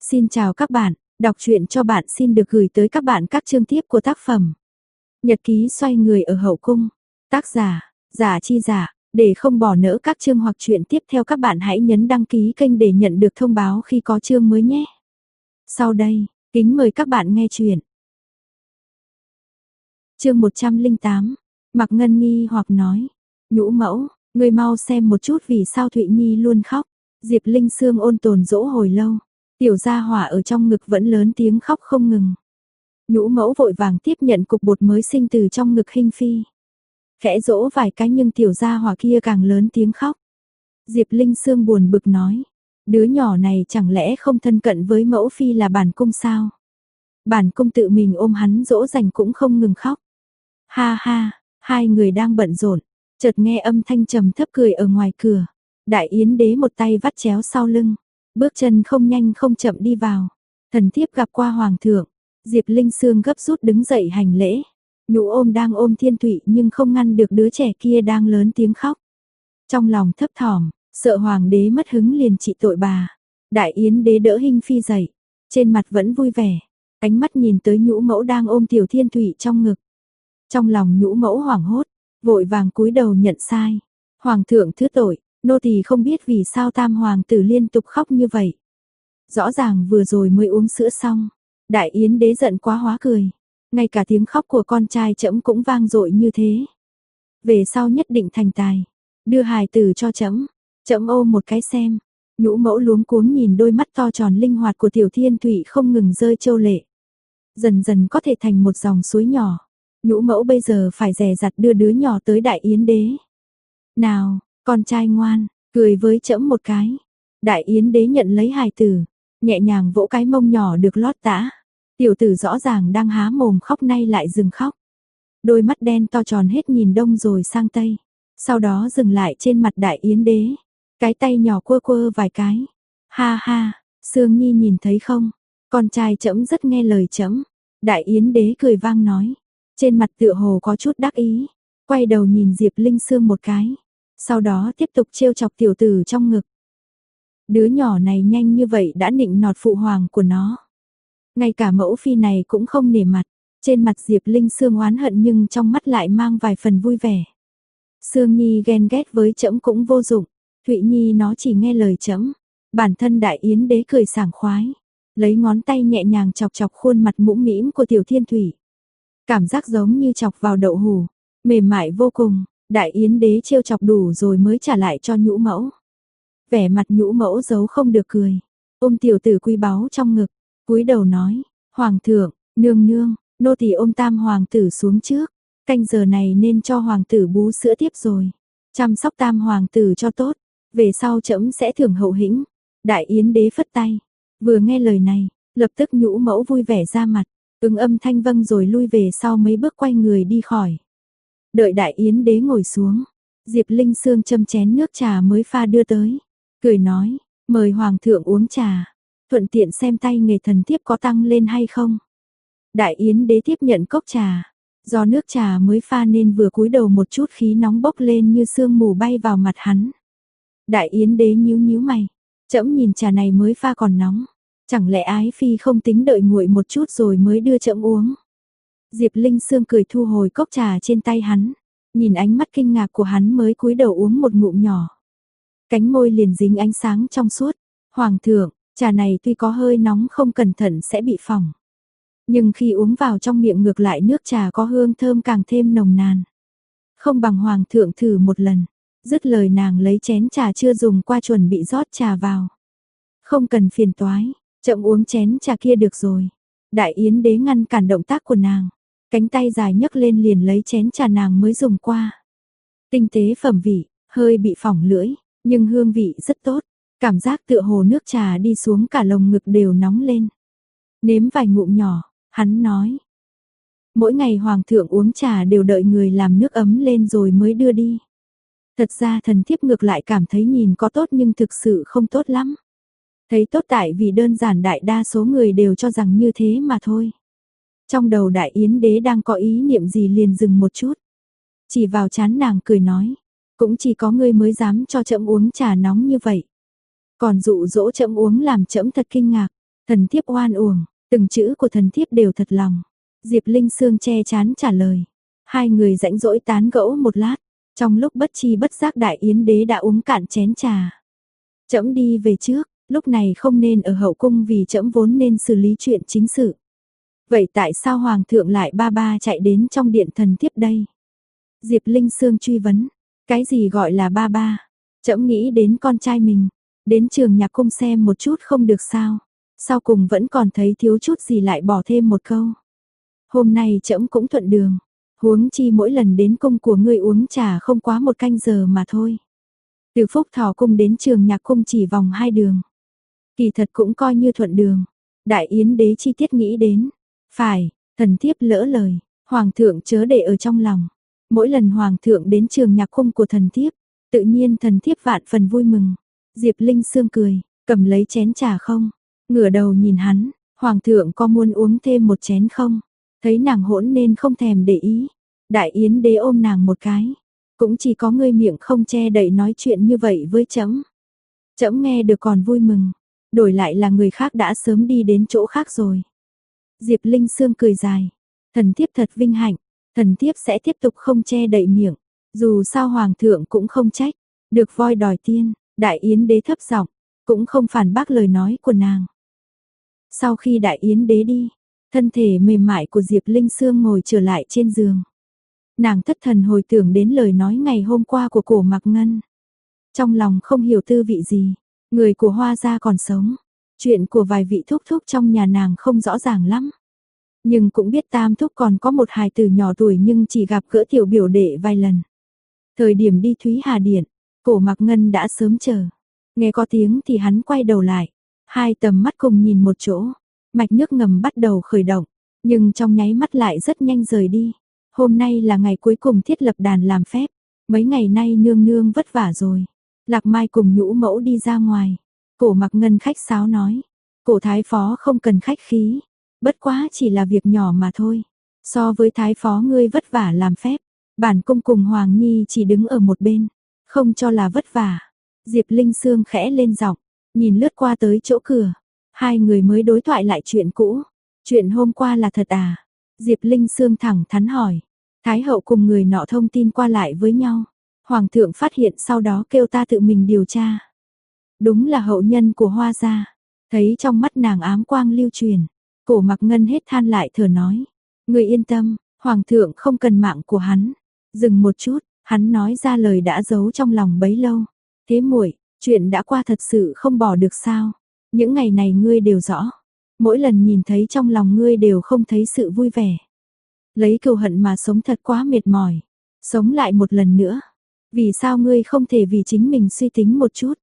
Xin chào các bạn, đọc truyện cho bạn xin được gửi tới các bạn các chương tiếp của tác phẩm Nhật ký xoay người ở hậu cung. Tác giả, Giả Chi Giả. Để không bỏ lỡ các chương hoặc truyện tiếp theo các bạn hãy nhấn đăng ký kênh để nhận được thông báo khi có chương mới nhé. Sau đây, kính mời các bạn nghe truyện. Chương 108. Mạc Ngân nghi hoặc nói, Nhũ mẫu, người mau xem một chút vì sao Thụy Nhi luôn khóc. Diệp Linh Sương ôn tồn dỗ hồi lâu, tiểu gia hỏa ở trong ngực vẫn lớn tiếng khóc không ngừng. Nhũ mẫu vội vàng tiếp nhận cục bột mới sinh từ trong ngực Hinh Phi. Khẽ dỗ vài cái nhưng tiểu gia hỏa kia càng lớn tiếng khóc. Diệp Linh Sương buồn bực nói, đứa nhỏ này chẳng lẽ không thân cận với mẫu phi là bản cung sao? Bản cung tự mình ôm hắn dỗ dành cũng không ngừng khóc. Ha ha, hai người đang bận rộn, chợt nghe âm thanh trầm thấp cười ở ngoài cửa. Đại Yến đế một tay vắt chéo sau lưng, bước chân không nhanh không chậm đi vào. Thần thiếp gặp qua hoàng thượng. Diệp Linh Sương gấp rút đứng dậy hành lễ. Nhũ ôm đang ôm Thiên Thụy nhưng không ngăn được đứa trẻ kia đang lớn tiếng khóc. Trong lòng thấp thỏm, sợ hoàng đế mất hứng liền trị tội bà. Đại Yến đế đỡ Hinh Phi dậy, trên mặt vẫn vui vẻ, ánh mắt nhìn tới Nhũ mẫu đang ôm tiểu Thiên Thụy trong ngực. Trong lòng Nhũ mẫu hoảng hốt, vội vàng cúi đầu nhận sai. Hoàng thượng thứ tội, nô tỳ không biết vì sao tam hoàng tử liên tục khóc như vậy. Rõ ràng vừa rồi mới uống sữa xong. Đại Yến đế giận quá hóa cười, ngay cả tiếng khóc của con trai trẫm cũng vang dội như thế. Về sau nhất định thành tài, đưa hài tử cho trẫm, trẫm ôm một cái xem. Nhũ mẫu luống cuống nhìn đôi mắt to tròn linh hoạt của tiểu Thiên Thụy không ngừng rơi châu lệ. Dần dần có thể thành một dòng suối nhỏ. Nhũ mẫu bây giờ phải dè dặt đưa đứa nhỏ tới Đại Yến đế. Nào, con trai ngoan, cười với trẫm một cái. Đại Yến đế nhận lấy hài tử, nhẹ nhàng vỗ cái mông nhỏ được lót tã. Tiểu tử rõ ràng đang há mồm khóc nay lại dừng khóc. Đôi mắt đen to tròn hết nhìn đông rồi sang tây. Sau đó dừng lại trên mặt Đại Yến đế. Cái tay nhỏ quơ quơ vài cái. Ha ha, Sương Nhi nhìn thấy không? Con trai trẫm rất nghe lời trẫm. Đại Yến đế cười vang nói. Trên mặt tựa hồ có chút đắc ý. Quay đầu nhìn Diệp Linh Sương một cái. Sau đó tiếp tục trêu chọc tiểu tử trong ngực. Đứa nhỏ này nhanh như vậy đã nịnh nọt phụ hoàng của nó. Ngay cả mẫu phi này cũng không nể mặt. Trên mặt Diệp Linh Sương oán hận nhưng trong mắt lại mang vài phần vui vẻ. Sương Nhi ghen ghét với trẫm cũng vô dụng. Thụy Nhi nó chỉ nghe lời trẫm. Bản thân Đại Yến đế cười sảng khoái, lấy ngón tay nhẹ nhàng chọc chọc khuôn mặt mũm mĩm của tiểu Thiên Thụy. Cảm giác giống như chọc vào đậu hũ, mềm mại vô cùng. Đại Yến đế trêu chọc đủ rồi mới trả lại cho Nhũ mẫu. Vẻ mặt Nhũ mẫu giấu không được cười, ôm tiểu tử quý báu trong ngực, cúi đầu nói, Hoàng thượng, nương nương, nô tỳ ôm tam hoàng tử xuống trước, canh giờ này nên cho hoàng tử bú sữa tiếp rồi. Chăm sóc tam hoàng tử cho tốt, về sau trẫm sẽ thưởng hậu hĩnh. Đại Yến đế phất tay, vừa nghe lời này, lập tức Nhũ mẫu vui vẻ ra mặt, ứng âm thanh vâng rồi lui về sau mấy bước quay người đi khỏi. Đợi Đại Yến đế ngồi xuống, Diệp Linh Sương châm chén nước trà mới pha đưa tới, cười nói, mời hoàng thượng uống trà, thuận tiện xem tay nghề thần thiếp có tăng lên hay không. Đại Yến đế tiếp nhận cốc trà, do nước trà mới pha nên vừa cúi đầu một chút khí nóng bốc lên như sương mù bay vào mặt hắn. Đại Yến đế nhíu nhíu mày, trẫm nhìn trà này mới pha còn nóng, chẳng lẽ ái phi không tính đợi nguội một chút rồi mới đưa trẫm uống. Diệp Linh Sương cười thu hồi cốc trà trên tay hắn, nhìn ánh mắt kinh ngạc của hắn mới cúi đầu uống một ngụm nhỏ. Cánh môi liền dính ánh sáng trong suốt. Hoàng thượng, trà này tuy có hơi nóng không cẩn thận sẽ bị phỏng. Nhưng khi uống vào trong miệng ngược lại nước trà có hương thơm càng thêm nồng nàn. Không bằng hoàng thượng thử một lần. Dứt lời nàng lấy chén trà chưa dùng qua chuẩn bị rót trà vào. Không cần phiền toái, chậm uống chén trà kia được rồi. Đại Yến đế ngăn cản động tác của nàng. Cánh tay dài nhấc lên liền lấy chén trà nàng mới dùng qua. Tinh tế phẩm vị, hơi bị phỏng lưỡi, nhưng hương vị rất tốt. Cảm giác tựa hồ nước trà đi xuống cả lồng ngực đều nóng lên. Nếm vài ngụm nhỏ, hắn nói. Mỗi ngày hoàng thượng uống trà đều đợi người làm nước ấm lên rồi mới đưa đi. Thật ra thần thiếp ngược lại cảm thấy nhìn có tốt nhưng thực sự không tốt lắm. Thấy tốt tại vì đơn giản đại đa số người đều cho rằng như thế mà thôi. Trong đầu Đại Yến đế đang có ý niệm gì liền dừng một chút. Chỉ vào trán nàng cười nói. Cũng chỉ có ngươi mới dám cho trẫm uống trà nóng như vậy. Còn dụ dỗ trẫm uống làm trẫm thật kinh ngạc. Thần thiếp oan uổng, từng chữ của thần thiếp đều thật lòng. Diệp Linh Sương che chán trả lời. Hai người rãnh rỗi tán gẫu một lát, trong lúc bất chi bất giác Đại Yến đế đã uống cạn chén trà. Trẫm đi về trước, lúc này không nên ở hậu cung vì trẫm vốn nên xử lý chuyện chính sự. Vậy tại sao hoàng thượng lại ba ba chạy đến trong điện thần thiếp đây? Diệp Linh Sương truy vấn, cái gì gọi là ba ba? Trẫm nghĩ đến con trai mình, đến trường nhạc cung xem một chút không được sao? Sau cùng vẫn còn thấy thiếu chút gì lại bỏ thêm một câu. Hôm nay trẫm cũng thuận đường, huống chi mỗi lần đến cung của ngươi uống trà không quá 1 canh giờ mà thôi. Từ Phúc Thọ cung đến trường nhạc cung chỉ vòng 2 đường. Kỳ thật cũng coi như thuận đường. Đại Yến đế chi tiết nghĩ đến. Phải, thần thiếp lỡ lời, hoàng thượng chớ để ở trong lòng. Mỗi lần hoàng thượng đến trường nhạc cung của thần thiếp, tự nhiên thần thiếp vạn phần vui mừng. Diệp Linh Sương cười, cầm lấy chén trà không? Ngửa đầu nhìn hắn, hoàng thượng có muốn uống thêm một chén không? Thấy nàng hỗn nên không thèm để ý. Đại Yến đế ôm nàng một cái. Cũng chỉ có ngươi miệng không che đậy nói chuyện như vậy với trẫm. Trẫm nghe được còn vui mừng, đổi lại là người khác đã sớm đi đến chỗ khác rồi. Diệp Linh Sương cười dài, thần thiếp thật vinh hạnh, thần thiếp sẽ tiếp tục không che đậy miệng, dù sao hoàng thượng cũng không trách, được voi đòi tiên. Đại Yến đế thấp giọng, cũng không phản bác lời nói của nàng. Sau khi Đại Yến đế đi, thân thể mềm mại của Diệp Linh Sương ngồi trở lại trên giường. Nàng thất thần hồi tưởng đến lời nói ngày hôm qua của Cổ Mạc Ngân. Trong lòng không hiểu tư vị gì, người của Hoa gia còn sống, chuyện của vài vị thúc thúc trong nhà nàng không rõ ràng lắm. Nhưng cũng biết Tam thúc còn có một hài tử nhỏ tuổi nhưng chỉ gặp gỡ tiểu biểu đệ vài lần. Thời điểm đi Thúy Hà Điện, Cổ Mạc Ngân đã sớm chờ. Nghe có tiếng thì hắn quay đầu lại, hai tầm mắt cùng nhìn một chỗ, mạch nước ngầm bắt đầu khởi động, nhưng trong nháy mắt lại rất nhanh rời đi. Hôm nay là ngày cuối cùng thiết lập đàn làm phép, mấy ngày nay nương nương vất vả rồi. Lạc Mai cùng Nhũ Mẫu đi ra ngoài, Cổ Mạc Ngân khách sáo nói, Cổ thái phó không cần khách khí, bất quá chỉ là việc nhỏ mà thôi. So với thái phó ngươi vất vả làm phép, bản cung cùng Hoàng Nhi chỉ đứng ở một bên, không cho là vất vả. Diệp Linh Sương khẽ lên giọng, nhìn lướt qua tới chỗ cửa, hai người mới đối thoại lại chuyện cũ. Chuyện hôm qua là thật à? Diệp Linh Sương thẳng thắn hỏi. Thái hậu cùng người nọ thông tin qua lại với nhau. Hoàng thượng phát hiện sau đó kêu ta tự mình điều tra. Đúng là hậu nhân của Hoa gia. Thấy trong mắt nàng ám quang lưu truyền, Cổ Mạc Ngân hết than lại thở nói. Người yên tâm, Hoàng thượng không cần mạng của hắn. Dừng một chút, hắn nói ra lời đã giấu trong lòng bấy lâu. Thế muội, chuyện đã qua thật sự không bỏ được sao? Những ngày này ngươi đều rõ. Mỗi lần nhìn thấy trong lòng ngươi đều không thấy sự vui vẻ. Lấy cừu hận mà sống thật quá mệt mỏi. Sống lại một lần nữa. Vì sao ngươi không thể vì chính mình suy tính một chút?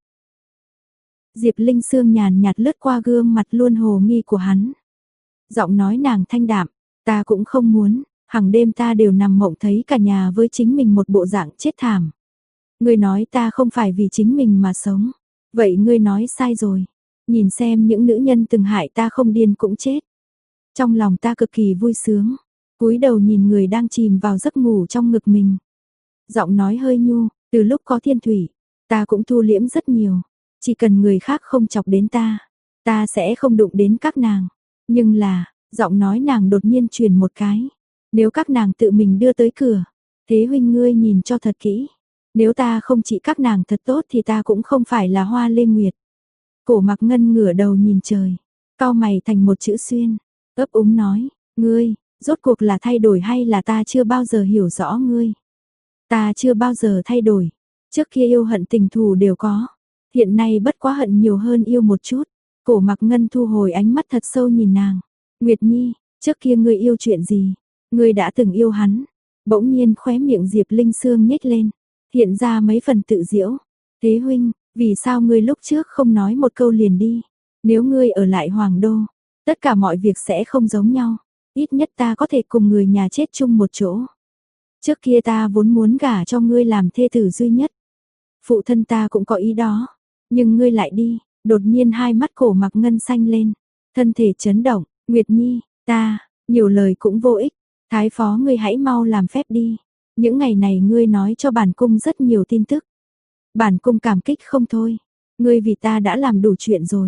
Diệp Linh Sương nhàn nhạt lướt qua gương mặt luôn hồ nghi của hắn. Giọng nói nàng thanh đạm, ta cũng không muốn, hàng đêm ta đều nằm mộng thấy cả nhà với chính mình một bộ dạng chết thảm. Ngươi nói ta không phải vì chính mình mà sống. Vậy ngươi nói sai rồi. Nhìn xem những nữ nhân từng hại ta không điên cũng chết. Trong lòng ta cực kỳ vui sướng. Cúi đầu nhìn người đang chìm vào giấc ngủ trong ngực mình. Giọng nói hơi nhu, từ lúc có Thiên Thủy, ta cũng thu liễm rất nhiều. Chỉ cần người khác không chọc đến ta sẽ không đụng đến các nàng. Nhưng là, giọng nói nàng đột nhiên truyền một cái. Nếu các nàng tự mình đưa tới cửa, thế huynh ngươi nhìn cho thật kỹ. Nếu ta không trị các nàng thật tốt thì ta cũng không phải là Hoa Lê Nguyệt. Cổ Mạc Ngân ngửa đầu nhìn trời, cau mày thành một chữ xuyên, ấp úng nói, ngươi, rốt cuộc là thay đổi hay là ta chưa bao giờ hiểu rõ ngươi? Ta chưa bao giờ thay đổi, trước kia yêu hận tình thù đều có, hiện nay bất quá hận nhiều hơn yêu một chút. Cổ Mạc Ngân thu hồi ánh mắt thật sâu nhìn nàng, Nguyệt Nhi, trước kia ngươi yêu chuyện gì? Ngươi đã từng yêu hắn? Bỗng nhiên khóe miệng Diệp Linh Sương nhếch lên, hiện ra mấy phần tự giễu. Thế huynh, vì sao ngươi lúc trước không nói một câu liền đi? Nếu ngươi ở lại Hoàng Đô, tất cả mọi việc sẽ không giống nhau. Ít nhất ta có thể cùng người nhà chết chung một chỗ. Trước kia ta vốn muốn gả cho ngươi làm thê tử duy nhất. Phụ thân ta cũng có ý đó. Nhưng ngươi lại đi, đột nhiên hai mắt Cổ Mạc Ngân xanh lên. Thân thể chấn động, Nguyệt Nhi, ta, nhiều lời cũng vô ích. Thái phó ngươi hãy mau làm phép đi. Những ngày này ngươi nói cho bản cung rất nhiều tin tức. Bản cung cảm kích không thôi. Ngươi vì ta đã làm đủ chuyện rồi.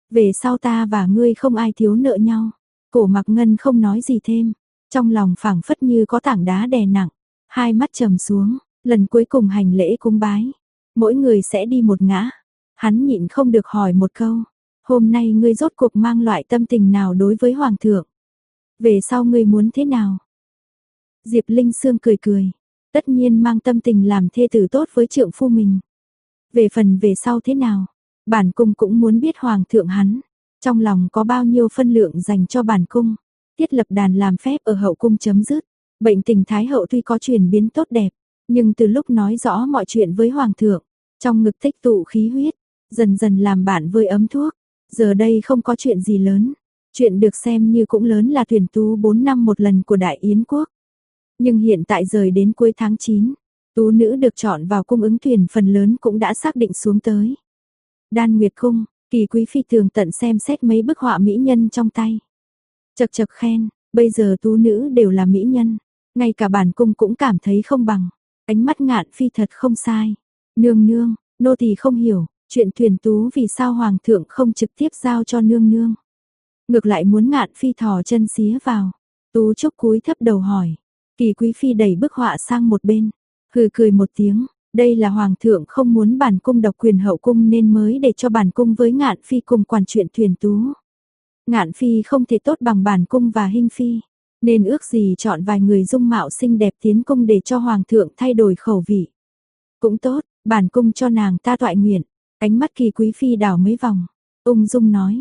Về sau ta và ngươi không ai thiếu nợ nhau. Cổ Mặc Ngân không nói gì thêm, trong lòng phảng phất như có tảng đá đè nặng, hai mắt trầm xuống, lần cuối cùng hành lễ cúng bái. Mỗi người sẽ đi một ngã. Hắn nhịn không được hỏi một câu, hôm nay ngươi rốt cuộc mang loại tâm tình nào đối với Hoàng thượng? Về sau ngươi muốn thế nào? Diệp Linh Sương cười cười, tất nhiên mang tâm tình làm thê tử tốt với trượng phu mình. Về phần về sau thế nào, bản cung cũng muốn biết Hoàng thượng hắn, trong lòng có bao nhiêu phân lượng dành cho bản cung. Thiết lập đàn làm phép ở hậu cung chấm dứt, bệnh tình Thái hậu tuy có chuyển biến tốt đẹp, nhưng từ lúc nói rõ mọi chuyện với Hoàng thượng, trong ngực tích tụ khí huyết, dần dần làm bạn với ấm thuốc. Giờ đây không có chuyện gì lớn, chuyện được xem như cũng lớn là tuyển tú 4 năm một lần của Đại Yến quốc. Nhưng hiện tại rời đến cuối tháng 9, tú nữ được chọn vào cung ứng tuyển phần lớn cũng đã xác định xuống tới. Đan Nguyệt cung, Kỳ quý phi tường tận xem xét mấy bức họa mỹ nhân trong tay. Chật chật khen, bây giờ tú nữ đều là mỹ nhân, ngay cả bản cung cũng cảm thấy không bằng. Ánh mắt Ngạn phi thật không sai. Nương nương, nô tỳ không hiểu, chuyện tuyển tú vì sao hoàng thượng không trực tiếp giao cho nương nương. Ngược lại muốn Ngạn phi thò chân xía vào. Tú Trúc cúi thấp đầu hỏi. Kỳ quý phi đẩy bức họa sang một bên, hừ cười một tiếng, đây là hoàng thượng không muốn bản cung độc quyền hậu cung nên mới để cho bản cung với Ngạn phi cùng quản chuyện tuyển tú. Ngạn phi không thể tốt bằng bản cung và Hinh phi, nên ước gì chọn vài người dung mạo xinh đẹp tiến cung để cho hoàng thượng thay đổi khẩu vị. Cũng tốt, bản cung cho nàng ta toại nguyện. Ánh mắt Kỳ quý phi đảo mấy vòng, ung dung nói.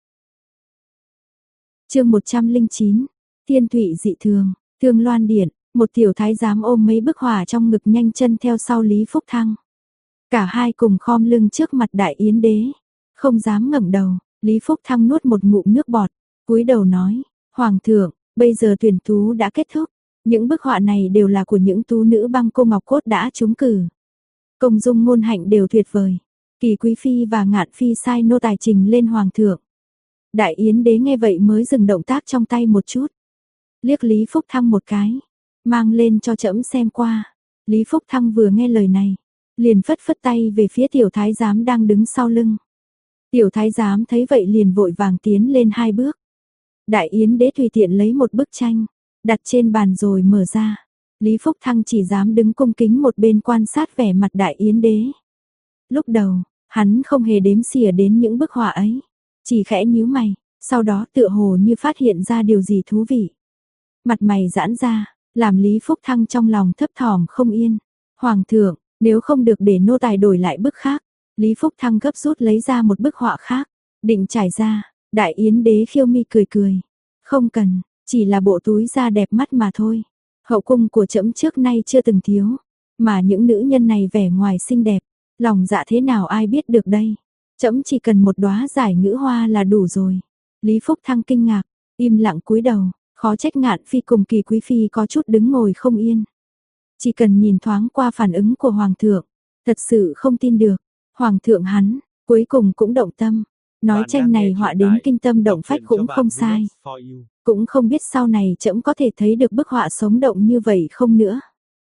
Chương 109, Thiên thủy dị thường. Thương Loan điện, một tiểu thái giám ôm mấy bức họa trong ngực nhanh chân theo sau Lý Phúc Thăng. Cả hai cùng khom lưng trước mặt Đại Yến đế, không dám ngẩng đầu. Lý Phúc Thăng nuốt một ngụm nước bọt, cúi đầu nói: "Hoàng thượng, bây giờ tuyển tú đã kết thúc, những bức họa này đều là của những tú nữ băng cô ngọc cốt đã trúng cử. Công dung ngôn hạnh đều tuyệt vời. Kỳ quý phi và Ngạn phi sai nô tài trình lên hoàng thượng." Đại Yến đế nghe vậy mới dừng động tác trong tay một chút, liếc Lý Phúc Thăng một cái, mang lên cho trẫm xem qua. Lý Phúc Thăng vừa nghe lời này, liền phất phất tay về phía tiểu thái giám đang đứng sau lưng. Tiểu thái giám thấy vậy liền vội vàng tiến lên 2 bước. Đại Yến đế tùy tiện lấy một bức tranh, đặt trên bàn rồi mở ra. Lý Phúc Thăng chỉ dám đứng cung kính một bên quan sát vẻ mặt Đại Yến đế. Lúc đầu, hắn không hề đếm xỉa đến những bức họa ấy, chỉ khẽ nhíu mày, sau đó tựa hồ như phát hiện ra điều gì thú vị. Mặt mày giãn ra, làm Lý Phúc Thăng trong lòng thấp thỏm không yên. Hoàng thượng, nếu không được để nô tài đổi lại bức khác. Lý Phúc Thăng gấp rút lấy ra một bức họa khác, định trải ra. Đại Yến đế khiêu mi cười cười. Không cần, chỉ là bộ túi da đẹp mắt mà thôi. Hậu cung của trẫm trước nay chưa từng thiếu, mà những nữ nhân này vẻ ngoài xinh đẹp, lòng dạ thế nào ai biết được đây. Trẫm chỉ cần một đóa giải ngữ hoa là đủ rồi. Lý Phúc Thăng kinh ngạc, im lặng cúi đầu. Khó trách Ngạn phi cùng Kỳ quý phi có chút đứng ngồi không yên. Chỉ cần nhìn thoáng qua phản ứng của hoàng thượng, thật sự không tin được. Hoàng thượng hắn, cuối cùng cũng động tâm. Nói tranh này họa đến kinh tâm động phách cũng không sai. Cũng không biết sau này trẫm có thể thấy được bức họa sống động như vậy không nữa.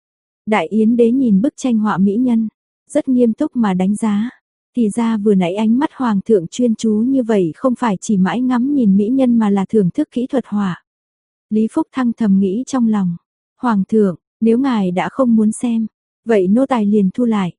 Đại Yến đế nhìn bức tranh họa mỹ nhân, rất nghiêm túc mà đánh giá. Thì ra vừa nãy ánh mắt hoàng thượng chuyên chú như vậy không phải chỉ mãi ngắm nhìn mỹ nhân mà là thưởng thức kỹ thuật họa. Lý Phúc Thăng thầm nghĩ trong lòng, hoàng thượng, nếu ngài đã không muốn xem, vậy nô tài liền thu lại.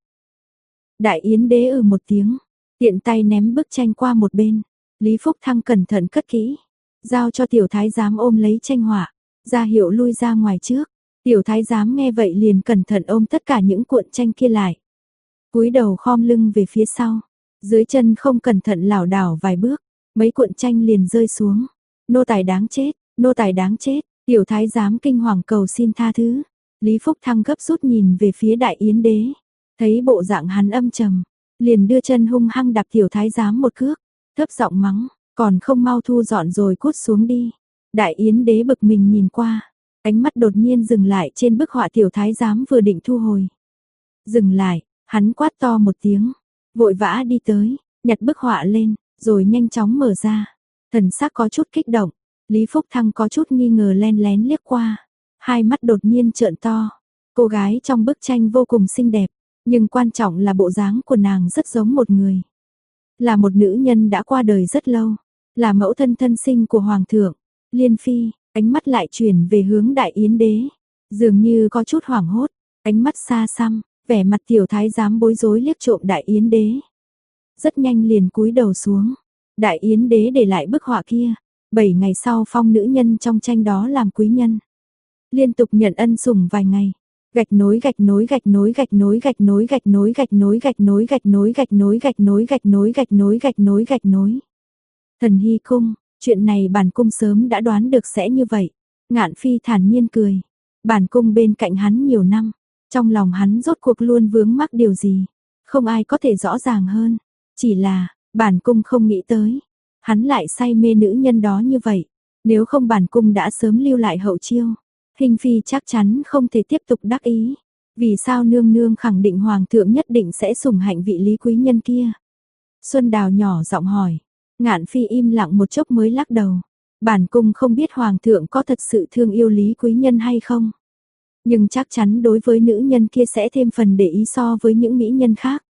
Đại Yến đế một tiếng, tiện tay ném bức tranh qua một bên. Lý Phúc Thăng cẩn thận cất kỹ, giao cho tiểu thái giám ôm lấy tranh họa, ra hiệu lui ra ngoài trước. Tiểu thái giám nghe vậy liền cẩn thận ôm tất cả những cuộn tranh kia lại, cúi đầu khom lưng về phía sau, dưới chân không cẩn thận lảo đảo vài bước, mấy cuộn tranh liền rơi xuống. Nô tài đáng chết, nô tài đáng chết. Tiểu thái giám kinh hoàng cầu xin tha thứ. Lý Phúc Thăng gấp rút nhìn về phía Đại Yến đế, thấy bộ dạng hắn âm trầm, liền đưa chân hung hăng đạp tiểu thái giám một cước, thấp giọng mắng, còn không mau thu dọn rồi cút xuống đi. Đại Yến đế bực mình nhìn qua, ánh mắt đột nhiên dừng lại trên bức họa tiểu thái giám vừa định thu hồi. Dừng lại, hắn quát to một tiếng, vội vã đi tới, nhặt bức họa lên, rồi nhanh chóng mở ra. Thần sắc có chút kích động, Lý Phúc Thăng có chút nghi ngờ len lén liếc qua, hai mắt đột nhiên trợn to. Cô gái trong bức tranh vô cùng xinh đẹp, nhưng quan trọng là bộ dáng của nàng rất giống một người. là một nữ nhân đã qua đời rất lâu, là mẫu thân thân sinh của hoàng thượng. Liên Phi, ánh mắt lại chuyển về hướng Đại Yến đế, dường như có chút hoảng hốt, ánh mắt xa xăm, vẻ mặt tiểu thái giám bối rối liếc trộm Đại Yến đế. Rất nhanh liền cúi đầu xuống. Đại Yến đế để lại bức họa kia, 7 ngày sau phong nữ nhân trong tranh đó làm quý nhân. Liên tục nhận ân sủng vài ngày. Gạch nối gạch nối gạch nối gạch nối gạch nối gạch nối gạch nối gạch nối gạch nối gạch nối gạch nối gạch nối gạch nối gạch nối gạch nối. Thần Hy cung, chuyện này bản cung sớm đã đoán được sẽ như vậy. Ngạn Phi thản nhiên cười. Bản cung bên cạnh hắn nhiều năm, trong lòng hắn rốt cuộc luôn vướng mắc điều gì, không ai có thể rõ ràng hơn. Chỉ là, bản cung không nghĩ tới, hắn lại say mê nữ nhân đó như vậy. Nếu không bản cung đã sớm lưu lại hậu chiêu. Hình Phi chắc chắn không thể tiếp tục đắc ý. Vì sao nương nương khẳng định hoàng thượng nhất định sẽ sủng hạnh vị Lý quý nhân kia? Xuân Đào nhỏ giọng hỏi. Ngạn Phi im lặng một chốc mới lắc đầu. Bản cung không biết hoàng thượng có thật sự thương yêu Lý quý nhân hay không. Nhưng chắc chắn đối với nữ nhân kia sẽ thêm phần để ý so với những mỹ nhân khác.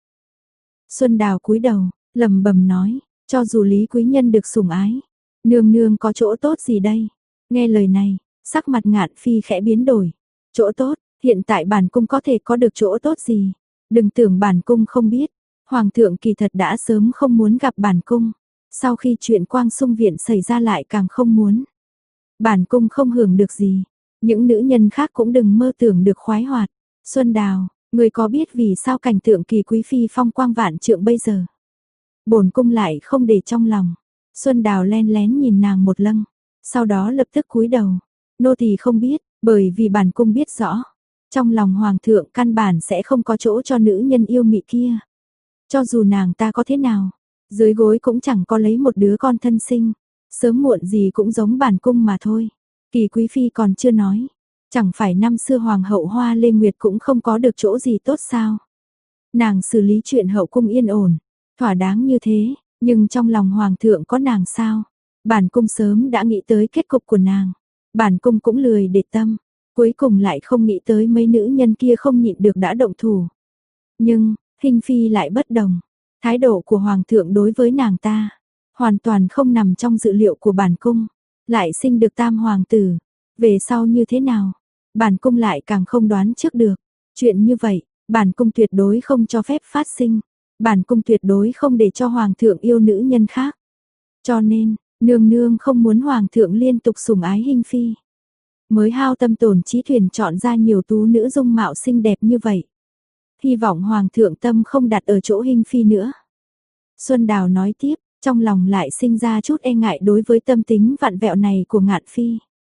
Xuân Đào cúi đầu, lẩm bẩm nói, cho dù Lý quý nhân được sủng ái, nương nương có chỗ tốt gì đây? Nghe lời này, sắc mặt Ngạn Phi khẽ biến đổi. Chỗ tốt, hiện tại bản cung có thể có được chỗ tốt gì? Đừng tưởng bản cung không biết, hoàng thượng kỳ thật đã sớm không muốn gặp bản cung. Sau khi chuyện Quang Sung viện xảy ra lại càng không muốn. Bản cung không hưởng được gì, những nữ nhân khác cũng đừng mơ tưởng được khoái hoạt. Xuân Đào, người có biết vì sao cảnh tượng kỳ quý phi phong quang vạn trượng bây giờ? Bổn cung lại không để trong lòng. Xuân Đào len lén nhìn nàng một lăng, sau đó lập tức cúi đầu. Nô tỳ không biết, bởi vì bản cung biết rõ, trong lòng hoàng thượng căn bản sẽ không có chỗ cho nữ nhân yêu mị kia. Cho dù nàng ta có thế nào, dưới gối cũng chẳng có lấy một đứa con thân sinh, sớm muộn gì cũng giống bản cung mà thôi. Kỳ quý phi còn chưa nói, chẳng phải năm xưa hoàng hậu Hoa Lê Nguyệt cũng không có được chỗ gì tốt sao? Nàng xử lý chuyện hậu cung yên ổn, thỏa đáng như thế, nhưng trong lòng hoàng thượng có nàng sao? Bản cung sớm đã nghĩ tới kết cục của nàng. Bản cung cũng lười để tâm, cuối cùng lại không nghĩ tới mấy nữ nhân kia không nhịn được đã động thủ. Nhưng, Hình Phi lại bất đồng, thái độ của hoàng thượng đối với nàng ta hoàn toàn không nằm trong dự liệu của bản cung, lại sinh được tam hoàng tử, về sau như thế nào, bản cung lại càng không đoán trước được. Chuyện như vậy, bản cung tuyệt đối không cho phép phát sinh, bản cung tuyệt đối không để cho hoàng thượng yêu nữ nhân khác. Cho nên, nương nương không muốn hoàng thượng liên tục sủng ái Hình Phi, mới hao tâm tổn trí thuyền chọn ra nhiều tú nữ dung mạo xinh đẹp như vậy. Hy vọng hoàng thượng tâm không đặt ở chỗ Hình Phi nữa. Xuân Đào nói tiếp, trong lòng lại sinh ra chút e ngại đối với tâm tính vặn vẹo này của Ngạn Phi.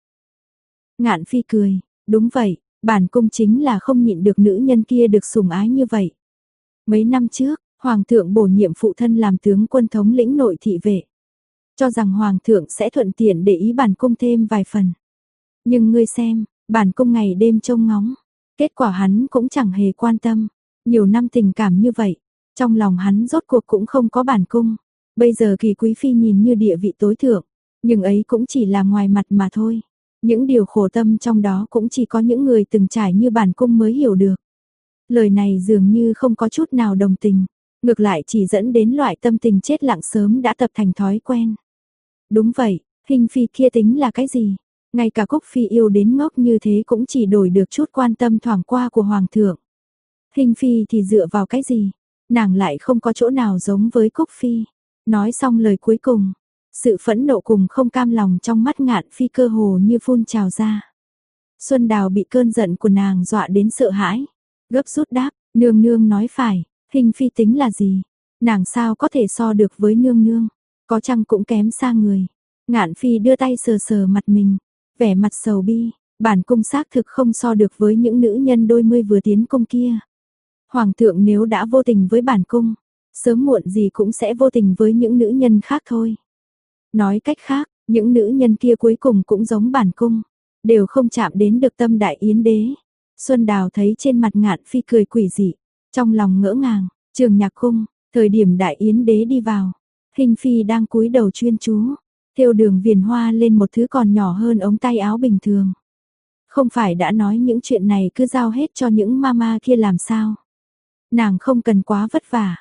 Ngạn Phi cười, đúng vậy, bản cung chính là không nhịn được nữ nhân kia được sủng ái như vậy. Mấy năm trước, hoàng thượng bổ nhiệm phụ thân làm tướng quân thống lĩnh nội thị vệ, cho rằng hoàng thượng sẽ thuận tiện để ý bản cung thêm vài phần. Nhưng ngươi xem, bản cung ngày đêm trông ngóng, kết quả hắn cũng chẳng hề quan tâm. Nhiều năm tình cảm như vậy, trong lòng hắn rốt cuộc cũng không có bản cung. Bây giờ Kỳ quý phi nhìn như địa vị tối thượng, nhưng ấy cũng chỉ là ngoài mặt mà thôi. Những điều khổ tâm trong đó cũng chỉ có những người từng trải như bản cung mới hiểu được. Lời này dường như không có chút nào đồng tình, ngược lại chỉ dẫn đến loại tâm tình chết lặng sớm đã tập thành thói quen. Đúng vậy, Hình Phi kia tính là cái gì? Ngay cả Cúc Phi yêu đến ngốc như thế cũng chỉ đổi được chút quan tâm thoảng qua của hoàng thượng. Hình Phi thì dựa vào cái gì? Nàng lại không có chỗ nào giống với Cúc Phi. Nói xong lời cuối cùng, sự phẫn nộ cùng không cam lòng trong mắt Ngạn Phi cơ hồ như phun trào ra. Xuân Đào bị cơn giận của nàng dọa đến sợ hãi, gấp rút đáp, nương nương nói phải, Hình Phi tính là gì? Nàng sao có thể so được với nương nương, có chăng cũng kém xa người. Ngạn Phi đưa tay sờ sờ mặt mình, vẻ mặt sầu bi, bản cung xác thực không so được với những nữ nhân đôi mươi vừa tiến cung kia. Hoàng thượng nếu đã vô tình với bản cung, sớm muộn gì cũng sẽ vô tình với những nữ nhân khác thôi. Nói cách khác, những nữ nhân kia cuối cùng cũng giống bản cung, đều không chạm đến được tâm Đại Yến đế. Xuân Đào thấy trên mặt Ngạn Phi cười quỷ dị, trong lòng ngỡ ngàng. Trường Nhạc cung, thời điểm Đại Yến đế đi vào, Hình Phi đang cúi đầu chuyên chú, thêu đường viền hoa lên một thứ còn nhỏ hơn ống tay áo bình thường. Không phải đã nói những chuyện này cứ giao hết cho những mama kia làm sao? Nàng không cần quá vất vả,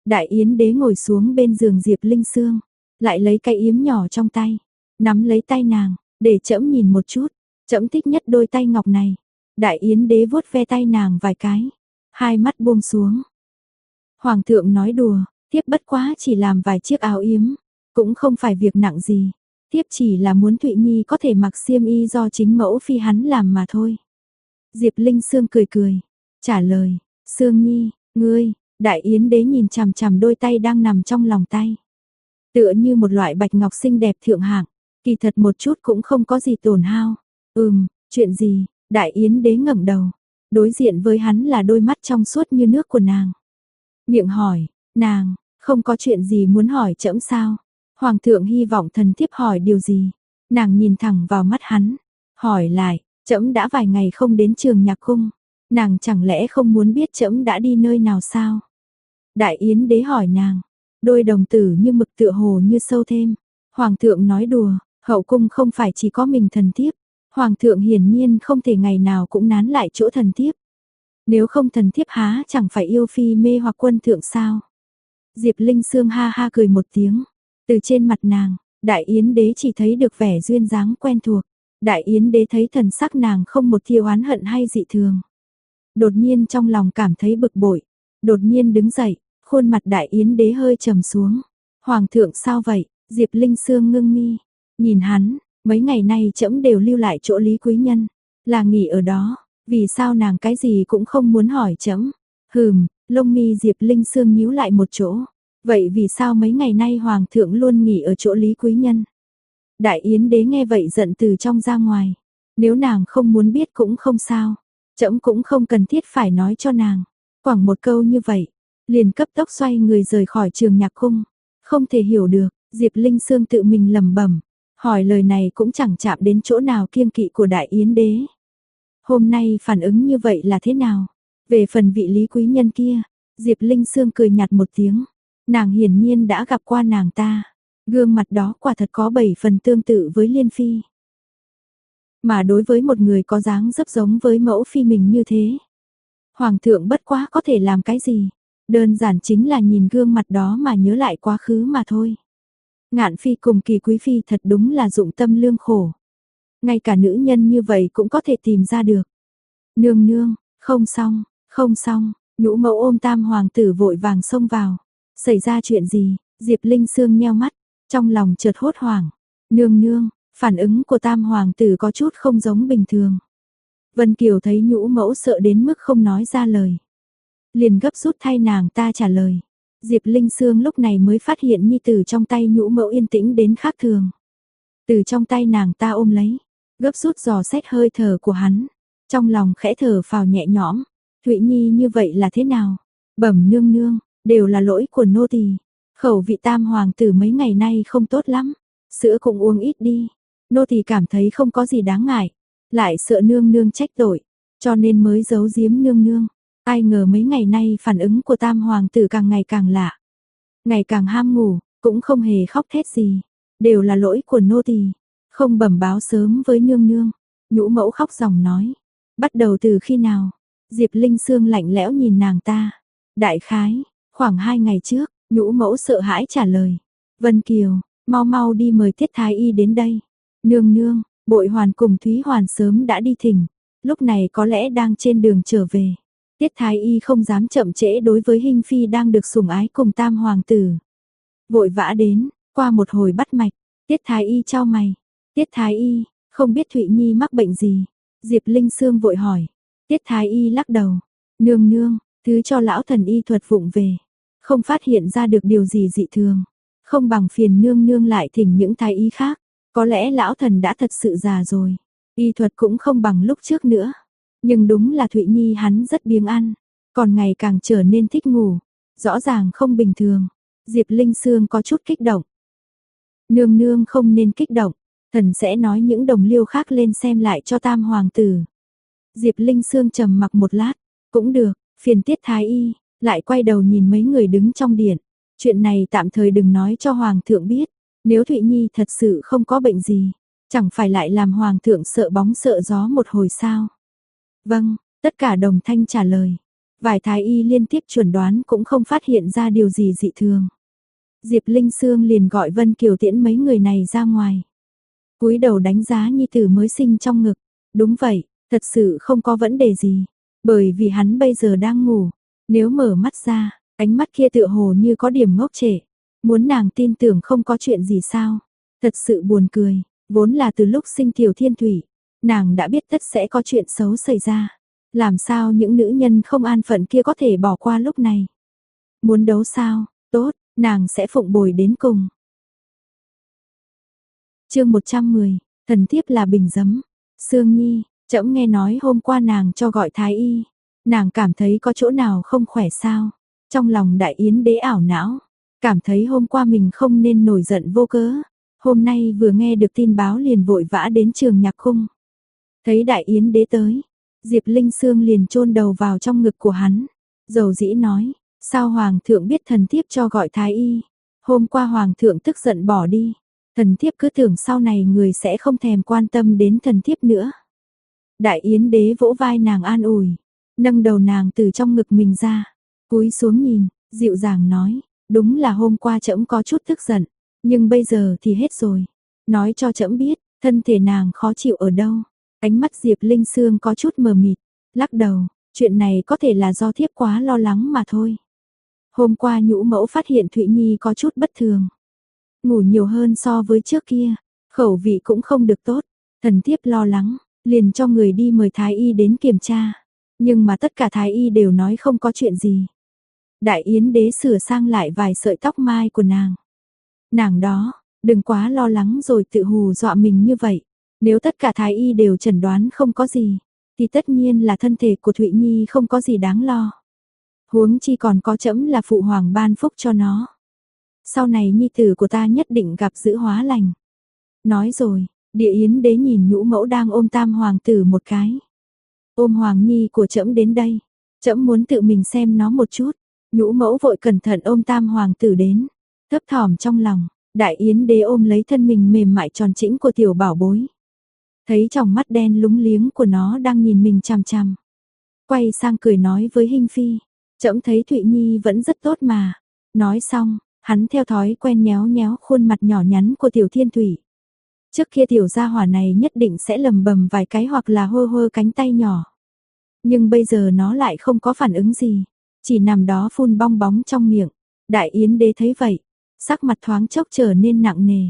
Đại Yến đế ngồi xuống bên giường Diệp Linh Sương, lại lấy cái yếm nhỏ trong tay, nắm lấy tay nàng, để trẫm nhìn một chút, trẫm thích nhất đôi tay ngọc này. Đại Yến đế vuốt ve tay nàng vài cái, hai mắt buông xuống. Hoàng thượng nói đùa, thiếp bất quá chỉ làm vài chiếc áo yếm, cũng không phải việc nặng gì. Thiếp chỉ là muốn Thụy Nhi có thể mặc xiêm y do chính mẫu phi hắn làm mà thôi. Diệp Linh Sương cười cười, trả lời, Sương Nhi, ngươi, Đại Yến đế nhìn chằm chằm đôi tay đang nằm trong lòng tay. Tựa như một loại bạch ngọc xinh đẹp thượng hạng, kỳ thật một chút cũng không có gì tổn hao. Chuyện gì? Đại Yến đế ngẩng đầu, đối diện với hắn là đôi mắt trong suốt như nước của nàng. Miệng hỏi, nàng, không có chuyện gì muốn hỏi trẫm sao? Hoàng thượng hy vọng thần thiếp hỏi điều gì? Nàng nhìn thẳng vào mắt hắn, hỏi lại, trẫm đã vài ngày không đến Trường Nhạc cung, nàng chẳng lẽ không muốn biết trẫm đã đi nơi nào sao? Đại Yến đế hỏi nàng, đôi đồng tử như mực tựa hồ như sâu thêm. Hoàng thượng nói đùa, hậu cung không phải chỉ có mình thần thiếp. Hoàng thượng hiển nhiên không thể ngày nào cũng nán lại chỗ thần thiếp. Nếu không thần thiếp há chẳng phải yêu phi mê hoặc quân thượng sao? Diệp Linh Sương ha ha cười một tiếng. Từ trên mặt nàng, Đại Yến đế chỉ thấy được vẻ duyên dáng quen thuộc. Đại Yến đế thấy thần sắc nàng không một tia oán hận hay dị thường. Đột nhiên trong lòng cảm thấy bực bội. Đột nhiên đứng dậy, khuôn mặt Đại Yến đế hơi trầm xuống. Hoàng thượng sao vậy? Diệp Linh Sương ngưng mi, nhìn hắn, mấy ngày nay trẫm đều lưu lại chỗ Lý Quý Nhân, là nghỉ ở đó, vì sao nàng cái gì cũng không muốn hỏi trẫm? Lông mi Diệp Linh Sương nhíu lại một chỗ. Vậy vì sao mấy ngày nay hoàng thượng luôn nghỉ ở chỗ Lý Quý Nhân? Đại Yến đế nghe vậy giận từ trong ra ngoài. Nếu nàng không muốn biết cũng không sao, trẫm cũng không cần thiết phải nói cho nàng. Quẳng một câu như vậy, liền cấp tốc xoay người rời khỏi Trường Nhạc cung. Không thể hiểu được, Diệp Linh Sương tự mình lẩm bẩm, hỏi lời này cũng chẳng chạm đến chỗ nào kiêng kỵ của Đại Yến đế. Hôm nay phản ứng như vậy là thế nào? Về phần vị Lý Quý Nhân kia, Diệp Linh Sương cười nhạt một tiếng. Nàng hiển nhiên đã gặp qua nàng ta. Gương mặt đó quả thật có 7 phần tương tự với Liên Phi. Mà đối với một người có dáng dấp giống với mẫu phi mình như thế, Hoàng thượng bất quá có thể làm cái gì? Đơn giản chính là nhìn gương mặt đó mà nhớ lại quá khứ mà thôi. Ngạn Phi cùng Kỳ Quý Phi thật đúng là dụng tâm lương khổ. Ngay cả nữ nhân như vậy cũng có thể tìm ra được. Nương nương, không xong, Nhũ mẫu ôm Tam hoàng tử vội vàng xông vào. Xảy ra chuyện gì? Diệp Linh Sương nheo mắt, trong lòng chợt hốt hoảng. Nương nương, phản ứng của Tam hoàng tử có chút không giống bình thường. Vân Kiều thấy Nhũ mẫu sợ đến mức không nói ra lời, liền gấp rút thay nàng ta trả lời. Diệp Linh Sương lúc này mới phát hiện nhi tử trong tay Nhũ mẫu yên tĩnh đến khác thường. Từ trong tay nàng ta ôm lấy, gấp rút dò xét hơi thở của hắn, trong lòng khẽ thở phào nhẹ nhõm. Thụy Nhi như vậy là thế nào? Bẩm nương nương, đều là lỗi của nô tỳ. Khẩu vị Tam hoàng tử mấy ngày nay không tốt lắm, sữa cũng uống ít đi. Nô tỳ cảm thấy không có gì đáng ngại, lại sợ nương nương trách tội, cho nên mới giấu giếm nương nương. Ai ngờ mấy ngày nay phản ứng của Tam hoàng tử càng ngày càng lạ, ngày càng ham ngủ, cũng không hề khóc thét gì, đều là lỗi của nô tỳ, không bẩm báo sớm với nương nương. Nhũ mẫu khóc ròng nói, bắt đầu từ khi nào? Diệp Linh Sương lạnh lẽo nhìn nàng ta. Đại khái, khoảng 2 ngày trước. Nhũ mẫu sợ hãi trả lời. Vân Kiều, mau mau đi mời Tiết Thái Y đến đây. Nương nương, Bội Hoàn cùng Thúy Hoàn sớm đã đi thỉnh, lúc này có lẽ đang trên đường trở về. Tiết Thái Y không dám chậm trễ đối với Hinh Phi đang được sủng ái cùng Tam hoàng tử. Vội vã đến, qua một hồi bắt mạch, Tiết Thái Y chau mày. Tiết Thái Y, không biết Thụy Nhi mắc bệnh gì? Diệp Linh Sương vội hỏi. Tiết Thái Y lắc đầu. Nương nương, thứ cho lão thần y thuật vụng về, không phát hiện ra được điều gì dị thường. Không bằng phiền nương nương lại thỉnh những thái y khác. Có lẽ lão thần đã thật sự già rồi, y thuật cũng không bằng lúc trước nữa. Nhưng đúng là Thụy Nhi hắn rất biếng ăn, còn ngày càng trở nên thích ngủ, rõ ràng không bình thường. Diệp Linh Sương có chút kích động. Nương nương không nên kích động, thần sẽ nói những đồng liêu khác lên xem lại cho Tam hoàng tử. Diệp Linh Sương trầm mặc một lát, cũng được, phiền Tiết Thái Y, lại quay đầu nhìn mấy người đứng trong điện. Chuyện này tạm thời đừng nói cho hoàng thượng biết, nếu Thụy Nhi thật sự không có bệnh gì, chẳng phải lại làm hoàng thượng sợ bóng sợ gió một hồi sao? Vâng, tất cả đồng thanh trả lời. Vài thái y liên tiếp chuẩn đoán cũng không phát hiện ra điều gì dị thường. Diệp Linh Sương liền gọi Vân Kiều tiễn mấy người này ra ngoài. Cúi đầu đánh giá nhi tử mới sinh trong ngực. Đúng vậy, thật sự không có vấn đề gì. Bởi vì hắn bây giờ đang ngủ. Nếu mở mắt ra, ánh mắt kia tựa hồ như có điểm ngốc trệ. Muốn nàng tin tưởng không có chuyện gì sao. Thật sự buồn cười. Vốn là từ lúc sinh Tiểu Thiên Thủy, nàng đã biết tất sẽ có chuyện xấu xảy ra. Làm sao những nữ nhân không an phận kia có thể bỏ qua lúc này. Muốn đấu sao, tốt, nàng sẽ phụng bồi đến cùng. Chương 110, thần thiếp là bình giấm. Sương Nhi, trẫm nghe nói hôm qua nàng cho gọi thái y, nàng cảm thấy có chỗ nào không khỏe sao? Trong lòng Đại Yến Đế ảo não, cảm thấy hôm qua mình không nên nổi giận vô cớ, hôm nay vừa nghe được tin báo liền vội vã đến Trường Nhạc Cung. Thấy Đại Yến Đế tới, Diệp Linh Sương liền chôn đầu vào trong ngực của hắn, dầu dĩ nói, sao hoàng thượng biết thần thiếp cho gọi thái y? Hôm qua hoàng thượng tức giận bỏ đi. Thần thiếp cứ tưởng sau này người sẽ không thèm quan tâm đến thần thiếp nữa. Đại Yến Đế vỗ vai nàng an ủi, nâng đầu nàng từ trong ngực mình ra, cúi xuống nhìn, dịu dàng nói, đúng là hôm qua trẫm có chút tức giận, nhưng bây giờ thì hết rồi. Nói cho trẫm biết, thân thể nàng khó chịu ở đâu. Ánh mắt Diệp Linh Sương có chút mờ mịt, lắc đầu, chuyện này có thể là do thiếp quá lo lắng mà thôi. Hôm qua nhũ mẫu phát hiện Thụy Nhi có chút bất thường. Ngủ nhiều hơn so với trước kia, khẩu vị cũng không được tốt, thần thiếp lo lắng, liền cho người đi mời thái y đến kiểm tra, nhưng mà tất cả thái y đều nói không có chuyện gì. Đại Yến Đế sửa sang lại vài sợi tóc mai của nàng. Nàng đó, đừng quá lo lắng rồi tự hù dọa mình như vậy, nếu tất cả thái y đều chẩn đoán không có gì, thì tất nhiên là thân thể của Thụy Nhi không có gì đáng lo. Huống chi còn có trẫm là phụ hoàng ban phúc cho nó. Sau này nhi tử của ta nhất định gặp dữ hóa lành. Nói rồi, Địa Yến Đế nhìn nhũ mẫu đang ôm tam hoàng tử một cái. Ôm hoàng nhi của trẫm đến đây, trẫm muốn tự mình xem nó một chút. Nhũ mẫu vội cẩn thận ôm tam hoàng tử đến, thấp thỏm trong lòng, Đại Yến Đế ôm lấy thân mình mềm mại tròn trĩnh của tiểu bảo bối. Thấy tròng mắt đen lúng liếng của nó đang nhìn mình chằm chằm. Quay sang cười nói với Hinh Phi, trẫm thấy Thụy Nhi vẫn rất tốt mà. Nói xong, hắn theo thói quen nhéo nhéo khuôn mặt nhỏ nhắn của Tiểu Thiên Thủy. Trước kia tiểu gia hỏa này nhất định sẽ lầm bầm vài cái hoặc là hơ hơ cánh tay nhỏ. Nhưng bây giờ nó lại không có phản ứng gì, chỉ nằm đó phun bong bóng trong miệng. Đại Yến Đế thấy vậy, sắc mặt thoáng chốc trở nên nặng nề.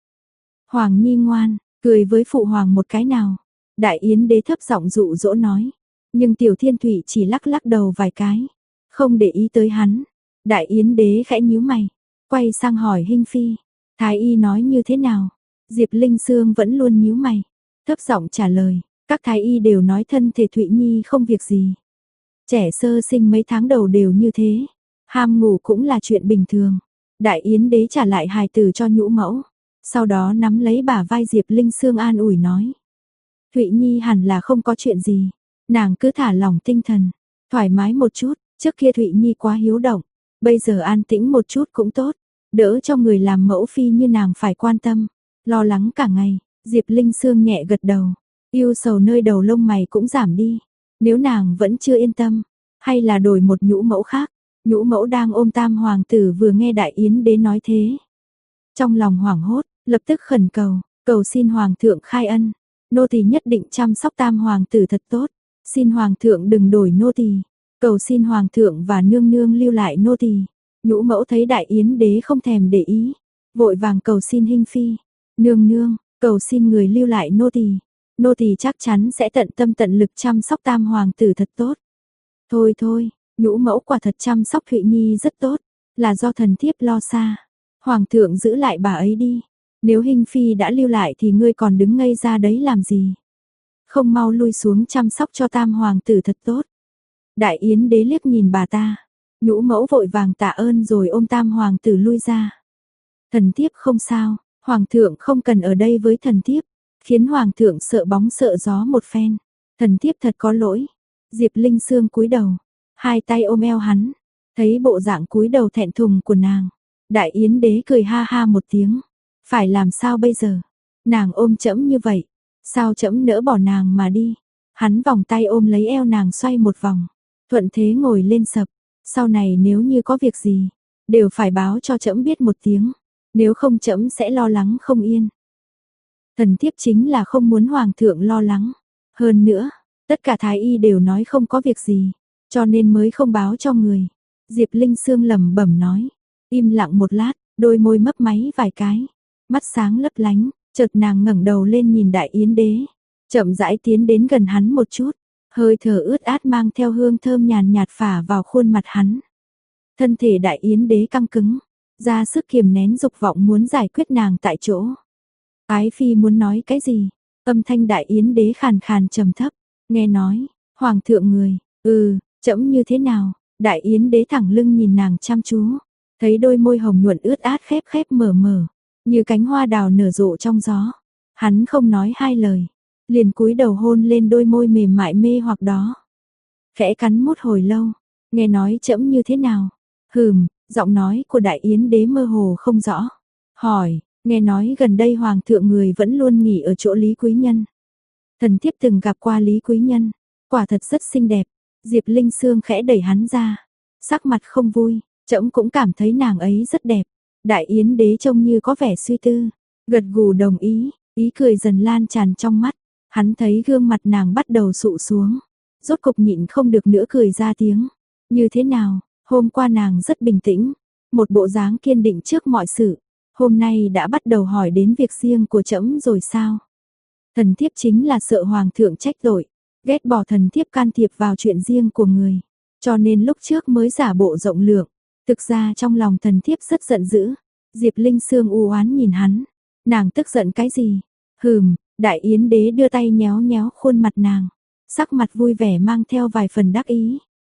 Hoàng Nhi ngoan, cười với phụ hoàng một cái nào. Đại Yến Đế thấp giọng dụ dỗ nói. Nhưng Tiểu Thiên Thủy chỉ lắc lắc đầu vài cái, không để ý tới hắn. Đại Yến Đế khẽ nhíu mày, quay sang hỏi Hinh Phi, thái y nói như thế nào? Diệp Linh Sương vẫn luôn nhíu mày, thấp giọng trả lời, các thái y đều nói thân thể Thụy Nhi không việc gì. Trẻ sơ sinh mấy tháng đầu đều như thế, ham ngủ cũng là chuyện bình thường. Đại Yến Đế trả lại hài tử cho nhũ mẫu, sau đó nắm lấy bả vai Diệp Linh Sương an ủi nói. Thụy Nhi hẳn là không có chuyện gì, nàng cứ thả lỏng tinh thần, thoải mái một chút, trước kia Thụy Nhi quá hiếu động, bây giờ an tĩnh một chút cũng tốt, đỡ cho người làm mẫu phi như nàng phải quan tâm, lo lắng cả ngày. Diệp Linh Sương nhẹ gật đầu, yêu sầu nơi đầu lông mày cũng giảm đi. Nếu nàng vẫn chưa yên tâm, hay là đổi một nhũ mẫu khác. Nhũ mẫu đang ôm tam hoàng tử vừa nghe Đại Yến Đế nói thế. Trong lòng hoảng hốt, lập tức khẩn cầu, cầu xin hoàng thượng khai ân. Nô tỳ nhất định chăm sóc tam hoàng tử thật tốt. Xin hoàng thượng đừng đổi nô tỳ. Cầu xin hoàng thượng và nương nương lưu lại nô tỳ. Nhũ mẫu thấy Đại Yến Đế không thèm để ý, vội vàng cầu xin Hinh Phi. Nương nương, cầu xin người lưu lại nô tỳ. Nô tỳ chắc chắn sẽ tận tâm tận lực chăm sóc tam hoàng tử thật tốt. Thôi thôi, nhũ mẫu quả thật chăm sóc Thụy Nhi rất tốt, là do thần thiếp lo xa. Hoàng thượng giữ lại bà ấy đi. Nếu Hinh Phi đã lưu lại thì ngươi còn đứng ngây ra đấy làm gì? Không mau lui xuống chăm sóc cho tam hoàng tử thật tốt. Đại Yến Đế liếc nhìn bà ta, nhũ mẫu vội vàng tạ ơn rồi ôm tam hoàng tử lui ra. Thần thiếp không sao, hoàng thượng không cần ở đây với thần thiếp, khiến hoàng thượng sợ bóng sợ gió một phen. Thần thiếp thật có lỗi. Diệp Linh Sương cúi đầu, hai tay ôm eo hắn, thấy bộ dạng cúi đầu thẹn thùng của nàng. Đại Yến Đế cười ha ha một tiếng, phải làm sao bây giờ? Nàng ôm trẫm như vậy, sao trẫm nỡ bỏ nàng mà đi? Hắn vòng tay ôm lấy eo nàng xoay một vòng, thuận thế ngồi lên sập, sau này nếu như có việc gì, đều phải báo cho trẫm biết một tiếng, nếu không trẫm sẽ lo lắng không yên. Thần thiếp chính là không muốn hoàng thượng lo lắng, hơn nữa, tất cả thái y đều nói không có việc gì, cho nên mới không báo cho người. Diệp Linh Sương lẩm bẩm nói, im lặng một lát, đôi môi mấp máy vài cái, mắt sáng lấp lánh, chợt nàng ngẩng đầu lên nhìn Đại Yến Đế, chậm rãi tiến đến gần hắn một chút, hơi thở ướt át mang theo hương thơm nhàn nhạt phả vào khuôn mặt hắn. Thân thể Đại Yến Đế căng cứng, ra sức kiềm nén dục vọng muốn giải quyết nàng tại chỗ. Ái phi muốn nói cái gì? Âm thanh Đại Yến Đế khàn khàn trầm thấp, nghe nói, hoàng thượng người, trẫm như thế nào? Đại Yến Đế thẳng lưng nhìn nàng chăm chú, thấy đôi môi hồng nhuận ướt át khép khép mở mở, như cánh hoa đào nở rộ trong gió. Hắn không nói hai lời, liền cúi đầu hôn lên đôi môi mềm mại mê hoặc đó. Khẽ cắn mút hồi lâu, nghe nói trẫm như thế nào? Giọng nói của Đại Yến Đế mơ hồ không rõ. Hỏi, nghe nói gần đây hoàng thượng người vẫn luôn nghỉ ở chỗ Lý Quý Nhân. Thần thiếp từng gặp qua Lý Quý Nhân, quả thật rất xinh đẹp. Diệp Linh Sương khẽ đẩy hắn ra, sắc mặt không vui, trẫm cũng cảm thấy nàng ấy rất đẹp. Đại Yến Đế trông như có vẻ suy tư, gật gù đồng ý, ý cười dần lan tràn trong mắt. Hắn thấy gương mặt nàng bắt đầu sụ xuống, rốt cục nhịn không được nữa cười ra tiếng. Như thế nào, hôm qua nàng rất bình tĩnh, một bộ dáng kiên định trước mọi sự, hôm nay đã bắt đầu hỏi đến việc riêng của trẫm rồi sao? Thần thiếp chính là sợ hoàng thượng trách tội, ghét bỏ thần thiếp can thiệp vào chuyện riêng của người, cho nên lúc trước mới giả bộ rộng lượng. Thực ra trong lòng thần thiếp rất giận dữ. Diệp Linh Sương u oán nhìn hắn, nàng tức giận cái gì? Đại Yến Đế đưa tay nhéo nhéo khuôn mặt nàng, sắc mặt vui vẻ mang theo vài phần đắc ý.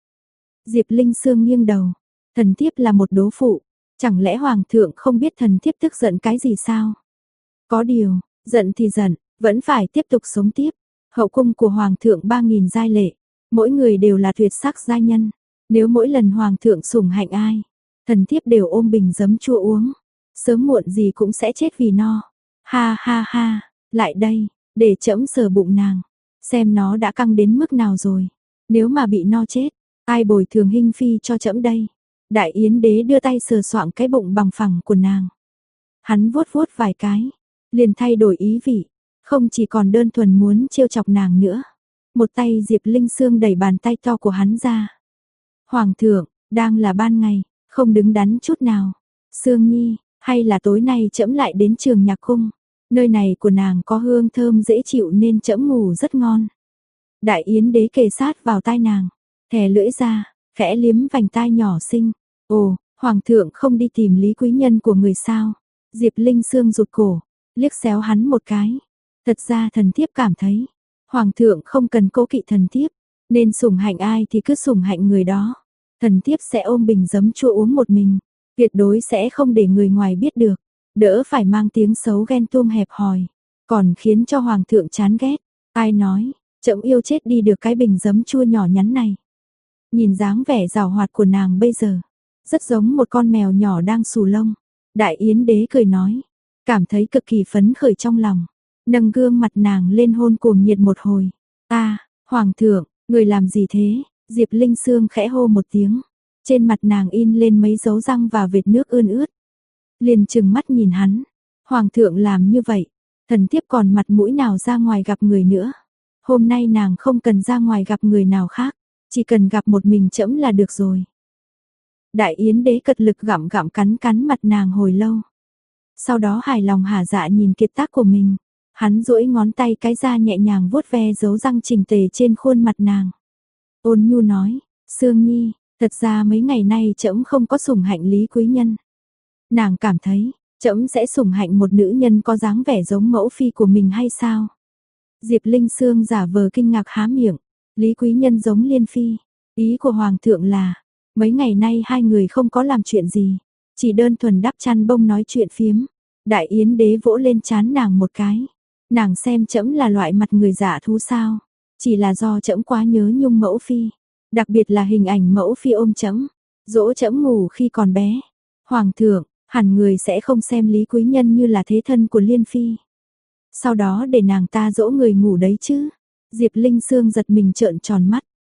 Diệp Linh Sương nghiêng đầu, thần thiếp là một đố phụ, chẳng lẽ hoàng thượng không biết thần thiếp tức giận cái gì sao? Có điều, giận thì giận, vẫn phải tiếp tục sống tiếp. Hậu cung của hoàng thượng 3000 giai lệ, mỗi người đều là tuyệt sắc giai nhân, nếu mỗi lần hoàng thượng sủng hạnh ai, thần thiếp đều ôm bình giấm chua uống, sớm muộn gì cũng sẽ chết vì no. Ha ha ha, lại đây, để trẫm sờ bụng nàng, xem nó đã căng đến mức nào rồi. Nếu mà bị no chết, ai bồi thường hinh phi cho trẫm đây? Đại Yến Đế đưa tay sờ soạng cái bụng bằng phẳng của nàng. Hắn vuốt vuốt vài cái, liền thay đổi ý vị, không chỉ còn đơn thuần muốn trêu chọc nàng nữa. Một tay Diệp Linh Sương đẩy bàn tay to của hắn ra. Hoàng thượng, đang là ban ngày, không đứng đắn chút nào. Sương Nhi, hay là tối nay trẫm lại đến Trường Nhạc Cung, nơi này của nàng có hương thơm dễ chịu nên trẫm ngủ rất ngon. Đại Yến Đế kề sát vào tai nàng, thè lưỡi ra, khẽ liếm vành tai nhỏ xinh. Ồ, hoàng thượng không đi tìm Lý Quý Nhân của người sao? Diệp Linh Sương rụt cổ, liếc xéo hắn một cái. Thật ra thần thiếp cảm thấy, hoàng thượng không cần cố kỵ thần thiếp, nên sủng hạnh ai thì cứ sủng hạnh người đó. Thần thiếp sẽ ôm bình giấm chua uống một mình, tuyệt đối sẽ không để người ngoài biết được, đỡ phải mang tiếng xấu ghen tuông hẹp hòi, còn khiến cho hoàng thượng chán ghét. Ai nói, trẫm yêu chết đi được cái bình giấm chua nhỏ nhắn này. Nhìn dáng vẻ giàu hoạt của nàng bây giờ, rất giống một con mèo nhỏ đang xù lông. Đại Yến Đế cười nói, cảm thấy cực kỳ phấn khởi trong lòng, nâng gương mặt nàng lên hôn cuồng nhiệt một hồi. Hoàng thượng, người làm gì thế? Diệp Linh Sương khẽ hô một tiếng, trên mặt nàng in lên mấy dấu răng và vệt nước ươn ướt. Liền trừng mắt nhìn hắn, hoàng thượng làm như vậy, thần thiếp còn mặt mũi nào ra ngoài gặp người nữa. Hôm nay nàng không cần ra ngoài gặp người nào khác, chỉ cần gặp một mình trẫm là được rồi. Đại Yến Đế cật lực gặm gặm cắn cắn mặt nàng hồi lâu. Sau đó hài lòng hả dạ nhìn kiệt tác của mình, hắn duỗi ngón tay cái ra nhẹ nhàng vuốt ve dấu răng chỉnh tề trên khuôn mặt nàng. Ôn nhu nói, Sương Nhi, thật ra mấy ngày nay trẫm không có sủng hạnh Lý Quý Nhân. Nàng cảm thấy, trẫm sẽ sủng hạnh một nữ nhân có dáng vẻ giống mẫu phi của mình hay sao? Diệp Linh Sương giả vờ kinh ngạc há miệng, Lý Quý Nhân giống Liên Phi, ý của hoàng thượng là, mấy ngày nay hai người không có làm chuyện gì, chỉ đơn thuần đắp chăn bông nói chuyện phiếm. Đại Yến Đế vỗ lên trán nàng một cái, nàng xem trẫm là loại mặt người dạ thú sao? Chỉ là do trẫm quá nhớ nhung mẫu phi, đặc biệt là hình ảnh mẫu phi ôm trẫm, dỗ trẫm ngủ khi còn bé. Hoàng thượng, hẳn người sẽ không xem Lý Quý Nhân như là thế thân của Liên Phi. Sau đó để nàng ta dỗ người ngủ đấy chứ. Diệp Linh Sương giật mình trợn tròn mắt,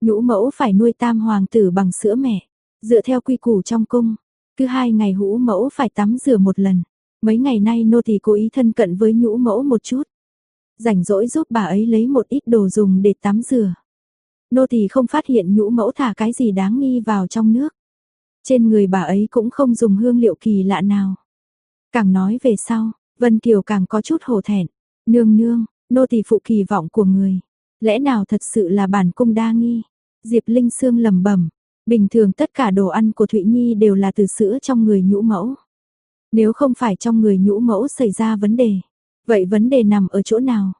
Nhũ mẫu phải nuôi tam hoàng tử bằng sữa mẹ, dựa theo quy củ trong cung, cứ 2 ngày Nhũ mẫu phải tắm rửa một lần. Mấy ngày nay nô tỳ cố ý thân cận với Nhũ mẫu một chút, rảnh rỗi giúp bà ấy lấy một ít đồ dùng để tắm rửa. Nô tỳ không phát hiện Nhũ mẫu thả cái gì đáng nghi vào trong nước. Trên người bà ấy cũng không dùng hương liệu kỳ lạ nào. Càng nói về sau, Vân Kiều càng có chút hổ thẹn. Nương nương, nô tỳ phụ kỳ vọng của người. Lẽ nào thật sự là bản cung đa nghi? Diệp Linh Sương lẩm bẩm. Bình thường tất cả đồ ăn của Thụy Nhi đều là từ sữa trong người Nhũ mẫu. Nếu không phải trong người Nhũ mẫu xảy ra vấn đề, vậy vấn đề nằm ở chỗ nào?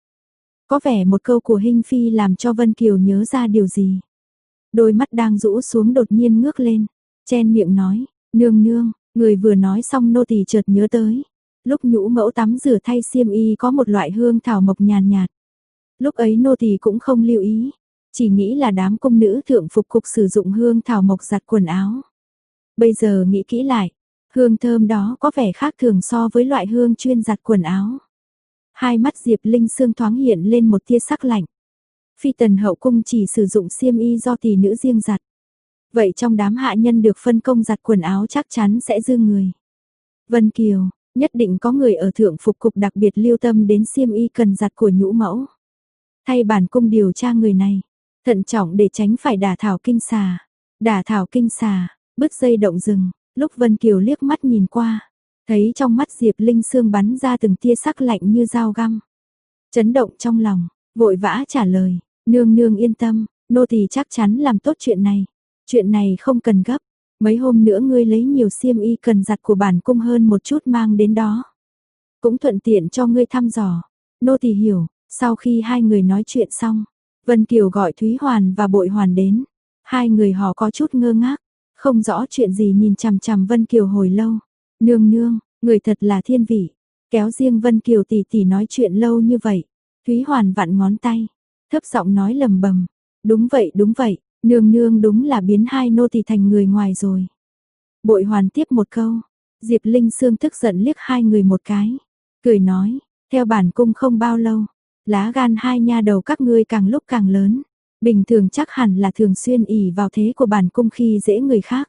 Có vẻ một câu của Hinh Phi làm cho Vân Kiều nhớ ra điều gì. Đôi mắt đang rũ xuống đột nhiên ngước lên, chen miệng nói, nương nương, người vừa nói xong nô tỳ chợt nhớ tới. Lúc Nhũ mẫu tắm rửa thay xiêm y có một loại hương thảo mộc nhàn nhạt. Lúc ấy nô tỳ cũng không lưu ý, chỉ nghĩ là đám cung nữ thượng phục cục sử dụng hương thảo mộc giặt quần áo. Bây giờ nghĩ kỹ lại, hương thơm đó có vẻ khác thường so với loại hương chuyên giặt quần áo. Hai mắt Diệp Linh Sương thoáng hiện lên một tia sắc lạnh. Phi tần hậu cung chỉ sử dụng xiêm y do tỷ nữ riêng giặt. Vậy trong đám hạ nhân được phân công giặt quần áo chắc chắn sẽ dư người. Vân Kiều, nhất định có người ở thượng phục cục đặc biệt lưu tâm đến xiêm y cần giặt của Nhũ mẫu. Thay bản cung điều tra người này, thận trọng để tránh phải đả thảo kinh xà. Đả thảo kinh xà, bứt dây động rừng, lúc Vân Kiều liếc mắt nhìn qua, thấy trong mắt Diệp Linh Sương bắn ra từng tia sắc lạnh như dao găm. Chấn động trong lòng, vội vã trả lời, nương nương yên tâm, nô tỳ chắc chắn làm tốt chuyện này. Chuyện này không cần gấp, mấy hôm nữa ngươi lấy nhiều xiêm y cần giặt của bản cung hơn một chút mang đến đó. Cũng thuận tiện cho ngươi thăm dò. Nô tỳ hiểu. Sau khi hai người nói chuyện xong, Vân Kiều gọi Thúy Hoàn và Bội Hoàn đến. Hai người họ có chút ngơ ngác, không rõ chuyện gì nhìn chằm chằm Vân Kiều hồi lâu. Nương nương, người thật là thiên vị. Kéo riêng Vân Kiều tỷ tỷ nói chuyện lâu như vậy. Thúy Hoàn vặn ngón tay, thấp giọng nói lầm bầm. Đúng vậy, nương nương đúng là biến hai nô tỳ thành người ngoài rồi. Bội Hoàn tiếp một câu, Diệp Linh Sương tức giận liếc hai người một cái, cười nói, theo bản cung không bao lâu, lá gan hai nha đầu các ngươi càng lúc càng lớn, bình thường chắc hẳn là thường xuyên ỷ vào thế của bản cung khi dễ người khác.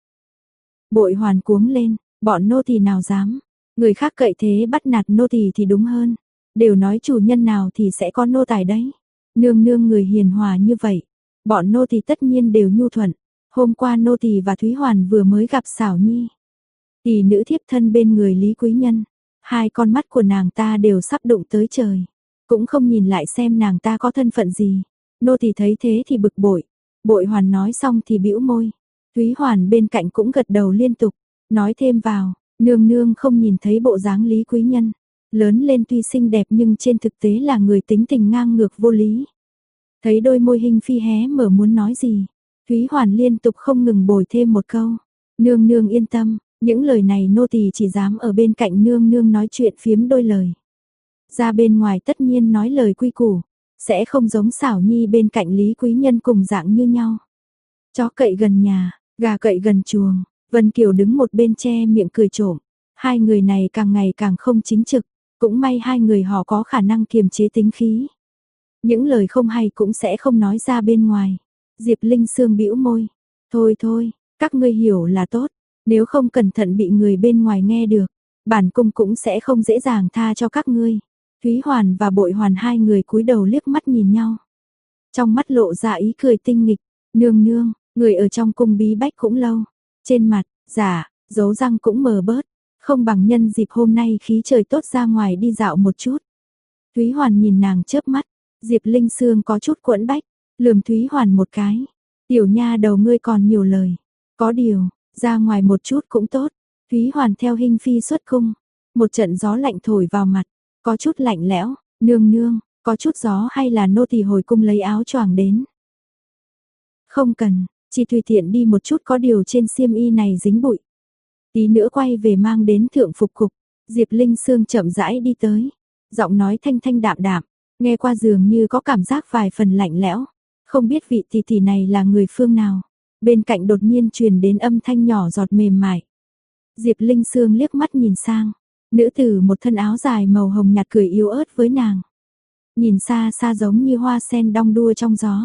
Bội Hoàn cuống lên, bọn nô tỳ nào dám, người khác cậy thế bắt nạt nô tỳ thì đúng hơn, đều nói chủ nhân nào thì sẽ có nô tài đấy. Nương nương người hiền hòa như vậy, bọn nô tỳ tất nhiên đều nhu thuận. Hôm qua nô tỳ và Thúy Hoàn vừa mới gặp Xảo Nhi, tỷ nữ thiếp thân bên người Lý Quý Nhân, hai con mắt của nàng ta đều sắp đụng tới trời, cũng không nhìn lại xem nàng ta có thân phận gì. Nô tỳ thấy thế thì bực bội. Bội Hoàn nói xong thì bĩu môi. Thúy Hoàn bên cạnh cũng gật đầu liên tục, nói thêm vào, nương nương không nhìn thấy bộ dáng Lý Quý Nhân, lớn lên tuy xinh đẹp nhưng trên thực tế là người tính tình ngang ngược vô lý. Thấy đôi môi Hinh Phi hé mở muốn nói gì, Thúy Hoàn liên tục không ngừng bồi thêm một câu, nương nương yên tâm, những lời này nô tỳ chỉ dám ở bên cạnh nương nương nói chuyện phiếm đôi lời. Ra bên ngoài tất nhiên nói lời quy củ, sẽ không giống Xảo Nhi bên cạnh Lý Quý Nhân cùng dạng như nhau. Chó cậy gần nhà, gà cậy gần chuồng, Vân Kiều đứng một bên che miệng cười trộm. Hai người này càng ngày càng không chính trực, cũng may hai người họ có khả năng kiềm chế tính khí. Những lời không hay cũng sẽ không nói ra bên ngoài. Diệp Linh Sương bĩu môi, thôi, các ngươi hiểu là tốt, nếu không cẩn thận bị người bên ngoài nghe được, bản cung cũng sẽ không dễ dàng tha cho các ngươi. Thúy Hoàn và Bội Hoàn hai người cúi đầu liếc mắt nhìn nhau. Trong mắt lộ ra ý cười tinh nghịch, nương nương, người ở trong cung bí bách cũng lâu. Trên mặt, dấu răng cũng mờ bớt, không bằng nhân dịp hôm nay khí trời tốt ra ngoài đi dạo một chút. Thúy Hoàn nhìn nàng chớp mắt, Diệp Linh Sương có chút quẫn bách, lườm Thúy Hoàn một cái. Tiểu nha đầu ngươi còn nhiều lời, có điều, ra ngoài một chút cũng tốt. Thúy Hoàn theo Hinh Phi xuất cung, một trận gió lạnh thổi vào mặt, có chút lạnh lẽo, nương nương, có chút gió hay là nô tỳ hồi cung lấy áo choàng đến. Không cần, chỉ tùy tiện đi một chút có điều trên xiêm y này dính bụi. Tí nữa quay về mang đến thượng phục cục, Diệp Linh Sương chậm rãi đi tới, giọng nói thanh thanh đạm đạm, nghe qua dường như có cảm giác vài phần lạnh lẽo, không biết vị tỷ tỷ này là người phương nào. Bên cạnh đột nhiên truyền đến âm thanh nhỏ giọt mềm mại. Diệp Linh Sương liếc mắt nhìn sang, nữ tử một thân áo dài màu hồng nhạt cười yếu ớt với nàng. Nhìn xa xa giống như hoa sen đong đua trong gió.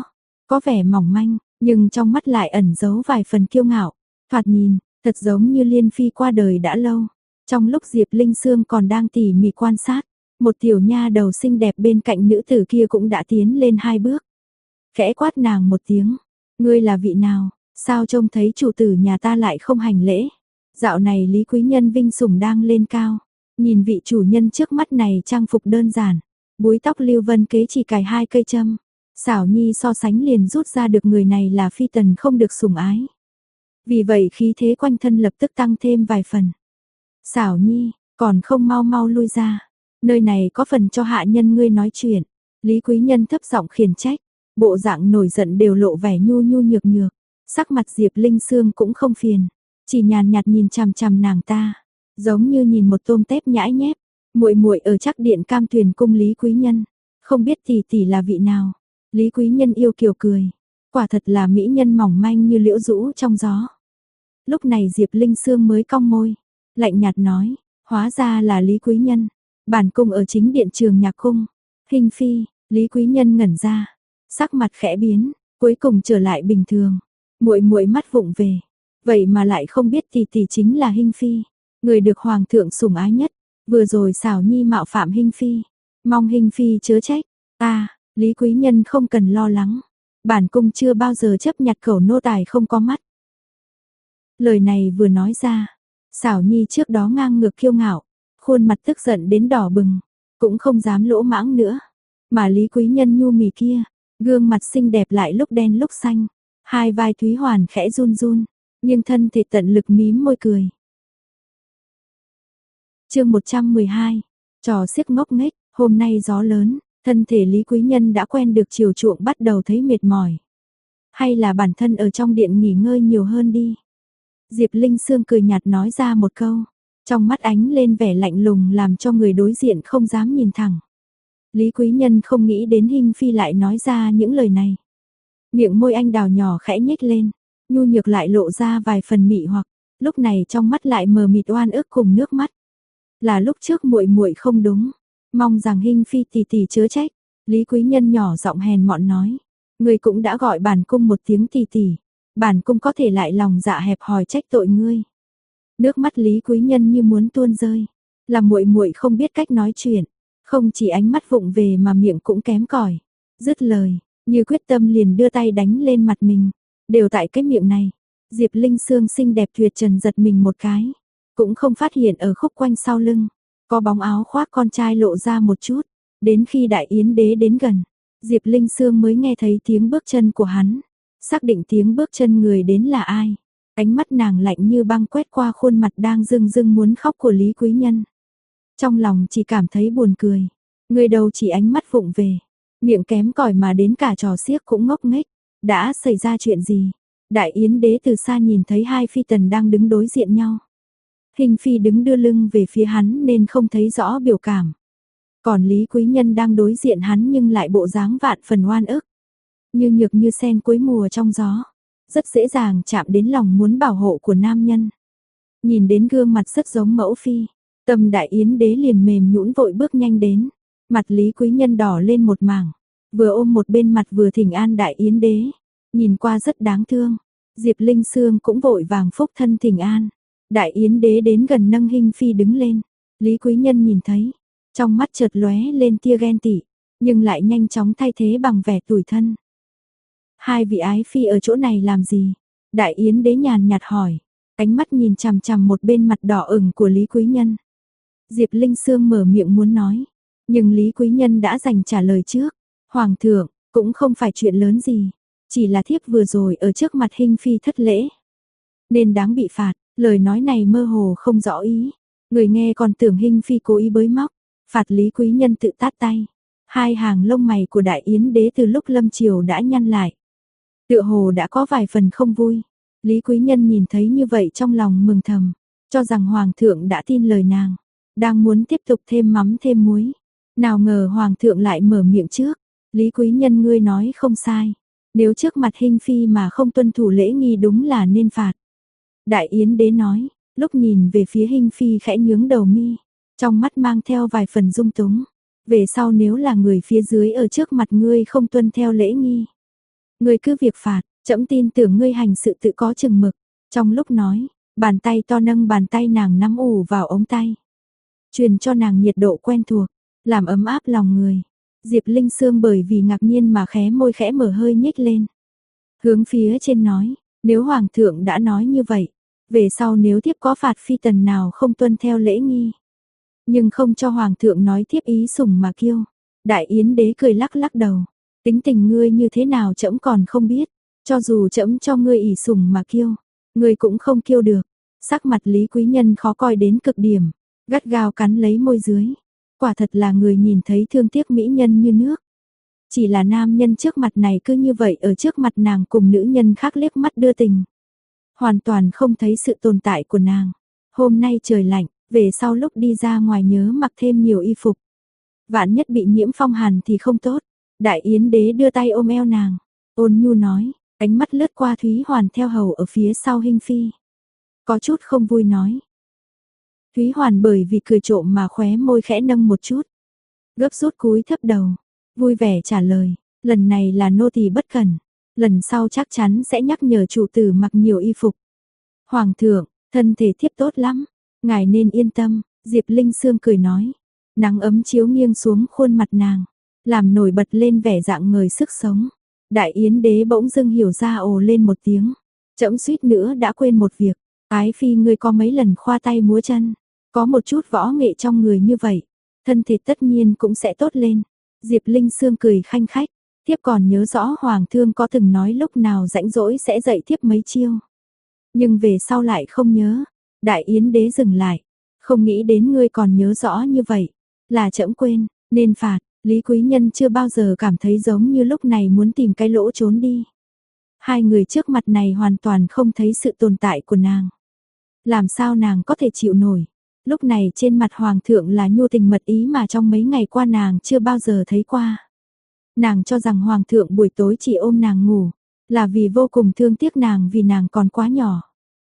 có vẻ mỏng manh, nhưng trong mắt lại ẩn giấu vài phần kiêu ngạo, thoạt nhìn, thật giống như Liên Phi qua đời đã lâu. Trong lúc Diệp Linh Sương còn đang tỉ mỉ quan sát, một tiểu nha đầu xinh đẹp bên cạnh nữ tử kia cũng đã tiến lên 2 bước. Khẽ quát nàng một tiếng, ngươi là vị nào, sao trông thấy chủ tử nhà ta lại không hành lễ? Dạo này Lý Quý Nhân vinh sủng đang lên cao, nhìn vị chủ nhân trước mắt này trang phục đơn giản, búi tóc lưu vân kế chỉ cài 2 cây châm. Xảo Nhi so sánh liền rút ra được người này là phi tần không được sủng ái. Vì vậy khí thế quanh thân lập tức tăng thêm vài phần. Xảo Nhi, còn không mau mau lui ra, nơi này có phần cho hạ nhân ngươi nói chuyện. Lý Quý Nhân thấp giọng khiển trách, bộ dạng nổi giận đều lộ vẻ nhu nhu nhược nhược. Sắc mặt Diệp Linh Sương cũng không phiền, chỉ nhàn nhạt nhìn chằm chằm nàng ta, giống như nhìn một tôm tép nhãi nhép. Muội muội ở Trắc Điện Cam Tuyền cung Lý Quý Nhân, không biết tỷ tỷ là vị nào. Lý Quý Nhân yêu kiều cười, quả thật là mỹ nhân mỏng manh như liễu rũ trong gió. Lúc này Diệp Linh Sương mới cong môi, lạnh nhạt nói, hóa ra là Lý Quý Nhân, bản cung ở chính điện Trường Nhạc cung. Hình phi, Lý Quý Nhân ngẩn ra, sắc mặt khẽ biến, cuối cùng trở lại bình thường. Muội muội mắt vụng về, vậy mà lại không biết tỷ tỷ chính là Hình phi, người được hoàng thượng sủng ái nhất. Vừa rồi Xảo Nhi mạo phạm Hình phi, mong Hình phi chớ trách. Lý Quý Nhân không cần lo lắng, bản cung chưa bao giờ chấp nhặt khẩu nô tài không có mắt. Lời này vừa nói ra, Xảo Nhi trước đó ngang ngược kiêu ngạo, khuôn mặt tức giận đến đỏ bừng, cũng không dám lỗ mãng nữa. Mà Lý Quý Nhân nhu mì kia, gương mặt xinh đẹp lại lúc đen lúc xanh, hai vai Thúy Hoàn khẽ run run, nhưng thân thể tận lực mím môi cười. Chương 112, trò xiếc ngốc nghếch, hôm nay gió lớn, thân thể Lý Quý Nhân đã quen được chiều chuộng bắt đầu thấy mệt mỏi. Hay là bản thân ở trong điện nghỉ ngơi nhiều hơn đi. Diệp Linh Sương cười nhạt nói ra một câu, trong mắt ánh lên vẻ lạnh lùng làm cho người đối diện không dám nhìn thẳng. Lý Quý Nhân không nghĩ đến Hình phi lại nói ra những lời này. Miệng môi anh đào nhỏ khẽ nhếch lên, nhu nhược lại lộ ra vài phần mị hoặc, lúc này trong mắt lại mờ mịt oan ức cùng nước mắt. Là lúc trước muội muội không đúng, mong rằng Hình phi tỷ tỷ chớ trách. Lý Quý Nhân nhỏ giọng hèn mọn nói, ngươi cũng đã gọi bản cung một tiếng tỷ tỷ, bản cung có thể lại lòng dạ hẹp hòi trách tội ngươi. Nước mắt Lý Quý Nhân như muốn tuôn rơi, là muội muội không biết cách nói chuyện, không chỉ ánh mắt vụng về mà miệng cũng kém cỏi. Dứt lời, như quyết tâm liền đưa tay đánh lên mặt mình, đều tại cái miệng này. Diệp Linh Sương xinh đẹp tuyệt trần giật mình một cái, cũng không phát hiện ở khúc quanh sau lưng có bóng áo khoác con trai lộ ra một chút. Đến khi Đại Yến Đế đến gần, Diệp Linh Sương mới nghe thấy tiếng bước chân của hắn, xác định tiếng bước chân người đến là ai. Ánh mắt nàng lạnh như băng quét qua khuôn mặt đang rưng rưng muốn khóc của Lý Quý Nhân. Trong lòng chỉ cảm thấy buồn cười, người đầu chỉ ánh mắt vụng về, miệng kém cỏi mà đến cả trò xiếc cũng ngốc nghếch. Đã xảy ra chuyện gì? Đại Yến Đế từ xa nhìn thấy hai phi tần đang đứng đối diện nhau. Hình phi đứng đưa lưng về phía hắn nên không thấy rõ biểu cảm. Còn Lý Quý Nhân đang đối diện hắn nhưng lại bộ dáng vạn phần oan ức, như nhược như sen cuối mùa trong gió, rất dễ dàng chạm đến lòng muốn bảo hộ của nam nhân. Nhìn đến gương mặt rất giống mẫu phi, tâm Đại Yến Đế liền mềm nhũn vội bước nhanh đến. Mặt Lý Quý Nhân đỏ lên một mảng, vừa ôm một bên mặt vừa thỉnh an Đại Yến Đế, nhìn qua rất đáng thương. Diệp Linh Sương cũng vội vàng phúc thân thỉnh an. Đại Yến Đế đến gần nâng Hình phi đứng lên. Lý Quý Nhân nhìn thấy, trong mắt chợt lóe lên tia ghen tị, nhưng lại nhanh chóng thay thế bằng vẻ tủi thân. Hai vị ái phi ở chỗ này làm gì? Đại Yến Đế nhàn nhạt hỏi, ánh mắt nhìn chằm chằm một bên mặt đỏ ửng của Lý Quý Nhân. Diệp Linh Sương mở miệng muốn nói, nhưng Lý Quý Nhân đã dành trả lời trước. Hoàng thượng, cũng không phải chuyện lớn gì, chỉ là thiếp vừa rồi ở trước mặt Hình phi thất lễ, nên đáng bị phạt. Lời nói này mơ hồ không rõ ý, người nghe còn tưởng Hình phi cố ý bới móc, phạt Lý Quý Nhân tự tát tay. Hai hàng lông mày của Đại Yến Đế từ lúc lâm triều đã nhăn lại, tựa hồ đã có vài phần không vui. Lý Quý Nhân nhìn thấy như vậy trong lòng mừng thầm, cho rằng Hoàng thượng đã tin lời nàng, đang muốn tiếp tục thêm mắm thêm muối. Nào ngờ Hoàng thượng lại mở miệng trước, Lý Quý Nhân ngươi nói không sai, nếu trước mặt Hình phi mà không tuân thủ lễ nghi đúng là nên phạt. Đại Yến Đế nói, lúc nhìn về phía Hình phi khẽ nhướng đầu mi, trong mắt mang theo vài phần dung túng. Về sau nếu là người phía dưới ở trước mặt ngươi không tuân theo lễ nghi, Ngươi cứ việc phạt, trẫm tin tưởng ngươi hành sự tự có chừng mực. Trong lúc nói, bàn tay to nâng bàn tay nàng nắm ù vào ống tay. Truyền cho nàng nhiệt độ quen thuộc, làm ấm áp lòng người. Diệp Linh Sương bởi vì ngạc nhiên mà khé môi khẽ mở hơi nhếch lên. Hướng phía trên nói, nếu Hoàng thượng đã nói như vậy, về sau nếu tiếp có phạt phi tần nào không tuân theo lễ nghi. Nhưng không cho Hoàng thượng nói tiếp ý sủng mà kiêu. Đại Yến đế cười lắc lắc đầu, tính tình ngươi như thế nào trẫm còn không biết, cho dù trẫm cho ngươi ỷ sủng mà kiêu, ngươi cũng không kiêu được. Sắc mặt Lý Quý Nhân khó coi đến cực điểm, gắt gao cắn lấy môi dưới. Quả thật là người nhìn thấy thương tiếc mỹ nhân như nước. Chỉ là nam nhân trước mặt này cứ như vậy ở trước mặt nàng cùng nữ nhân khác liếc mắt đưa tình. Hoàn toàn không thấy sự tồn tại của nàng. Hôm nay trời lạnh, về sau lúc đi ra ngoài nhớ mặc thêm nhiều y phục. Vạn nhất bị nhiễm phong hàn thì không tốt. Đại Yến đế đưa tay ôm eo nàng, ôn nhu nói, ánh mắt lướt qua Thúy Hoàn theo hầu ở phía sau Hinh Phi. Có chút không vui nói. Thúy Hoàn bởi vì cười trộm mà khóe môi khẽ nâng một chút. Gấp rút cúi thấp đầu, vui vẻ trả lời, lần này là nô tỳ bất cẩn, lần sau chắc chắn sẽ nhắc nhở chủ tử mặc nhiều y phục. Hoàng thượng, thân thể thiếp tốt lắm, ngài nên yên tâm, Diệp Linh Sương cười nói. Nắng ấm chiếu nghiêng xuống khuôn mặt nàng, làm nổi bật lên vẻ dạng người sức sống. Đại Yến đế bỗng dưng hiểu ra ồ lên một tiếng, trẫm suýt nữa đã quên một việc, ái phi ngươi có mấy lần khoa tay múa chân, có một chút võ nghệ trong người như vậy, thân thể tất nhiên cũng sẽ tốt lên. Diệp Linh Sương cười khanh khách, thiếp còn nhớ rõ Hoàng thượng có từng nói lúc nào rảnh rỗi sẽ dạy thiếp mấy chiêu. Nhưng về sau lại không nhớ. Đại Yến đế dừng lại, không nghĩ đến ngươi còn nhớ rõ như vậy, là trẫm quên, nên phạt. Lý Quý Nhân chưa bao giờ cảm thấy giống như lúc này muốn tìm cái lỗ trốn đi. Hai người trước mặt này hoàn toàn không thấy sự tồn tại của nàng. Làm sao nàng có thể chịu nổi? Lúc này trên mặt Hoàng thượng là nhu tình mật ý mà trong mấy ngày qua nàng chưa bao giờ thấy qua. Nàng cho rằng Hoàng thượng buổi tối chỉ ôm nàng ngủ, là vì vô cùng thương tiếc nàng vì nàng còn quá nhỏ.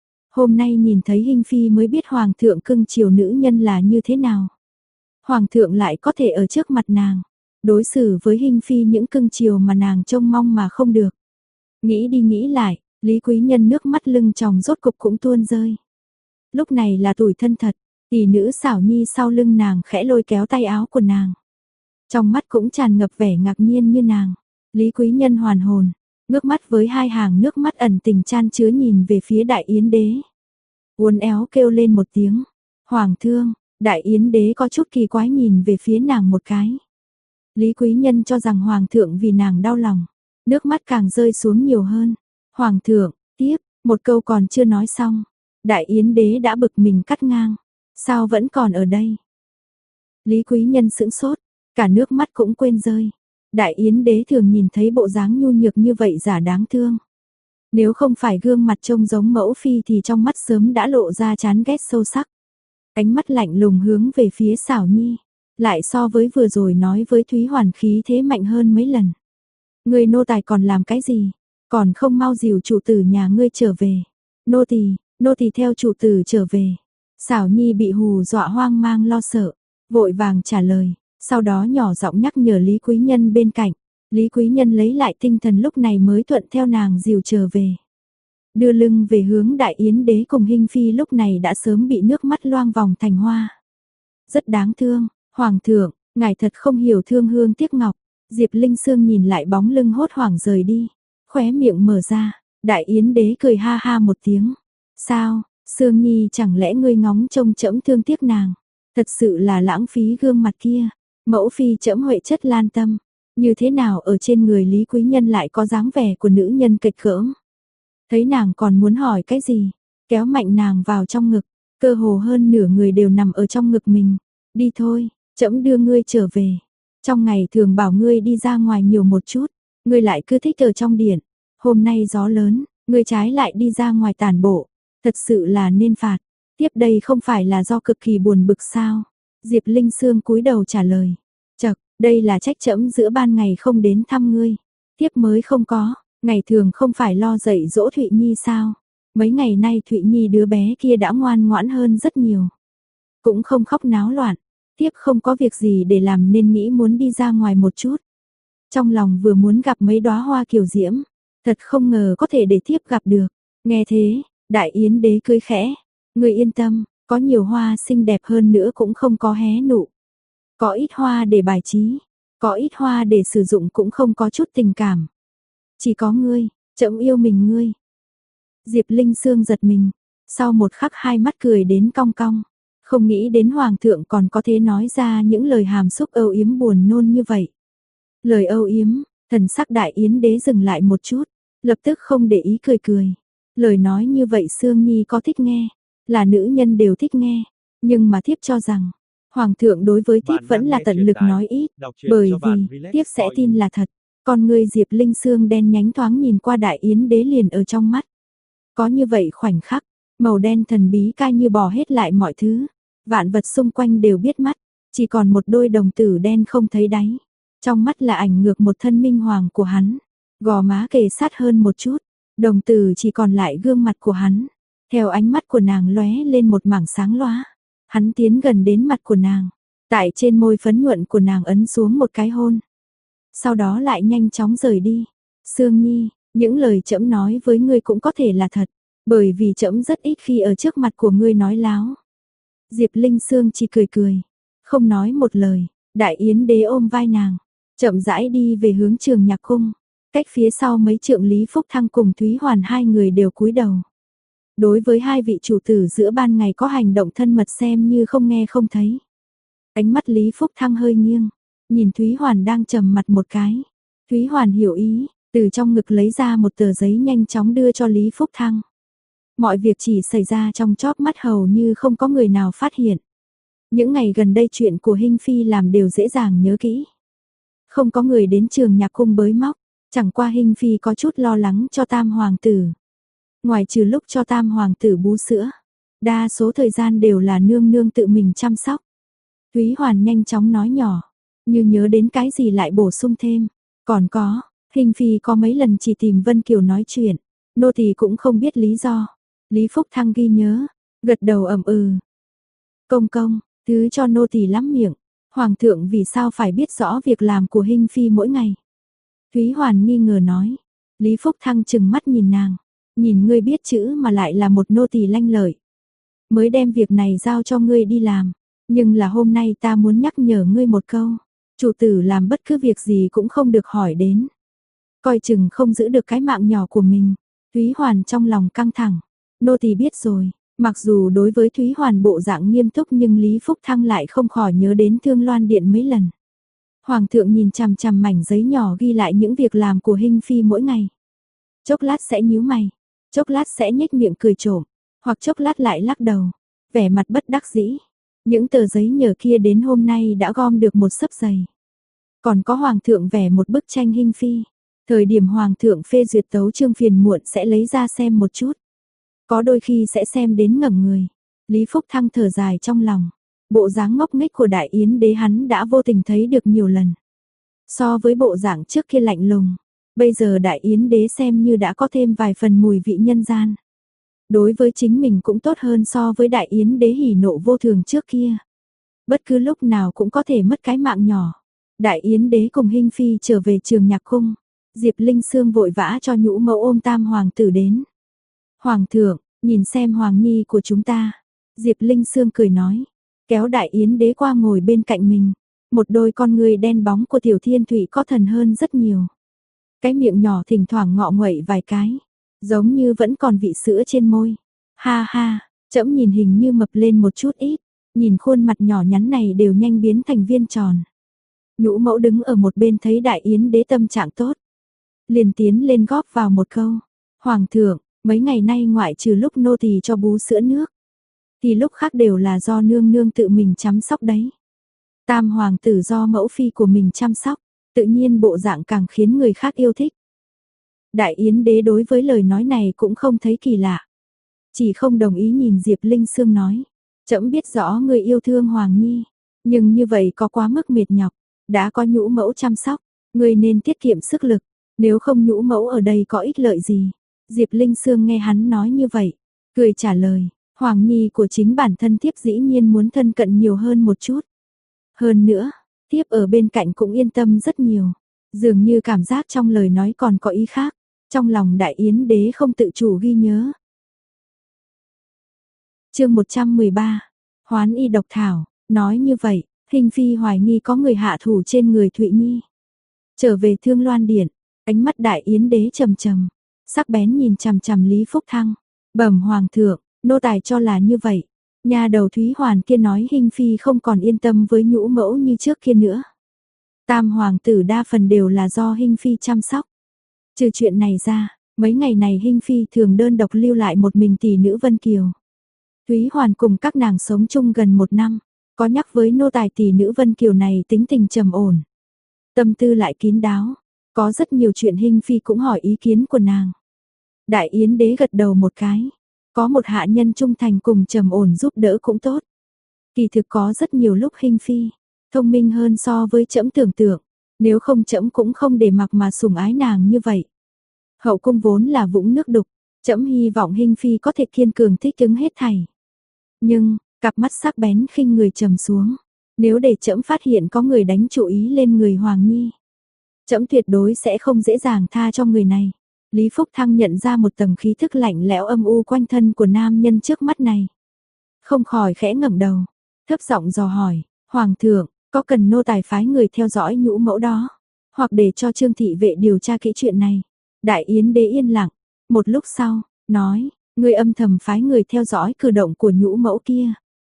Hôm nay nhìn thấy Hinh Phi mới biết Hoàng thượng cưng chiều nữ nhân là như thế nào. Hoàng thượng lại có thể ở trước mặt nàng, đối xử với Hinh Phi những cưng chiều mà nàng trông mong mà không được. Nghĩ đi nghĩ lại, Lý Quý Nhân nước mắt lưng tròng rốt cục cũng tuôn rơi. Lúc này là tủi thân thật, tỷ nữ xảo nhi sau lưng nàng khẽ lôi kéo tay áo của nàng. Trong mắt cũng tràn ngập vẻ ngạc nhiên như nàng. Lý Quý Nhân hoàn hồn, ngước mắt với hai hàng nước mắt ẩn tình chan chứa nhìn về phía Đại Yến đế. Uốn éo kêu lên một tiếng, Hoàng thương. Đại Yến đế có chút kỳ quái nhìn về phía nàng một cái. Lý Quý Nhân cho rằng Hoàng thượng vì nàng đau lòng, nước mắt càng rơi xuống nhiều hơn. Hoàng thượng, tiếp, một câu còn chưa nói xong, Đại Yến đế đã bực mình cắt ngang. Sao vẫn còn ở đây? Lý Quý Nhân sững sốt, cả nước mắt cũng quên rơi. Đại Yến đế thường nhìn thấy bộ dáng nhu nhược như vậy giả đáng thương. Nếu không phải gương mặt trông giống mẫu phi thì trong mắt sớm đã lộ ra chán ghét sâu sắc. Ánh mắt lạnh lùng hướng về phía xảo nhi, lại so với vừa rồi nói với Thúy Hoàn khí thế mạnh hơn mấy lần. Người nô tài còn làm cái gì? Còn không mau dìu chủ tử nhà ngươi trở về. Nô tỳ theo chủ tử trở về. Xảo nhi bị hù dọa hoang mang lo sợ, vội vàng trả lời, sau đó nhỏ giọng nhắc nhở Lý Quý Nhân bên cạnh. Lý Quý Nhân lấy lại tinh thần lúc này mới thuận theo nàng dìu trở về. Đưa lưng về hướng Đại Yến đế cùng Hinh Phi lúc này đã sớm bị nước mắt loang vòng thành hoa. Rất đáng thương, Hoàng thượng, ngài thật không hiểu thương hương tiếc ngọc. Diệp Linh Sương nhìn lại bóng lưng hốt hoảng rời đi, khóe miệng mở ra, Đại Yến đế cười ha ha một tiếng. Sao, Sương Nhi chẳng lẽ ngươi ngóng trông trẫm thương tiếc nàng? Thật sự là lãng phí gương mặt kia. Mẫu phi trẫm huệ chất lan tâm, như thế nào ở trên người Lý Quý Nhân lại có dáng vẻ của nữ nhân kịch cỡm? Thấy nàng còn muốn hỏi cái gì, kéo mạnh nàng vào trong ngực, cơ hồ hơn nửa người đều nằm ở trong ngực mình. Đi thôi, trẫm đưa ngươi trở về. Trong ngày thường bảo ngươi đi ra ngoài nhiều một chút, ngươi lại cứ thích ở trong điện. Hôm nay gió lớn, ngươi trái lại đi ra ngoài tản bộ, thật sự là nên phạt. Tiếp đây không phải là do cực kỳ buồn bực sao? Diệp Linh Sương cúi đầu trả lời. Chậc, đây là trách trẫm giữa ban ngày không đến thăm ngươi. Tiếp mới không có. Ngày thường không phải lo dạy dỗ Thụy Nhi sao? Mấy ngày nay Thụy Nhi đứa bé kia đã ngoan ngoãn hơn rất nhiều. Cũng không khóc náo loạn. Tiếp không có việc gì để làm nên nghĩ muốn đi ra ngoài một chút. Trong lòng vừa muốn gặp mấy đóa hoa kiều diễm, Thật không ngờ có thể để thiếp gặp được. Nghe thế, Đại Yến đế cười khẽ. Người yên tâm, có nhiều hoa xinh đẹp hơn nữa cũng không có hé nụ. Có ít hoa để bài trí, có ít hoa để sử dụng cũng không có chút tình cảm. Chỉ có ngươi, trẫm yêu mình ngươi. Diệp Linh Sương giật mình, sau một khắc hai mắt cười đến cong cong. Không nghĩ đến Hoàng thượng còn có thể nói ra những lời hàm xúc âu yếm buồn nôn như vậy. Lời âu yếm, thần sắc Đại Yến đế dừng lại một chút, lập tức không để ý cười cười. Lời nói như vậy Sương Nhi có thích nghe, là nữ nhân đều thích nghe, nhưng mà thiếp cho rằng, Hoàng thượng đối với thiếp vẫn là tận lực nói ít, bởi vì, thiếp sẽ tin là thật. Con người Diệp Linh Sương đen nhánh thoáng nhìn qua Đại Yến đế liền ở trong mắt. Có như vậy khoảnh khắc, màu đen thần bí cai như bỏ hết lại mọi thứ. Vạn vật xung quanh đều biết mắt, chỉ còn một đôi đồng tử đen không thấy đáy. Trong mắt là ảnh ngược một thân minh hoàng của hắn, gò má kề sát hơn một chút, đồng tử chỉ còn lại gương mặt của hắn. Theo ánh mắt của nàng lóe lên một mảng sáng loá, hắn tiến gần đến mặt của nàng, tại trên môi phấn nhuận của nàng ấn xuống một cái hôn. Sau đó lại nhanh chóng rời đi. Sương Nhi, những lời trẫm nói với ngươi cũng có thể là thật, bởi vì trẫm rất ít khi ở trước mặt của ngươi nói láo. Diệp Linh Sương chỉ cười cười, không nói một lời. Đại Yến đế ôm vai nàng, chậm rãi đi về hướng Trường Nhạc cung. Cách phía sau mấy trượng Lý Phúc Thăng cùng Thúy Hoàn hai người đều cúi đầu. Đối với hai vị chủ tử giữa ban ngày có hành động thân mật xem như không nghe không thấy. Ánh mắt Lý Phúc Thăng hơi nghiêng, nhìn Thúy Hoàn đang trầm mặt một cái. Thúy Hoàn hiểu ý, từ trong ngực lấy ra một tờ giấy nhanh chóng đưa cho Lý Phúc Thăng. Mọi việc chỉ xảy ra trong chóp mắt hầu như không có người nào phát hiện. Những ngày gần đây chuyện của Hinh Phi làm đều dễ dàng nhớ kỹ. Không có người đến Trường Nhạc cung bới móc, chẳng qua Hinh Phi có chút lo lắng cho Tam Hoàng tử. Ngoài trừ lúc cho Tam Hoàng tử bú sữa, đa số thời gian đều là nương nương tự mình chăm sóc. Thúy Hoàn nhanh chóng nói nhỏ, như nhớ đến cái gì lại bổ sung thêm. Còn có, Hinh Phi có mấy lần chỉ tìm Vân Kiều nói chuyện, nô tỳ cũng không biết lý do. Lý Phúc Thăng ghi nhớ, gật đầu ậm ừ. Công công, thứ cho nô tỳ lắm miệng, Hoàng thượng vì sao phải biết rõ việc làm của Hinh Phi mỗi ngày. Thúy Hoàn nghi ngờ nói, Lý Phúc Thăng chừng mắt nhìn nàng, nhìn ngươi biết chữ mà lại là một nô tỳ lanh lợi. Mới đem việc này giao cho ngươi đi làm, nhưng là hôm nay ta muốn nhắc nhở ngươi một câu, chủ tử làm bất cứ việc gì cũng không được hỏi đến. Coi chừng không giữ được cái mạng nhỏ của mình. Thúy Hoàn trong lòng căng thẳng, nô tỳ biết rồi. Mặc dù đối với Thúy Hoàn bộ dạng nghiêm túc nhưng Lý Phúc Thăng lại không khỏi nhớ đến Thương Loan Điện mấy lần. Hoàng thượng nhìn chằm chằm mảnh giấy nhỏ ghi lại những việc làm của Hinh Phi mỗi ngày. Chốc lát sẽ nhíu mày, chốc lát sẽ nhếch miệng cười trộm, hoặc chốc lát lại lắc đầu, vẻ mặt bất đắc dĩ. Những tờ giấy nhờ kia đến hôm nay đã gom được một xấp dày. Còn có Hoàng thượng vẽ một bức tranh Hinh Phi. Thời điểm Hoàng thượng phê duyệt tấu chương phiền muộn sẽ lấy ra xem một chút. Có đôi khi sẽ xem đến ngẩn người. Lý Phúc Thăng thở dài trong lòng. Bộ dáng ngốc nghếch của Đại Yến đế hắn đã vô tình thấy được nhiều lần. So với bộ dạng trước kia lạnh lùng, bây giờ Đại Yến đế xem như đã có thêm vài phần mùi vị nhân gian. Đối với chính mình cũng tốt hơn so với Đại Yến đế hỉ nộ vô thường trước kia. Bất cứ lúc nào cũng có thể mất cái mạng nhỏ. Đại Yến đế cùng Hinh Phi trở về Trường Nhạc cung. Diệp Linh Sương vội vã cho nhũ mẫu ôm Tam Hoàng tử đến. Hoàng thượng, nhìn xem Hoàng nhi của chúng ta. Diệp Linh Sương cười nói, kéo Đại Yến đế qua ngồi bên cạnh mình. Một đôi con người đen bóng của Tiểu Thiên Thủy có thần hơn rất nhiều. Cái miệng nhỏ thỉnh thoảng ngọ nguậy vài cái, giống như vẫn còn vị sữa trên môi. Ha ha, trẫm nhìn hình như mập lên một chút ít, nhìn khuôn mặt nhỏ nhắn này đều nhanh biến thành viên tròn. Nhũ mẫu đứng ở một bên thấy Đại Yến đế tâm trạng tốt, liền tiến lên góp vào một câu. Hoàng thượng, mấy ngày nay ngoại trừ lúc nô tỳ cho bú sữa nước, thì lúc khác đều là do nương nương tự mình chăm sóc đấy. Tam hoàng tử do mẫu phi của mình chăm sóc, tự nhiên bộ dạng càng khiến người khác yêu thích. Đại Yến đế đối với lời nói này cũng không thấy kỳ lạ, chỉ không đồng ý nhìn Diệp Linh Sương nói, trẫm biết rõ người yêu thương Hoàng nhi, nhưng như vậy có quá mức mệt nhọc, đã có nhũ mẫu chăm sóc, người nên tiết kiệm sức lực, nếu không nhũ mẫu ở đây có ích lợi gì. Diệp Linh Sương nghe hắn nói như vậy, cười trả lời, Hoàng nhi của chính bản thân thiếp dĩ nhiên muốn thân cận nhiều hơn một chút. Hơn nữa, thiếp ở bên cạnh cũng yên tâm rất nhiều, dường như cảm giác trong lời nói còn có ý khác. Trong lòng Đại Yến đế không tự chủ ghi nhớ. Chương 113. Hoán y độc thảo, nói như vậy, Hình phi hoài nghi có người hạ thủ trên người Thụy Nhi. Trở về Thương Loan điện, ánh mắt Đại Yến đế trầm trầm, sắc bén nhìn chằm chằm Lý Phúc Thăng, bẩm hoàng thượng, nô tài cho là như vậy. Nhà đầu Thúy Hoàn kia nói Hình phi không còn yên tâm với nhũ mẫu như trước kia nữa. Tam hoàng tử đa phần đều là do Hình phi chăm sóc. Trừ chuyện này ra, mấy ngày này Hình phi thường đơn độc lưu lại một mình tỷ nữ Vân Kiều. Thúy Hoàn cùng các nàng sống chung gần 1 năm, có nhắc với nô tài tỷ nữ Vân Kiều này tính tình trầm ổn, tâm tư lại kín đáo, có rất nhiều chuyện Hình phi cũng hỏi ý kiến của nàng. Đại Yến đế gật đầu một cái, có một hạ nhân trung thành cùng trầm ổn giúp đỡ cũng tốt. Kỳ thực có rất nhiều lúc Hình phi thông minh hơn so với trẫm tưởng tượng, nếu không trẫm cũng không để mặc mà sủng ái nàng như vậy. Hậu cung vốn là vũng nước đục, trẫm hy vọng Hình phi có thể kiên cường thích ứng hết thảy. Nhưng, cặp mắt sắc bén khinh người trầm xuống, nếu để trẫm phát hiện có người đánh chủ ý lên người Hoàng Nhi, trẫm tuyệt đối sẽ không dễ dàng tha cho người này. Lý Phúc Thăng nhận ra một tầng khí thức lạnh lẽo âm u quanh thân của nam nhân trước mắt này, không khỏi khẽ ngẩng đầu, thấp giọng dò hỏi, Hoàng thượng, có cần nô tài phái người theo dõi nhũ mẫu đó, hoặc để cho Trương thị vệ điều tra kỹ chuyện này? Đại Yến đế yên lặng, một lúc sau, nói, ngươi âm thầm phái người theo dõi cử động của nhũ mẫu kia,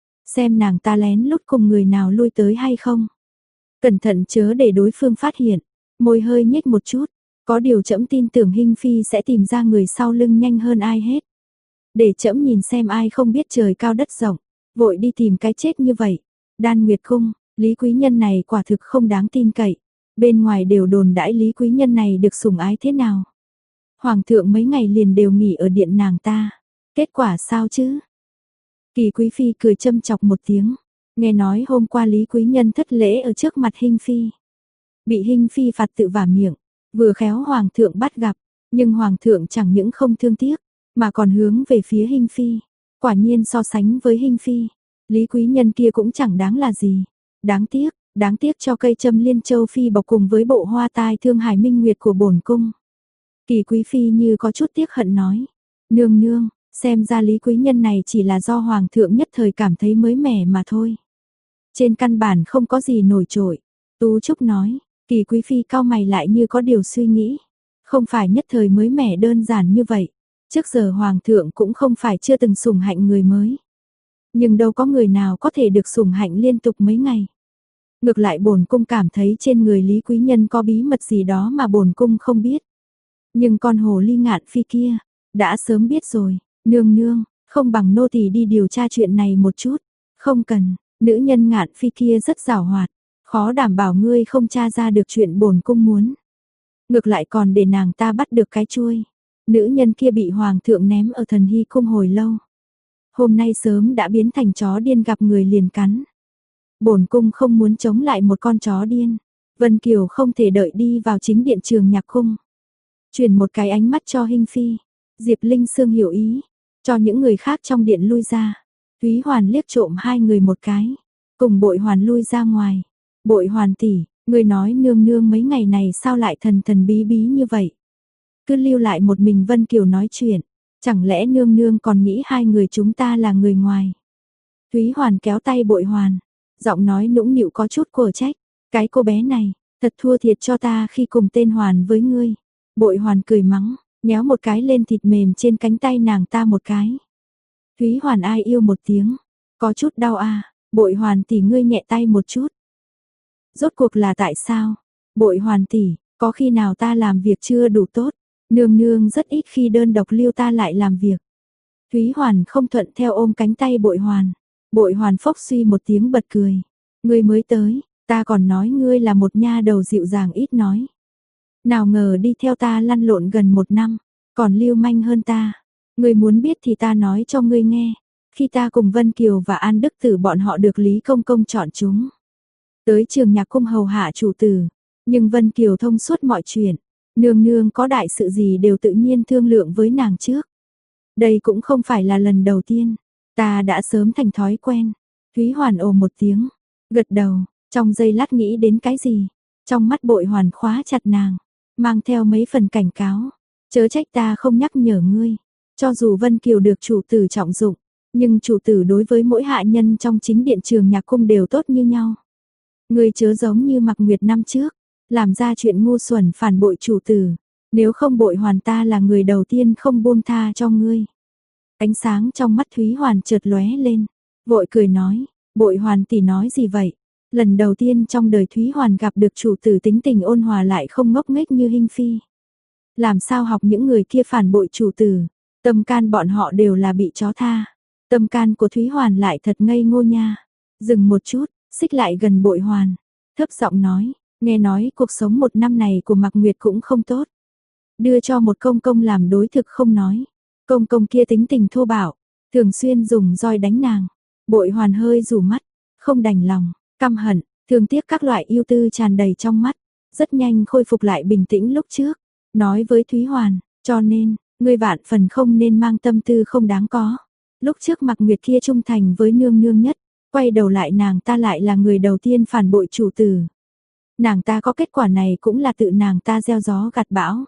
xem nàng ta lén lút cùng người nào lui tới hay không. Cẩn thận chớ để đối phương phát hiện. Môi hơi nhếch một chút, có điều trẫm tin tưởng Hình phi sẽ tìm ra người sau lưng nhanh hơn ai hết. Để trẫm nhìn xem ai không biết trời cao đất rộng, vội đi tìm cái chết như vậy. Đan Nguyệt cung, Lý quý nhân này quả thực không đáng tin cậy. Bên ngoài đều đồn đãi Lý quý nhân này được sủng ái thế nào. Hoàng thượng mấy ngày liền đều nghỉ ở điện nàng ta. Kết quả sao chứ? Kỳ quý phi cười châm chọc một tiếng. Nghe nói hôm qua Lý quý nhân thất lễ ở trước mặt Hình phi, bị Hình phi phạt tự vả miệng, vừa khéo hoàng thượng bắt gặp, nhưng hoàng thượng chẳng những không thương tiếc, mà còn hướng về phía Hình phi. Quả nhiên so sánh với Hình phi, Lý quý nhân kia cũng chẳng đáng là gì. Đáng tiếc cho cây châm Liên Châu phi bọc cùng với bộ hoa tai Thương Hải Minh Nguyệt của bổn cung. Kỳ quý phi như có chút tiếc hận nói, nương nương, xem ra Lý quý nhân này chỉ là do hoàng thượng nhất thời cảm thấy mới mẻ mà thôi. Trên căn bản không có gì nổi trội. Tú Trúc nói, Kỳ quý phi cau mày lại như có điều suy nghĩ. Không phải nhất thời mới mẻ đơn giản như vậy. Trước giờ hoàng thượng cũng không phải chưa từng sủng hạnh người mới. Nhưng đâu có người nào có thể được sủng hạnh liên tục mấy ngày. Ngược lại bổn cung cảm thấy trên người Lý quý nhân có bí mật gì đó mà bổn cung không biết. Nhưng con hồ ly Ngạn phi kia, đã sớm biết rồi. Nương nương, không bằng nô tỳ đi điều tra chuyện này một chút. Không cần, nữ nhân Ngạn phi kia rất giàu hoạt, khó đảm bảo ngươi không tra ra được chuyện bổn cung muốn. Ngược lại còn để nàng ta bắt được cái chuôi. Nữ nhân kia bị hoàng thượng ném ở Thần Hy cung hồi lâu. Hôm nay sớm đã biến thành chó điên gặp người liền cắn. Bổn cung không muốn chống lại một con chó điên. Vân Kiều không thể đợi đi vào chính điện Trường Nhạc cung. Truyền một cái ánh mắt cho Hình phi. Diệp Linh Sương hiểu ý, cho những người khác trong điện lui ra. Thúy Hoàn liếc trộm hai người một cái, cùng Bội Hoàn lui ra ngoài. Bội Hoàn tỷ, ngươi nói nương nương mấy ngày này sao lại thần thần bí bí như vậy? Cứ lưu lại một mình Vân Kiều nói chuyện, chẳng lẽ nương nương còn nghĩ hai người chúng ta là người ngoài? Thúy Hoàn kéo tay Bội Hoàn, giọng nói nũng nịu có chút quở trách, cái cô bé này, thật thua thiệt cho ta khi cùng tên Hoàn với ngươi. Bội Hoàn cười mắng, nhéo một cái lên thịt mềm trên cánh tay nàng ta một cái. Thúy Hoàn ai yêu một tiếng, có chút đau à, Bội Hoàn tỷ ngươi nhẹ tay một chút. Rốt cuộc là tại sao? Bội Hoàn tỷ, có khi nào ta làm việc chưa đủ tốt? Nương nương rất ít khi đơn độc lưu ta lại làm việc. Thúy Hoàn không thuận theo ôm cánh tay Bội Hoàn. Bội Hoàn phốc suy một tiếng bật cười. Ngươi mới tới, ta còn nói ngươi là một nha đầu dịu dàng ít nói. Nào ngờ đi theo ta lăn lộn gần 1 năm, còn lưu manh hơn ta. Ngươi muốn biết thì ta nói cho ngươi nghe. Khi ta cùng Vân Kiều và An Đức Tử bọn họ được Lý Công Công chọn chúng tới Trường Nhạc cung hầu hạ chủ tử, nhưng Vân Kiều thông suốt mọi chuyện, nương nương có đại sự gì đều tự nhiên thương lượng với nàng trước. Đây cũng không phải là lần đầu tiên, ta đã sớm thành thói quen. Thúy Hoàn ồ một tiếng, gật đầu, trong giây lát nghĩ đến cái gì, trong mắt Bội Hoàn khóa chặt nàng, mang theo mấy phần cảnh cáo. Chớ trách ta không nhắc nhở ngươi, cho dù Vân Kiều được chủ tử trọng dụng, nhưng chủ tử đối với mỗi hạ nhân trong chính điện Trường Nhạc cung đều tốt như nhau. Ngươi chớ giống như Mạc Nguyệt năm trước, làm ra chuyện ngu xuẩn phản bội chủ tử, nếu không bội hoàn ta là người đầu tiên không buông tha cho ngươi. Ánh sáng trong mắt Thúy Hoàn chợt lóe lên, vội cười nói, bội hoàn tỷ nói gì vậy? Lần đầu tiên trong đời Thúy Hoàn gặp được chủ tử tính tình ôn hòa lại không ngốc nghếch như Hinh Phi. Làm sao học những người kia phản bội chủ tử, tâm can bọn họ đều là bị chó tha. Tâm can của Thúy Hoàn lại thật ngây ngô nha. Dừng một chút, xích lại gần bội hoàn, thấp giọng nói, nghe nói cuộc sống một năm này của Mạc Nguyệt cũng không tốt. Đưa cho một công công làm đối thực không nói. Công công kia tính tình thô bạo, thường xuyên dùng roi đánh nàng. Bội hoàn hơi rủ mắt, không đành lòng, căm hận, thương tiếc các loại yêu tư tràn đầy trong mắt. Rất nhanh khôi phục lại bình tĩnh lúc trước. Nói với Thúy Hoàn, cho nên, ngươi vạn phần không nên mang tâm tư không đáng có. Lúc trước Mạc Nguyệt kia trung thành với nương nương nhất, quay đầu lại nàng ta lại là người đầu tiên phản bội chủ tử. Nàng ta có kết quả này cũng là tự nàng ta gieo gió gặt bão.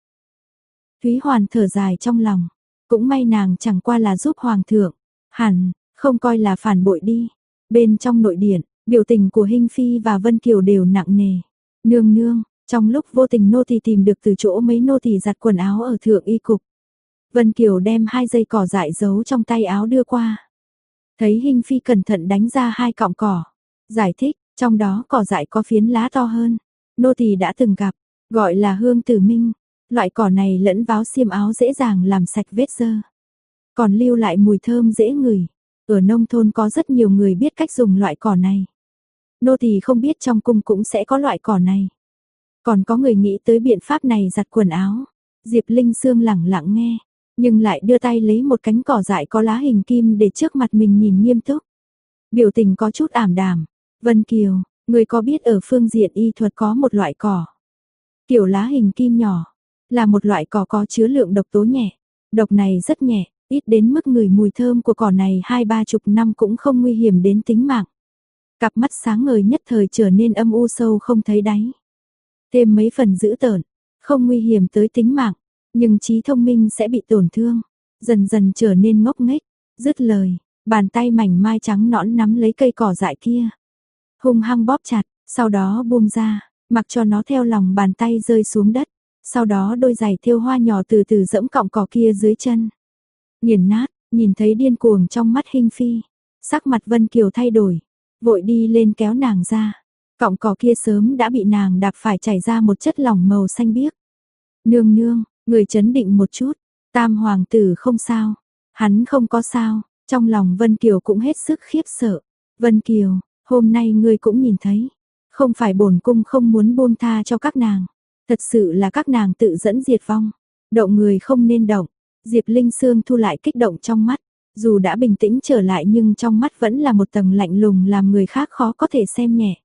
Thúy Hoàn thở dài trong lòng, cũng may nàng chẳng qua là giúp hoàng thượng, hẳn không coi là phản bội đi. Bên trong nội điện, biểu tình của Hinh Phi và Vân Kiều đều nặng nề. Nương nương, trong lúc vô tình nô tỳ tìm được từ chỗ mấy nô tỳ giặt quần áo ở thượng y cục. Vân Kiều đem 2 dây cỏ dại giấu trong tay áo đưa qua. Thấy Hinh Phi cẩn thận đánh ra 2 cọng cỏ, giải thích, trong đó cỏ dại có phiến lá to hơn. Nô tỳ đã từng gặp, gọi là hương tử minh. Loại cỏ này lẫn vào xiêm áo dễ dàng làm sạch vết dơ, còn lưu lại mùi thơm dễ ngửi. Ở nông thôn có rất nhiều người biết cách dùng loại cỏ này. Nô tỳ không biết trong cung cũng sẽ có loại cỏ này. Còn có người nghĩ tới biện pháp này giặt quần áo. Diệp Linh Sương lẳng lặng nghe, nhưng lại đưa tay lấy một cánh cỏ dại có lá hình kim để trước mặt mình nhìn nghiêm túc. Biểu tình có chút ảm đạm. Vân Kiều, người có biết ở phương diện y thuật có một loại cỏ, kiểu lá hình kim nhỏ, là một loại cỏ có chứa lượng độc tố nhẹ. Độc này rất nhẹ, ít đến mức người mùi thơm của cỏ này 20-30 năm cũng không nguy hiểm đến tính mạng. Cặp mắt sáng ngời nhất thời trở nên âm u sâu không thấy đáy. Thêm mấy phần dữ tợn, không nguy hiểm tới tính mạng, nhưng trí thông minh sẽ bị tổn thương, dần dần trở nên ngốc nghếch. Dứt lời, bàn tay mảnh mai trắng nõn nắm lấy cây cỏ dại kia, hung hăng bóp chặt, sau đó buông ra, mặc cho nó theo lòng bàn tay rơi xuống đất. Sau đó đôi giày thêu hoa nhỏ từ từ dẫm cọng cỏ kia dưới chân. Nghiền nát, nhìn thấy điên cuồng trong mắt Hinh Phi, sắc mặt Vân Kiều thay đổi, vội đi lên kéo nàng ra. Cọng cỏ kia sớm đã bị nàng đạp phải chảy ra một chất lỏng màu xanh biếc. Nương nương, người chấn định một chút, Tam hoàng tử không sao, hắn không có sao. Trong lòng Vân Kiều cũng hết sức khiếp sợ. Vân Kiều, hôm nay ngươi cũng nhìn thấy, không phải bổn cung không muốn buông tha cho các nàng, thật sự là các nàng tự dẫn diệt vong. Động người không nên động. Diệp Linh Sương thu lại kích động trong mắt, dù đã bình tĩnh trở lại nhưng trong mắt vẫn là một tầng lạnh lùng làm người khác khó có thể xem nhẹ.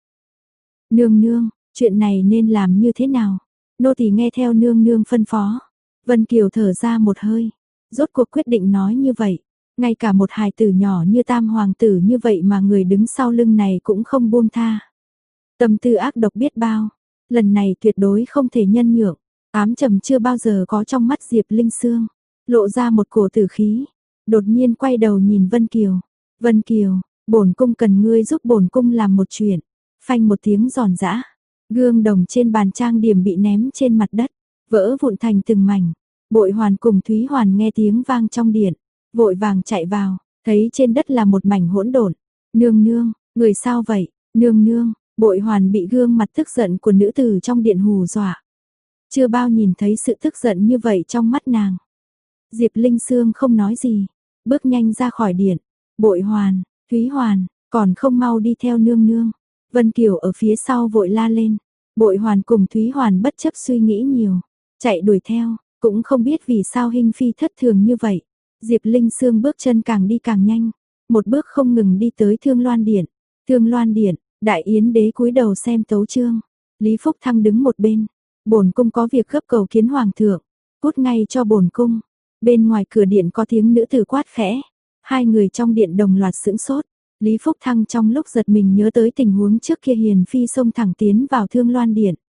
Nương nương, chuyện này nên làm như thế nào? Nô tỳ nghe theo nương nương phân phó. Vân Kiều thở ra một hơi, rốt cuộc quyết định nói như vậy. Ngay cả một hài tử nhỏ như Tam hoàng tử như vậy mà người đứng sau lưng này cũng không buông tha. Tâm tư ác độc biết bao, lần này tuyệt đối không thể nhân nhượng. Ám trầm chưa bao giờ có trong mắt Diệp Linh Sương, lộ ra một cổ tử khí. Đột nhiên quay đầu nhìn Vân Kiều. Vân Kiều, bổn cung cần ngươi giúp bổn cung làm một chuyện. Phanh một tiếng giòn giã, gương đồng trên bàn trang điểm bị ném trên mặt đất, vỡ vụn thành từng mảnh. Bội Hoàn cùng Thúy Hoàn nghe tiếng vang trong điện, vội vàng chạy vào, thấy trên đất là một mảnh hỗn độn. Nương nương, người sao vậy? Nương nương, Bội Hoàn bị gương mặt tức giận của nữ tử trong điện hù dọa. Chưa bao nhìn thấy sự tức giận như vậy trong mắt nàng. Diệp Linh Sương không nói gì, bước nhanh ra khỏi điện. Bội Hoàn, Thúy Hoàn, còn không mau đi theo nương nương. Vân Kiều ở phía sau vội la lên. Bội Hoàn cùng Thúy Hoàn bất chấp suy nghĩ nhiều, chạy đuổi theo, cũng không biết vì sao Hinh Phi thất thường như vậy. Diệp Linh Sương bước chân càng đi càng nhanh, một bước không ngừng đi tới Thương Loan Điện. Thương Loan Điện, Đại Yến đế cúi đầu xem tấu chương. Lý Phúc Thăng đứng một bên. Bổn cung có việc gấp cầu kiến hoàng thượng, cút ngay cho bổn cung. Bên ngoài cửa điện có tiếng nữ tử quát khẽ. Hai người trong điện đồng loạt sững sốt. Lý Phúc Thăng trong lúc giật mình nhớ tới tình huống trước kia Hiền Phi xông thẳng tiến vào Thương Loan Điện.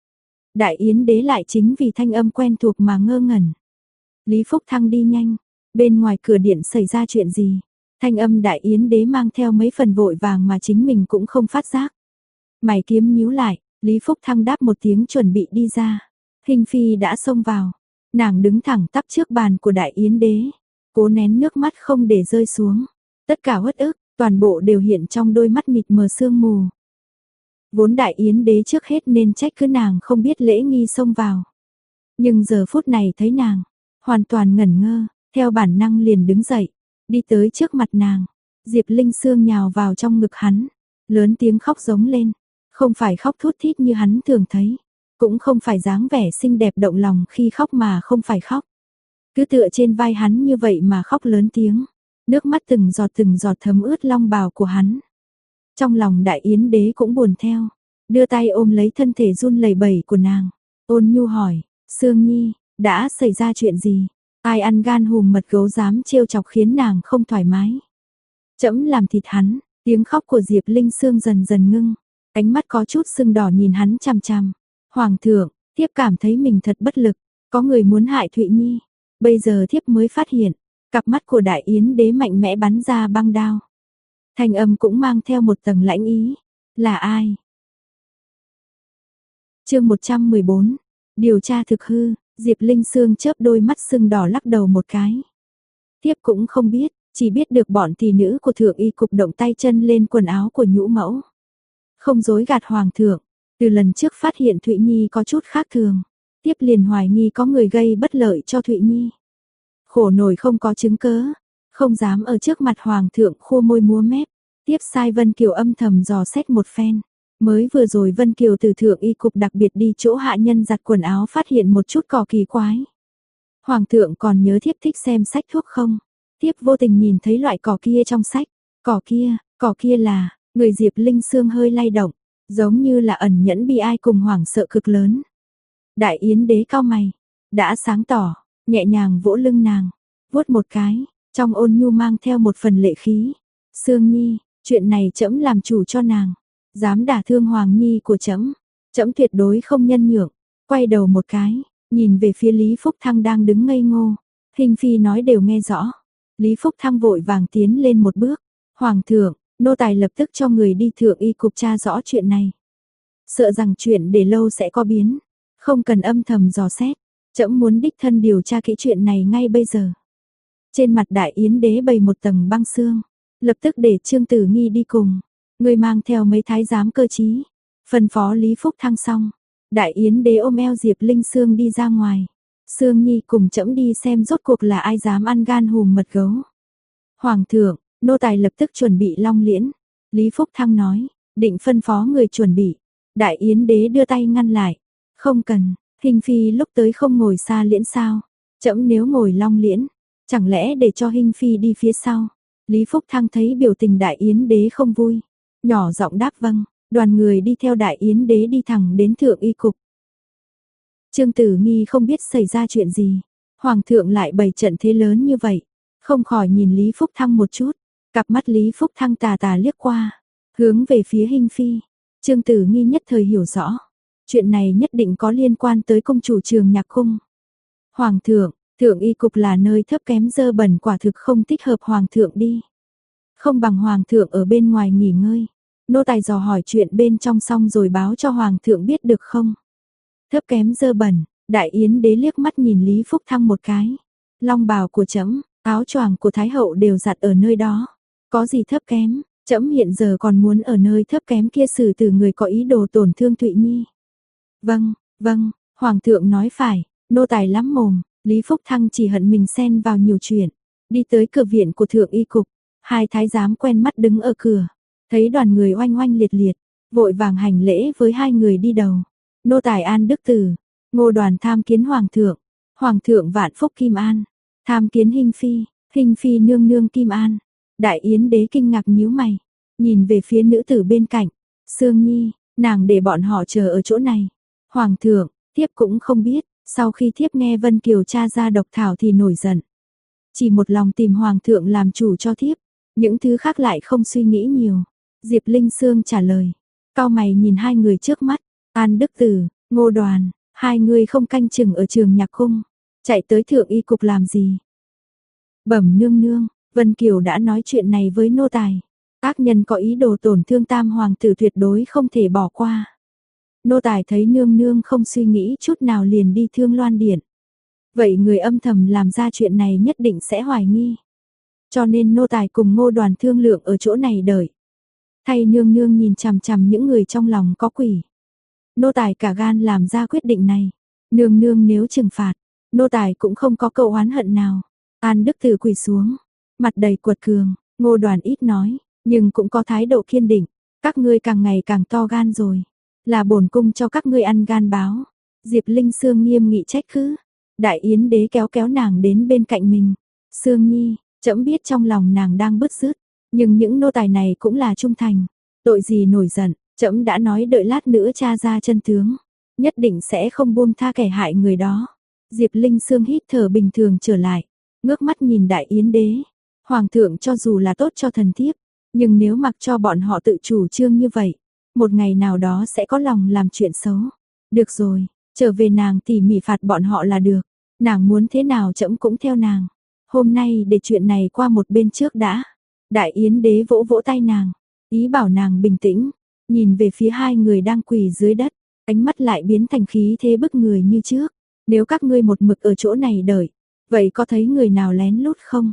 Đại Yến đế lại chính vì thanh âm quen thuộc mà ngơ ngẩn. Lý Phúc Thăng đi nhanh, bên ngoài cửa điện xảy ra chuyện gì? Thanh âm Đại Yến đế mang theo mấy phần vội vàng mà chính mình cũng không phát giác. Mày kiếm nhíu lại, Lý Phúc Thăng đáp một tiếng chuẩn bị đi ra. Hình phi đã xông vào, nàng đứng thẳng tắp trước bàn của Đại Yến đế, cố nén nước mắt không để rơi xuống. Tất cả uất ức, toàn bộ đều hiện trong đôi mắt mịt mờ sương mù. Vốn Đại Yến đế trước hết nên trách cứ nàng không biết lễ nghi xông vào. Nhưng giờ phút này thấy nàng, hoàn toàn ngẩn ngơ, theo bản năng liền đứng dậy, đi tới trước mặt nàng. Diệp Linh Sương nhào vào trong ngực hắn, lớn tiếng khóc giống lên, không phải khóc thút thít như hắn thường thấy, cũng không phải dáng vẻ xinh đẹp động lòng khi khóc mà không phải khóc. Cứ tựa trên vai hắn như vậy mà khóc lớn tiếng, nước mắt từng giọt thấm ướt long bào của hắn. Trong lòng Đại Yến đế cũng buồn theo, đưa tay ôm lấy thân thể run lẩy bẩy của nàng, ôn nhu hỏi, Sương Nhi, đã xảy ra chuyện gì? Ai ăn gan hùm mật gấu dám trêu chọc khiến nàng không thoải mái? Trẫm làm thịt hắn. Tiếng khóc của Diệp Linh Sương dần dần ngưng, ánh mắt có chút sưng đỏ nhìn hắn chằm chằm. Hoàng thượng, thiếp cảm thấy mình thật bất lực, có người muốn hại Thụy Nhi. Bây giờ thiếp mới phát hiện, cặp mắt của Đại Yến đế mạnh mẽ bắn ra băng đao. Thanh âm cũng mang theo một tầng lãnh ý. Là ai? Chương 114. Điều tra thực hư. Diệp Linh Sương chớp đôi mắt sưng đỏ lắc đầu một cái. Thiếp cũng không biết, chỉ biết được bọn tỷ nữ của thượng y cục động tay chân lên quần áo của nhũ mẫu. Không dối gạt hoàng thượng, từ lần trước phát hiện Thụy Nhi có chút khác thường, tiếp liền hoài nghi có người gây bất lợi cho Thụy Nhi. Khổ nổi không có chứng cớ, không dám ở trước mặt hoàng thượng khô môi múa mép, tiếp sai Vân Kiều âm thầm dò xét một phen. Mới vừa rồi Vân Kiều từ thượng y cục đặc biệt đi chỗ hạ nhân giặt quần áo phát hiện một chút cỏ kỳ quái. Hoàng thượng còn nhớ thiếp thích xem sách thuốc không? Thiếp vô tình nhìn thấy loại cỏ kia trong sách. Cỏ kia là, người Diệp Linh Sương hơi lay động, giống như là ẩn nhẫn bi ai cùng hoảng sợ cực lớn. Đại Yến đế cau mày, đã sáng tỏ, nhẹ nhàng vỗ lưng nàng, vuốt một cái, trong ôn nhu mang theo một phần lệ khí. Sương Nhi, chuyện này trẫm làm chủ cho nàng. Dám đả thương Hoàng Nhi của trẫm, trẫm tuyệt đối không nhân nhượng. Quay đầu một cái, nhìn về phía Lý Phúc Thăng đang đứng ngây ngô. Hình phi nói đều nghe rõ. Lý Phúc Thăng vội vàng tiến lên một bước. Hoàng thượng, nô tài lập tức cho người đi thượng y cục tra rõ chuyện này. Sợ rằng chuyện để lâu sẽ có biến, không cần âm thầm dò xét. Trẫm muốn đích thân điều tra kỹ chuyện này ngay bây giờ. Trên mặt Đại Yến đế bày một tầng băng xương, lập tức để Trương Tử Nghi đi cùng. Người mang theo mấy thái giám cơ trí, phân phó Lý Phúc Thăng xong, Đại Yến đế ôm eo Diệp Linh Sương đi ra ngoài. Sương Nhi cùng trẫm đi xem rốt cuộc là ai dám ăn gan hùm mật gấu. Hoàng thượng, nô tài lập tức chuẩn bị long liễn. Lý Phúc Thăng nói, định phân phó người chuẩn bị. Đại Yến đế đưa tay ngăn lại. Không cần, Hình phi lúc tới không ngồi xa liễn sao? Trẫm nếu ngồi long liễn, chẳng lẽ để cho Hình phi đi phía sau? Lý Phúc Thăng thấy biểu tình Đại Yến đế không vui, nhỏ giọng đáp vâng. Đoàn người đi theo Đại Yến đế đi thẳng đến thượng y cục. Trương Tử Nghi không biết xảy ra chuyện gì, hoàng thượng lại bày trận thế lớn như vậy, không khỏi nhìn Lý Phúc Thăng một chút, cặp mắt Lý Phúc Thăng tà tà liếc qua, hướng về phía Hình phi. Trương Tử Nghi nhất thời hiểu rõ, chuyện này nhất định có liên quan tới công chủ Trường Nhạc cung. Hoàng thượng, thượng y cục là nơi thấp kém dơ bẩn, quả thực không thích hợp hoàng thượng đi. Không bằng hoàng thượng ở bên ngoài nghỉ ngơi. Nô tài dò hỏi chuyện bên trong xong rồi báo cho hoàng thượng biết được không? Thấp kém dơ bẩn, Đại Yến đế liếc mắt nhìn Lý Phúc Thăng một cái. Long bào của trẫm, áo choàng của thái hậu đều giặt ở nơi đó, có gì thấp kém? Trẫm hiện giờ còn muốn ở nơi thấp kém kia xử tử người có ý đồ tổn thương Thụy Nhi. Vâng, hoàng thượng nói phải. Nô tài lắm mồm. Lý Phúc Thăng chỉ hận mình xen vào nhiều chuyện. Đi tới cửa viện của thượng y cục, hai thái giám quen mắt đứng ở cửa, thấy đoàn người oanh oanh liệt liệt, vội vàng hành lễ với hai người đi đầu. Nô tài An Đức Tử, Ngô Đoàn tham kiến hoàng thượng vạn phúc Kim An, tham kiến Hình phi nương nương Kim An. Đại Yến đế kinh ngạc nhíu mày, nhìn về phía nữ tử bên cạnh, Sương Nhi, nàng để bọn họ chờ ở chỗ này. Hoàng thượng, thiếp cũng không biết. Sau khi thiếp nghe Vân Kiều tra ra độc thảo thì nổi giận, chỉ một lòng tìm hoàng thượng làm chủ cho thiếp, những thứ khác lại không suy nghĩ nhiều. Diệp Linh Sương trả lời, cau mày nhìn hai người trước mắt, An Đức Tử, Ngô Đoàn, Hai người không canh chừng ở trường nhạc cung, chạy tới thượng y cục làm gì? Bẩm nương nương, Vân Kiều đã nói chuyện này với nô tài. Ác nhân có ý đồ tổn thương tam hoàng tử tuyệt đối không thể bỏ qua. Nô tài thấy nương nương không suy nghĩ chút nào liền đi Thương Loan Điện. Vậy người âm thầm làm ra chuyện này nhất định sẽ hoài nghi. Cho nên nô tài cùng Ngô Đoàn thương lượng ở chỗ này đợi. Thay nương nương nhìn chằm chằm những người trong lòng có quỷ. Nô tài cả gan làm ra quyết định này. Nương nương nếu trừng phạt, nô tài cũng không có câu oán hận nào. An Đức Tử quỳ xuống, mặt đầy quật cường, Ngô Đoàn ít nói, nhưng cũng có thái độ kiên định. Các ngươi càng ngày càng to gan rồi. Là bổn cung cho các ngươi ăn gan báo. Diệp Linh Sương nghiêm nghị trách cứ. Đại Yến đế kéo kéo nàng đến bên cạnh mình. Sương Nhi, trẫm biết trong lòng nàng đang bứt rứt, nhưng những nô tài này cũng là trung thành. Tội gì nổi giận, trẫm đã nói đợi lát nữa tra ra chân tướng, nhất định sẽ không buông tha kẻ hại người đó. Diệp Linh Sương hít thở bình thường trở lại, ngước mắt nhìn Đại Yến đế. Hoàng thượng cho dù là tốt cho thần thiếp, nhưng nếu mặc cho bọn họ tự chủ trương như vậy, một ngày nào đó sẽ có lòng làm chuyện xấu. Được rồi, trở về nàng tỉ mỉ phạt bọn họ là được. Nàng muốn thế nào trẫm cũng theo nàng. Hôm nay để chuyện này qua một bên trước đã. Đại Yến đế vỗ vỗ tay nàng, ý bảo nàng bình tĩnh, nhìn về phía hai người đang quỳ dưới đất, ánh mắt lại biến thành khí thế bức người như trước. Nếu các ngươi một mực ở chỗ này đợi, vậy có thấy người nào lén lút không?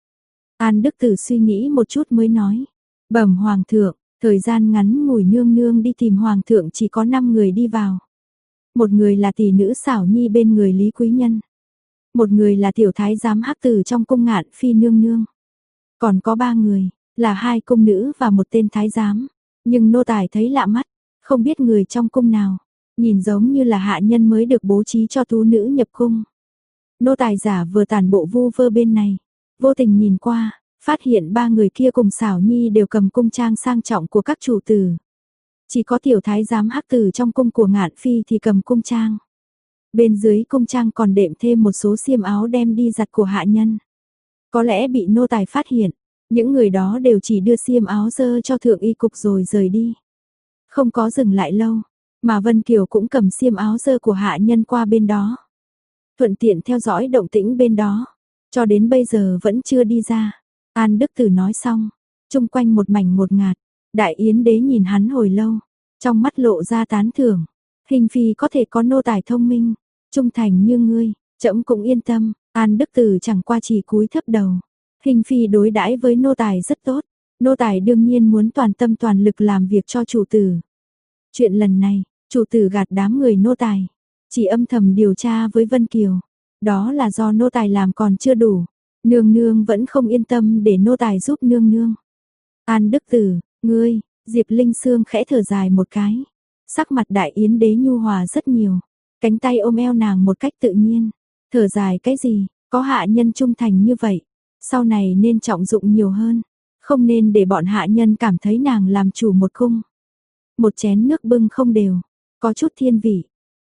An Đức Tử suy nghĩ một chút mới nói, bẩm hoàng thượng, thời gian ngắn ngủi nương nương đi tìm hoàng thượng chỉ có 5 người đi vào. Một người là tỷ nữ Xảo Nhi bên người Lý Quý Nhân. Một người là tiểu thái giám Hắc Tử trong cung Ngạn Phi nương nương. Còn có 3 người, là 2 cung nữ và một tên thái giám. Nhưng nô tài thấy lạ mắt, không biết người trong cung nào, nhìn giống như là hạ nhân mới được bố trí cho tú nữ nhập cung. Nô tài giả vừa tản bộ vu vơ bên này, vô tình nhìn qua, phát hiện 3 người kia cùng Xảo Nhi đều cầm cung trang sang trọng của các chủ tử. Chỉ có tiểu thái giám Hắc Tử trong cung của Ngạn Phi thì cầm cung trang. Bên dưới cung trang còn đệm thêm một số xiêm áo đem đi giặt của hạ nhân. Có lẽ bị nô tài phát hiện, những người đó đều chỉ đưa xiêm áo dơ cho thượng y cục rồi rời đi. Không có dừng lại lâu, mà Vân Kiều cũng cầm xiêm áo dơ của hạ nhân qua bên đó. Thuận tiện theo dõi động tĩnh bên đó, cho đến bây giờ vẫn chưa đi ra. An Đức Tử nói xong, chung quanh một mảnh ngột ngạt, Đại Yến đế nhìn hắn hồi lâu, trong mắt lộ ra tán thưởng. Hình phi có thể có nô tài thông minh, trung thành như ngươi, trẫm cũng yên tâm. An Đức Tử chẳng qua chỉ cúi thấp đầu. Hình phi đối đãi với nô tài rất tốt, nô tài đương nhiên muốn toàn tâm toàn lực làm việc cho chủ tử. Chuyện lần này, chủ tử gạt đám người nô tài, chỉ âm thầm điều tra với Vân Kiều. Đó là do nô tài làm còn chưa đủ, nương nương vẫn không yên tâm để nô tài giúp nương nương. An Đức Tử, ngươi, Diệp Linh Sương khẽ thở dài một cái. Sắc mặt Đại Yến đế nhu hòa rất nhiều, cánh tay ôm eo nàng một cách tự nhiên. Thở dài cái gì, có hạ nhân trung thành như vậy, sau này nên trọng dụng nhiều hơn, không nên để bọn hạ nhân cảm thấy nàng làm chủ một cung. Một chén nước bưng không đều, có chút thiên vị.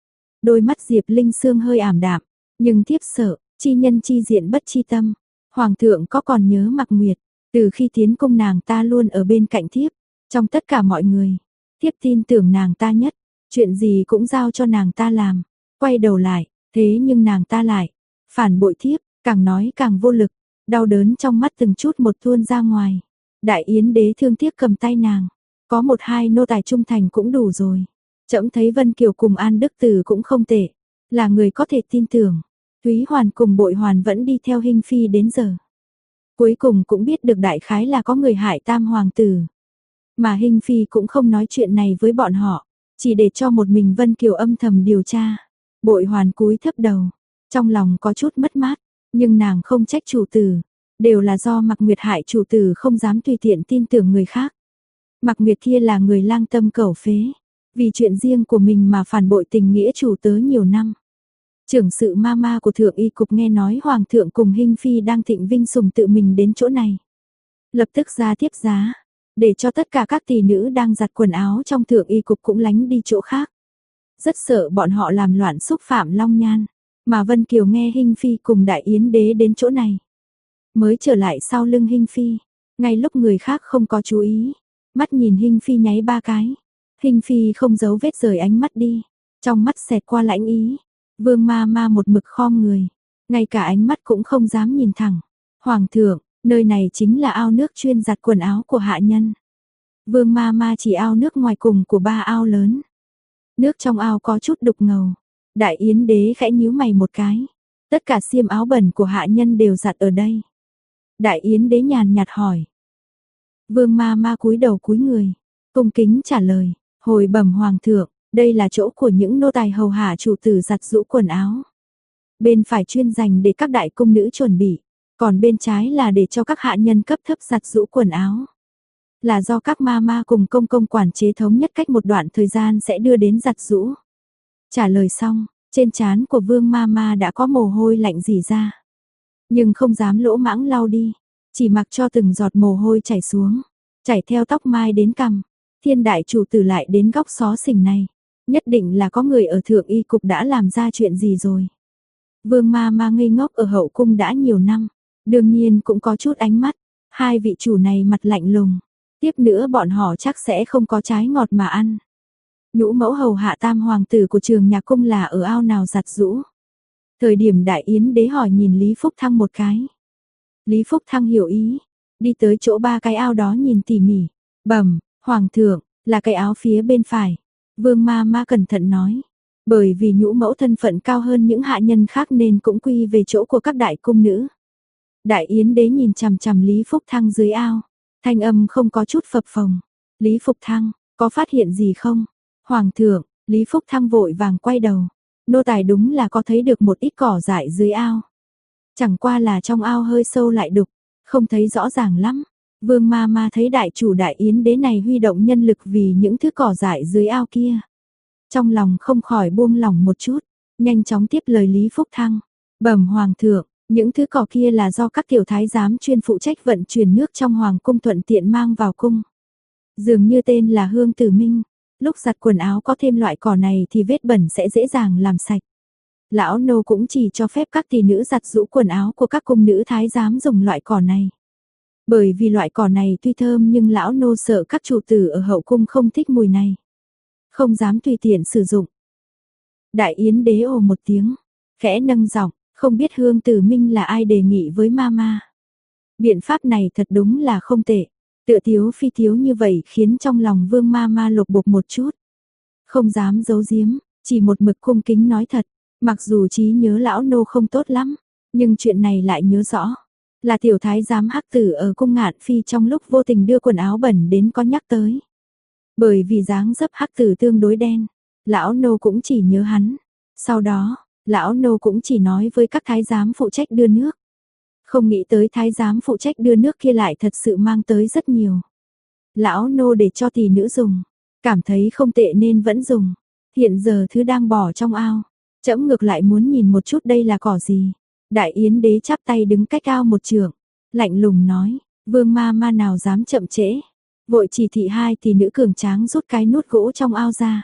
Đôi mắt Diệp Linh Sương hơi ảm đạm, nhưng thiếp sợ, chi nhân chi diện bất chi tâm. Hoàng thượng có còn nhớ Mạc Nguyệt, từ khi tiến cung nàng ta luôn ở bên cạnh thiếp, trong tất cả mọi người. Thiếp tin tưởng nàng ta nhất, chuyện gì cũng giao cho nàng ta làm. Quay đầu lại, thế nhưng nàng ta lại phản bội thiếp, càng nói càng vô lực, đau đớn trong mắt từng chút một tuôn ra ngoài. Đại Yến đế thương tiếc cầm tay nàng, có 1-2 nô tài trung thành cũng đủ rồi. Trẫm thấy Vân Kiều cùng An Đức Tử cũng không tệ, là người có thể tin tưởng. Thúy Hoàn cùng Bội Hoàn vẫn đi theo Hinh phi đến giờ. Cuối cùng cũng biết được đại khái là có người hại tam hoàng tử. Mà Hinh phi cũng không nói chuyện này với bọn họ, chỉ để cho một mình Vân Kiều âm thầm điều tra. Bội Hoàn cúi thấp đầu, trong lòng có chút mất mát, nhưng nàng không trách chủ tử, đều là do Mạc Nguyệt hại chủ tử không dám tùy tiện tin tưởng người khác. Mạc Nguyệt kia là người lang tâm cẩu phế, vì chuyện riêng của mình mà phản bội tình nghĩa chủ tớ nhiều năm. Trưởng sự ma của thượng y cục nghe nói hoàng thượng cùng Hinh phi đang thịnh vinh sủng tự mình đến chỗ này, lập tức ra tiếp giá, để cho tất cả các tỷ nữ đang giặt quần áo trong thượng y cục cũng lánh đi chỗ khác. Rất sợ bọn họ làm loạn xúc phạm Long Nhan, mà Vân Kiều nghe Hinh phi cùng Đại Yến đế đến chỗ này, mới trở lại sau lưng Hinh phi, ngay lúc người khác không có chú ý, mắt nhìn Hinh phi nháy 3 cái. Hinh phi không giấu vết rời ánh mắt đi, trong mắt xẹt qua lãnh ý. Vương ma ma một mực khom người, ngay cả ánh mắt cũng không dám nhìn thẳng. Hoàng thượng, nơi này chính là ao nước chuyên giặt quần áo của hạ nhân. Vương ma ma chỉ ao nước ngoài cùng của 3 ao lớn. Nước trong ao có chút đục ngầu. Đại yến đế khẽ nhíu mày một cái. Tất cả xiêm áo bẩn của hạ nhân đều giặt ở đây. Đại yến đế nhàn nhạt hỏi. Vương ma ma cúi đầu cúi người, cung kính trả lời, hồi bẩm hoàng thượng, đây là chỗ của những nô tài hầu hạ chủ tử giặt giũ quần áo. Bên phải chuyên dành để các đại cung nữ chuẩn bị, còn bên trái là để cho các hạ nhân cấp thấp giặt giũ quần áo. Là do các ma ma cùng công công quản chế thống nhất cách một đoạn thời gian sẽ đưa đến giặt giũ. Trả lời xong, trên trán của Vương ma ma đã có mồ hôi lạnh rỉ ra. Nhưng không dám lỗ mãng lau đi, chỉ mặc cho từng giọt mồ hôi chảy xuống, chảy theo tóc mai đến cằm. Thiên đại chủ tử lại đến góc xó xỉnh này, nhất định là có người ở thượng y cục đã làm ra chuyện gì rồi. Vương ma ma ngây ngốc ở hậu cung đã nhiều năm, đương nhiên cũng có chút ánh mắt. Hai vị chủ này mặt lạnh lùng, tiếp nữa bọn họ chắc sẽ không có trái ngọt mà ăn. Nhũ mẫu hầu hạ tam hoàng tử của Trường Nhạc cung là ở ao nào giặt giũ? Thời điểm đại yến đế hỏi nhìn Lý Phúc Thăng một cái. Lý Phúc Thăng hiểu ý, đi tới chỗ 3 cái ao đó nhìn tỉ mỉ. Bẩm, hoàng thượng, là cái áo phía bên phải. Vương ma ma cẩn thận nói. Bởi vì nhũ mẫu thân phận cao hơn những hạ nhân khác nên cũng quy về chỗ của các đại cung nữ. Đại yến đế nhìn chằm chằm Lý Phúc Thăng dưới ao, thanh âm không có chút phập phồng. Lý Phúc Thăng, có phát hiện gì không? Hoàng thượng, Lý Phúc Thăng vội vàng quay đầu. Nô tài đúng là có thấy được một ít cỏ dại dưới ao. Chẳng qua là trong ao hơi sâu lại đục, không thấy rõ ràng lắm. Vương ma ma thấy đại chủ đại yến đế này huy động nhân lực vì những thứ cỏ dại dưới ao kia. Trong lòng không khỏi buông lỏng một chút, nhanh chóng tiếp lời Lý Phúc Thăng. Bẩm hoàng thượng, những thứ cỏ kia là do các tiểu thái giám chuyên phụ trách vận chuyển nước trong hoàng cung thuận tiện mang vào cung. Dường như tên là Hương Tử Minh, lúc giặt quần áo có thêm loại cỏ này thì vết bẩn sẽ dễ dàng làm sạch. Lão nô cũng chỉ cho phép các tỷ nữ giặt giũ quần áo của các cung nữ thái giám dùng loại cỏ này. Bởi vì loại cỏ này tuy thơm nhưng lão nô sợ các chủ tử ở hậu cung không thích mùi này, không dám tùy tiện sử dụng. Đại yến đế ồ một tiếng, khẽ nâng giọng, không biết Hương Tử Minh là ai đề nghị với mama. Biện pháp này thật đúng là không tệ, tựa thiếu phi thiếu như vậy khiến trong lòng Vương mama lột bột một chút. Không dám giấu giếm, chỉ một mực cung kính nói thật, mặc dù trí nhớ lão nô không tốt lắm, nhưng chuyện này lại nhớ rõ. Là tiểu thái giám Hắc Tử ở cung Ngạn Phi trong lúc vô tình đưa quần áo bẩn đến có nhắc tới. Bởi vì dáng dấp Hắc Tử tương đối đen, lão nô cũng chỉ nhớ hắn. Sau đó, lão nô cũng chỉ nói với các thái giám phụ trách đưa nước. Không nghĩ tới thái giám phụ trách đưa nước kia lại thật sự mang tới rất nhiều. Lão nô để cho tỷ nữ dùng, cảm thấy không tệ nên vẫn dùng. Hiện giờ thứ đang bỏ trong ao, trẫm ngược lại muốn nhìn một chút đây là cỏ gì. Đại yến đế chắp tay đứng cách ao một trượng, lạnh lùng nói, Vương ma ma nào dám chậm trễ. Vội chỉ thị 2 tỷ nữ cường tráng rút cái nút gỗ trong ao ra.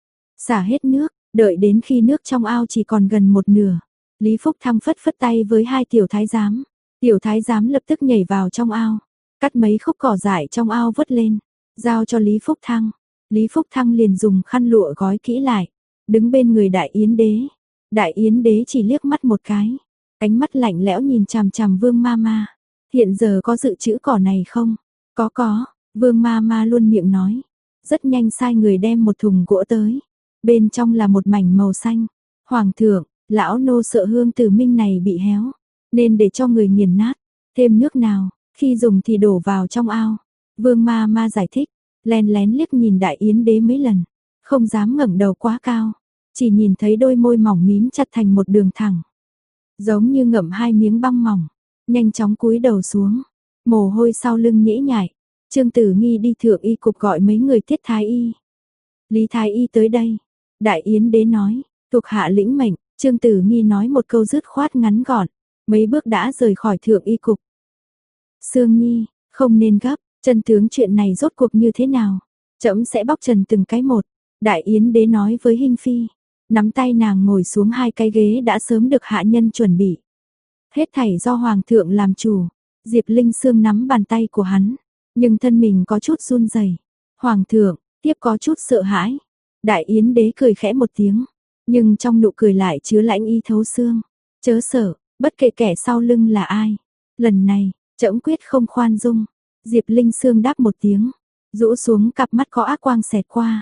Xả hết nước, đợi đến khi nước trong ao chỉ còn gần một nửa. Lý Phúc Thăng phất phất tay với 2 tiểu thái giám. Tiểu thái giám lập tức nhảy vào trong ao, cắt mấy khúc cỏ dại trong ao vớt lên, giao cho Lý Phúc Thăng. Lý Phúc Thăng liền dùng khăn lụa gói kỹ lại, đứng bên người đại yến đế. Đại yến đế chỉ liếc mắt một cái, ánh mắt lạnh lẽo nhìn chằm chằm Vương Mama. Hiện giờ có dự trữ cỏ này không? Có, Vương Mama luôn miệng nói. Rất nhanh sai người đem một thùng gỗ tới, bên trong là một mảnh màu xanh. Hoàng thượng, lão nô sợ Hương Tử Minh này bị héo, nên để cho người nghiền nát, thêm nước nào, khi dùng thì đổ vào trong ao. Vương Mama giải thích, lén lén liếc nhìn đại yến đế mấy lần, không dám ngẩng đầu quá cao, chỉ nhìn thấy đôi môi mỏng mím chặt thành một đường thẳng, giống như ngậm 2 miếng băng mỏng, nhanh chóng cúi đầu xuống, mồ hôi sau lưng nhễ nhại. Trương Tử Nghi đi thượng y cục gọi mấy người thiết thái y. Lý thái y tới đây. Đại yến đế nói, thuộc hạ lĩnh mệnh. Trương Tử Nghi nói một câu dứt khoát ngắn gọn, mấy bước đã rời khỏi thượng y cục. Sương Nhi, không nên gấp, chân tướng chuyện này rốt cuộc như thế nào? Trẫm sẽ bóc trần từng cái một. Đại yến đế nói với Hinh Phi, nắm tay nàng ngồi xuống 2 cái ghế đã sớm được hạ nhân chuẩn bị. Hết thảy do hoàng thượng làm chủ. Diệp Linh Sương nắm bàn tay của hắn, nhưng thân mình có chút run rẩy. Hoàng thượng, tiếp có chút sợ hãi. Đại Yến đế cười khẽ một tiếng, nhưng trong nụ cười lại chứa lãnh ý thấu xương. Chớ sợ, bất kể kẻ sau lưng là ai. Lần này, trẫm quyết không khoan dung. Diệp Linh Sương đáp một tiếng, rũ xuống cặp mắt có ác quang xẹt qua.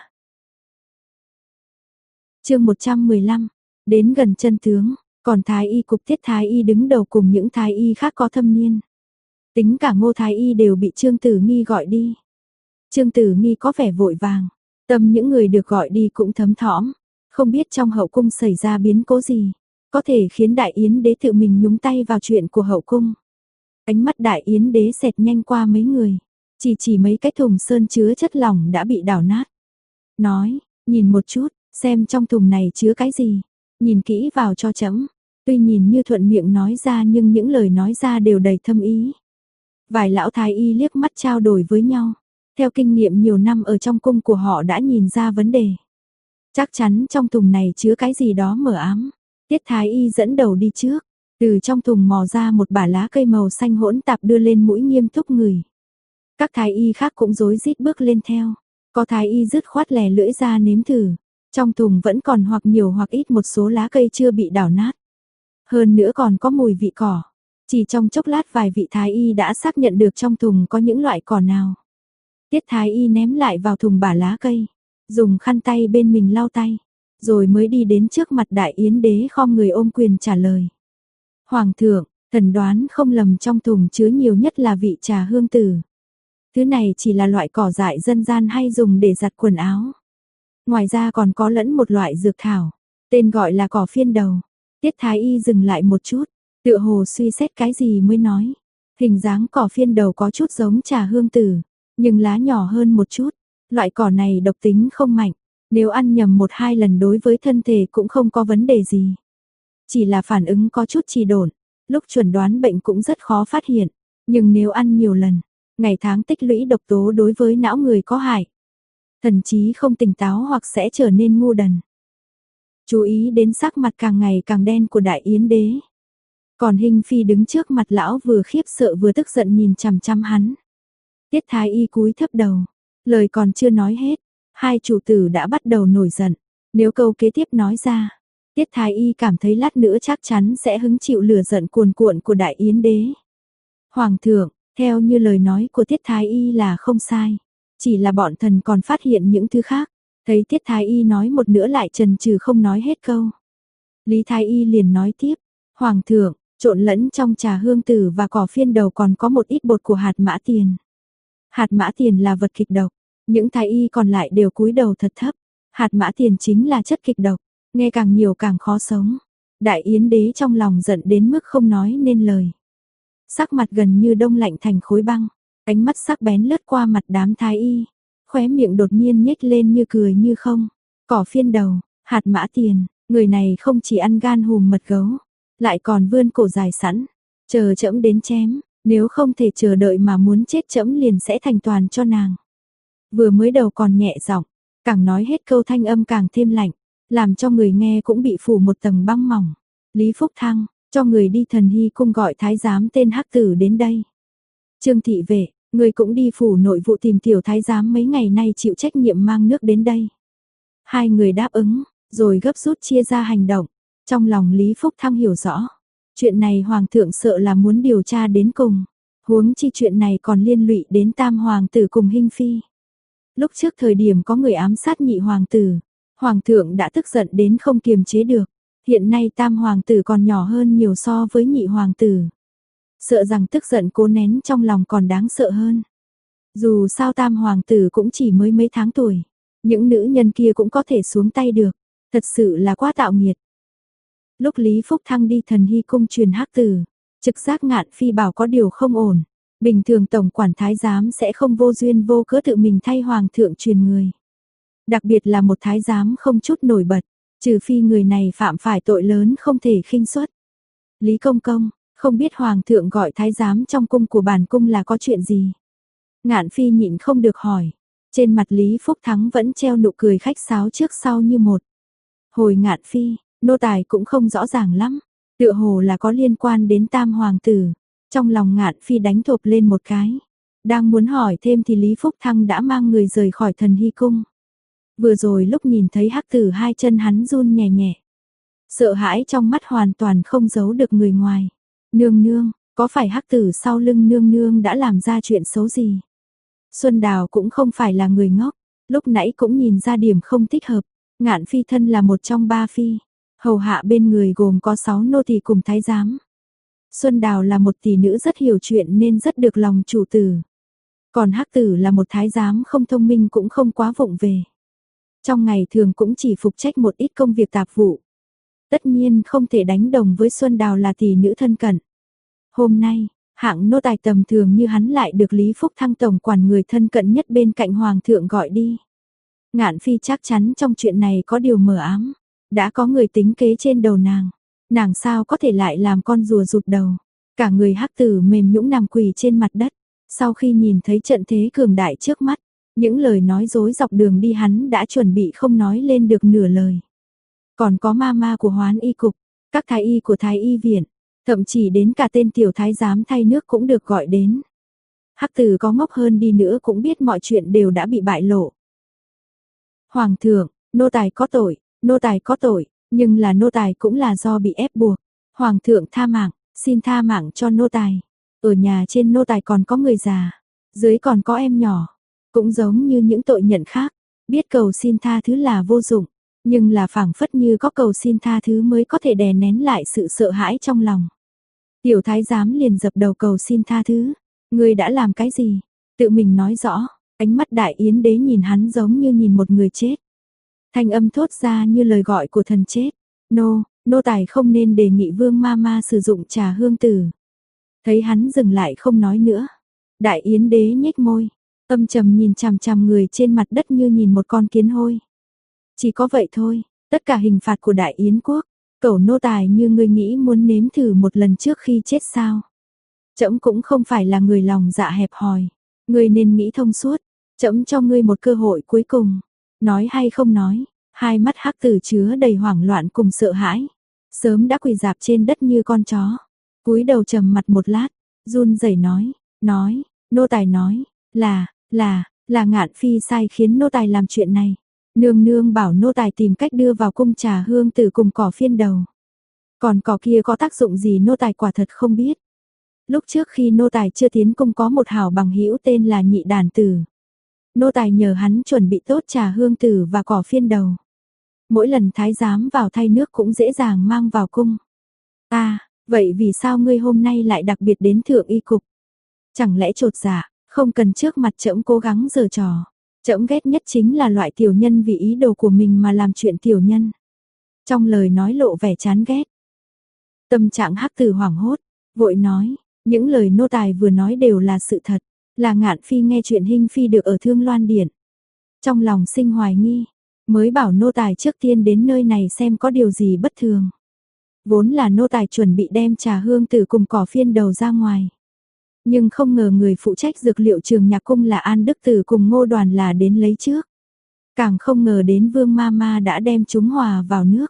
Chương 115, đến gần chân tướng, còn Thái y cục Tiết Thái y đứng đầu cùng những Thái y khác có thâm niên. Tính cả Ngô Thái y đều bị Trương Tử Nghi gọi đi. Trương Tử Nghi có vẻ vội vàng, tâm những người được gọi đi cũng thấm thõm, không biết trong hậu cung xảy ra biến cố gì, có thể khiến Đại Yến đế tự mình nhúng tay vào chuyện của hậu cung. Ánh mắt Đại Yến đế xẹt nhanh qua mấy người, chỉ mấy cái thùng sơn chứa chất lỏng đã bị đảo nát. Nói, nhìn một chút, xem trong thùng này chứa cái gì, nhìn kỹ vào cho trẫm. Tuy nhìn như thuận miệng nói ra nhưng những lời nói ra đều đầy thâm ý. Vài lão thái y liếc mắt trao đổi với nhau, theo kinh nghiệm nhiều năm ở trong cung của họ đã nhìn ra vấn đề. Chắc chắn trong thùng này chứa cái gì đó mờ ám. Tiết Thái y dẫn đầu đi trước, từ trong thùng mò ra một bả lá cây màu xanh hỗn tạp đưa lên mũi nghiêm túc ngửi. Các thái y khác cũng rối rít bước lên theo, có thái y dứt khoát lè lưỡi ra nếm thử. Trong thùng vẫn còn hoặc nhiều hoặc ít một số lá cây chưa bị đảo nát. Hơn nữa còn có mùi vị cỏ. Chỉ trong chốc lát vài vị thái y đã xác nhận được trong thùng có những loại cỏ nào. Tiết Thái y ném lại vào thùng bả lá cây, dùng khăn tay bên mình lau tay, rồi mới đi đến trước mặt Đại Yến đế khom người ôm quyền trả lời. Hoàng thượng, thần đoán không lầm trong thùng chứa nhiều nhất là vị trà hương tử. Thứ này chỉ là loại cỏ dại dân gian hay dùng để giặt quần áo. Ngoài ra còn có lẫn một loại dược thảo, tên gọi là cỏ phiên đầu. Tiết Thái y dừng lại một chút, tựa hồ suy xét cái gì mới nói. Hình dáng cỏ phiên đầu có chút giống trà hương tử, nhưng lá nhỏ hơn một chút. Loại cỏ này độc tính không mạnh, nếu ăn nhầm 1-2 lần đối với thân thể cũng không có vấn đề gì. Chỉ là phản ứng có chút trì độn, lúc chuẩn đoán bệnh cũng rất khó phát hiện. Nhưng nếu ăn nhiều lần, ngày tháng tích lũy độc tố đối với não người có hại. Thần trí không tỉnh táo hoặc sẽ trở nên ngu đần. Chú ý đến sắc mặt càng ngày càng đen của Đại Yến đế. Còn Hinh Phi đứng trước mặt lão vừa khiếp sợ vừa tức giận nhìn chằm chằm hắn. Tiết Thái y cúi thấp đầu, lời còn chưa nói hết, hai chủ tử đã bắt đầu nổi giận. Nếu câu kế tiếp nói ra, Tiết Thái y cảm thấy lát nữa chắc chắn sẽ hứng chịu lửa giận cuồn cuộn của Đại Yến đế. Hoàng thượng, theo như lời nói của Tiết Thái y là không sai, chỉ là bọn thần còn phát hiện những thứ khác. Thấy Tiết Thái y nói một nữa lại chần chừ không nói hết câu. Lý Thái y liền nói tiếp, Hoàng thượng, trộn lẫn trong trà hương tử và cỏ phiên đầu còn có một ít bột của hạt mã tiền. Hạt mã tiền là vật kịch độc, những thái y còn lại đều cúi đầu thật thấp. Hạt mã tiền chính là chất kịch độc, nghe càng nhiều càng khó sống. Đại Yến đế trong lòng giận đến mức không nói nên lời. Sắc mặt gần như đông lạnh thành khối băng, ánh mắt sắc bén lướt qua mặt đám thái y, khóe miệng đột nhiên nhếch lên như cười như không. Cỏ phiên đầu, hạt mã tiền, người này không chỉ ăn gan hùm mật gấu, lại còn vươn cổ dài sẵn, chờ trẫm đến chém, nếu không thể chờ đợi mà muốn chết trẫm liền sẽ thành toàn cho nàng. Vừa mới đầu còn nhẹ giọng, càng nói hết câu thanh âm càng thêm lạnh, làm cho người nghe cũng bị phủ một tầng băng mỏng. Lý Phúc Thăng, cho người đi Thần Hy cung gọi thái giám tên Hắc Tử đến đây. Trương thị vệ, người cũng đi phủ nội vụ tìm tiểu thái giám mấy ngày nay chịu trách nhiệm mang nước đến đây. Hai người đáp ứng, rồi gấp rút chia ra hành động. Trong lòng Lý Phúc Thăng hiểu rõ, chuyện này hoàng thượng sợ là muốn điều tra đến cùng. Huống chi chuyện này còn liên lụy đến tam hoàng tử cùng Hinh Phi. Lúc trước thời điểm có người ám sát nhị hoàng tử, hoàng thượng đã tức giận đến không kiềm chế được. Hiện nay tam hoàng tử còn nhỏ hơn nhiều so với nhị hoàng tử. Sợ rằng tức giận cố nén trong lòng còn đáng sợ hơn. Dù sao tam hoàng tử cũng chỉ mới mấy tháng tuổi, những nữ nhân kia cũng có thể xuống tay được, thật sự là quá tạo nghiệt. Lúc Lý Phúc Thăng đi Thần Hy cung truyền Hắc Tử, trực giác Ngạn Phi bảo có điều không ổn. Bình thường tổng quản thái giám sẽ không vô duyên vô cớ tự mình thay hoàng thượng truyền người. Đặc biệt là một thái giám không chút nổi bật, trừ phi người này phạm phải tội lớn không thể khinh suất. Lý Công Công, không biết hoàng thượng gọi thái giám trong cung của bản cung là có chuyện gì? Ngạn Phi nhịn không được hỏi. Trên mặt Lý Phúc Thắng vẫn treo nụ cười khách sáo trước sau như một. Hồi Ngạn Phi, nô tài cũng không rõ ràng lắm, tựa hồ là có liên quan đến tam hoàng tử. Trong lòng Ngạn Phi đánh thộp lên một cái. Đang muốn hỏi thêm thì Lý Phúc Thăng đã mang người rời khỏi Thần Hy cung. Vừa rồi lúc nhìn thấy hắc tử hai chân hắn run nhẹ nhẹ. Sợ hãi trong mắt hoàn toàn không giấu được người ngoài. Nương nương, có phải hắc tử sau lưng nương nương đã làm ra chuyện xấu gì? Xuân Đào cũng không phải là người ngốc, lúc nãy cũng nhìn ra điểm không thích hợp. Ngạn phi thân là một trong ba phi, hầu hạ bên người gồm có 6 nô tỳ cùng thái giám. Xuân Đào là một tỷ nữ rất hiểu chuyện nên rất được lòng chủ tử. Còn hắc tử là một thái giám không thông minh cũng không quá vụng về. Trong ngày thường cũng chỉ phụ trách một ít công việc tạp vụ. Tất nhiên không thể đánh đồng với Xuân Đào là tỷ nữ thân cận. Hôm nay, hạng nô tài tầm thường như hắn lại được Lý Phúc Thăng tổng quản người thân cận nhất bên cạnh hoàng thượng gọi đi. Ngạn phi chắc chắn trong chuyện này có điều mờ ám, đã có người tính kế trên đầu nàng sao có thể lại làm con rùa rụt đầu. Cả người hắc tử mềm nhũn nằm quỳ trên mặt đất, sau khi nhìn thấy trận thế cường đại trước mắt, những lời nói dối dọc đường đi hắn đã chuẩn bị không nói lên được nửa lời. Còn có ma của Hoán y cục, các thái y của thái y viện, thậm chí đến cả tên tiểu thái giám thay nước cũng được gọi đến. Hắc tử có ngốc hơn đi nữa cũng biết mọi chuyện đều đã bị bại lộ. Hoàng thượng, nô tài có tội, nhưng là nô tài cũng là do bị ép buộc. Hoàng thượng tha mạng, xin tha mạng cho nô tài. Ở nhà trên nô tài còn có người già, dưới còn có em nhỏ, cũng giống như những tội nhận khác, biết cầu xin tha thứ là vô dụng, nhưng là phảng phất như có cầu xin tha thứ mới có thể đè nén lại sự sợ hãi trong lòng. Tiểu thái giám liền dập đầu cầu xin tha thứ, ngươi đã làm cái gì? Tự mình nói rõ. Ánh mắt Đại Yến đế nhìn hắn giống như nhìn một người chết. Thanh âm thốt ra như lời gọi của thần chết. Nô tài không nên đề nghị Vương ma sử dụng trà hương tử. Thấy hắn dừng lại không nói nữa. Đại Yến đế nhếch môi, âm trầm nhìn chằm chằm người trên mặt đất như nhìn một con kiến hôi. Chỉ có vậy thôi, tất cả hình phạt của Đại Yến quốc, cẩu nô tài như ngươi nghĩ muốn nếm thử một lần trước khi chết sao? Trẫm cũng không phải là người lòng dạ hẹp hòi, ngươi nên nghĩ thông suốt. Trẫm cho ngươi một cơ hội cuối cùng. Nói hay không nói, hai mắt hắc tử chứa đầy hoảng loạn cùng sợ hãi. Sớm đã quỳ dạp trên đất như con chó. Cúi đầu trầm mặt một lát, run rẩy nói, nô tài nói, là Ngạn phi sai khiến nô tài làm chuyện này. Nương nương bảo nô tài tìm cách đưa vào cung trà hương tử cùng cỏ phiên đầu. Còn cỏ kia có tác dụng gì nô tài quả thật không biết. Lúc trước khi nô tài chưa tiến cung có một hảo bằng hữu tên là Nhị Đàn Tử. Nô tài nhờ hắn chuẩn bị tốt trà hương tử và cỏ phiên đầu. Mỗi lần thái giám vào thay nước cũng dễ dàng mang vào cung. Vậy vì sao ngươi hôm nay lại đặc biệt đến thượng y cục? Chẳng lẽ chột dạ, không cần trước mặt trẫm cố gắng giở trò. Trẫm ghét nhất chính là loại tiểu nhân vì ý đồ của mình mà làm chuyện tiểu nhân. Trong lời nói lộ vẻ chán ghét. Tâm trạng hắc tử hoảng hốt, vội nói, những lời nô tài vừa nói đều là sự thật. Là Ngạn phi nghe chuyện Hinh phi được ở Thương Loan Điện. Trong lòng sinh hoài nghi, mới bảo nô tài trước tiên đến nơi này xem có điều gì bất thường. Vốn là nô tài chuẩn bị đem trà hương tử cùng cỏ phiên đầu ra ngoài. Nhưng không ngờ người phụ trách dược liệu Trường Nhạc cung là An Đức Tử cùng Ngô Đoàn là đến lấy trước. Càng không ngờ đến Vương ma đã đem chúng hòa vào nước.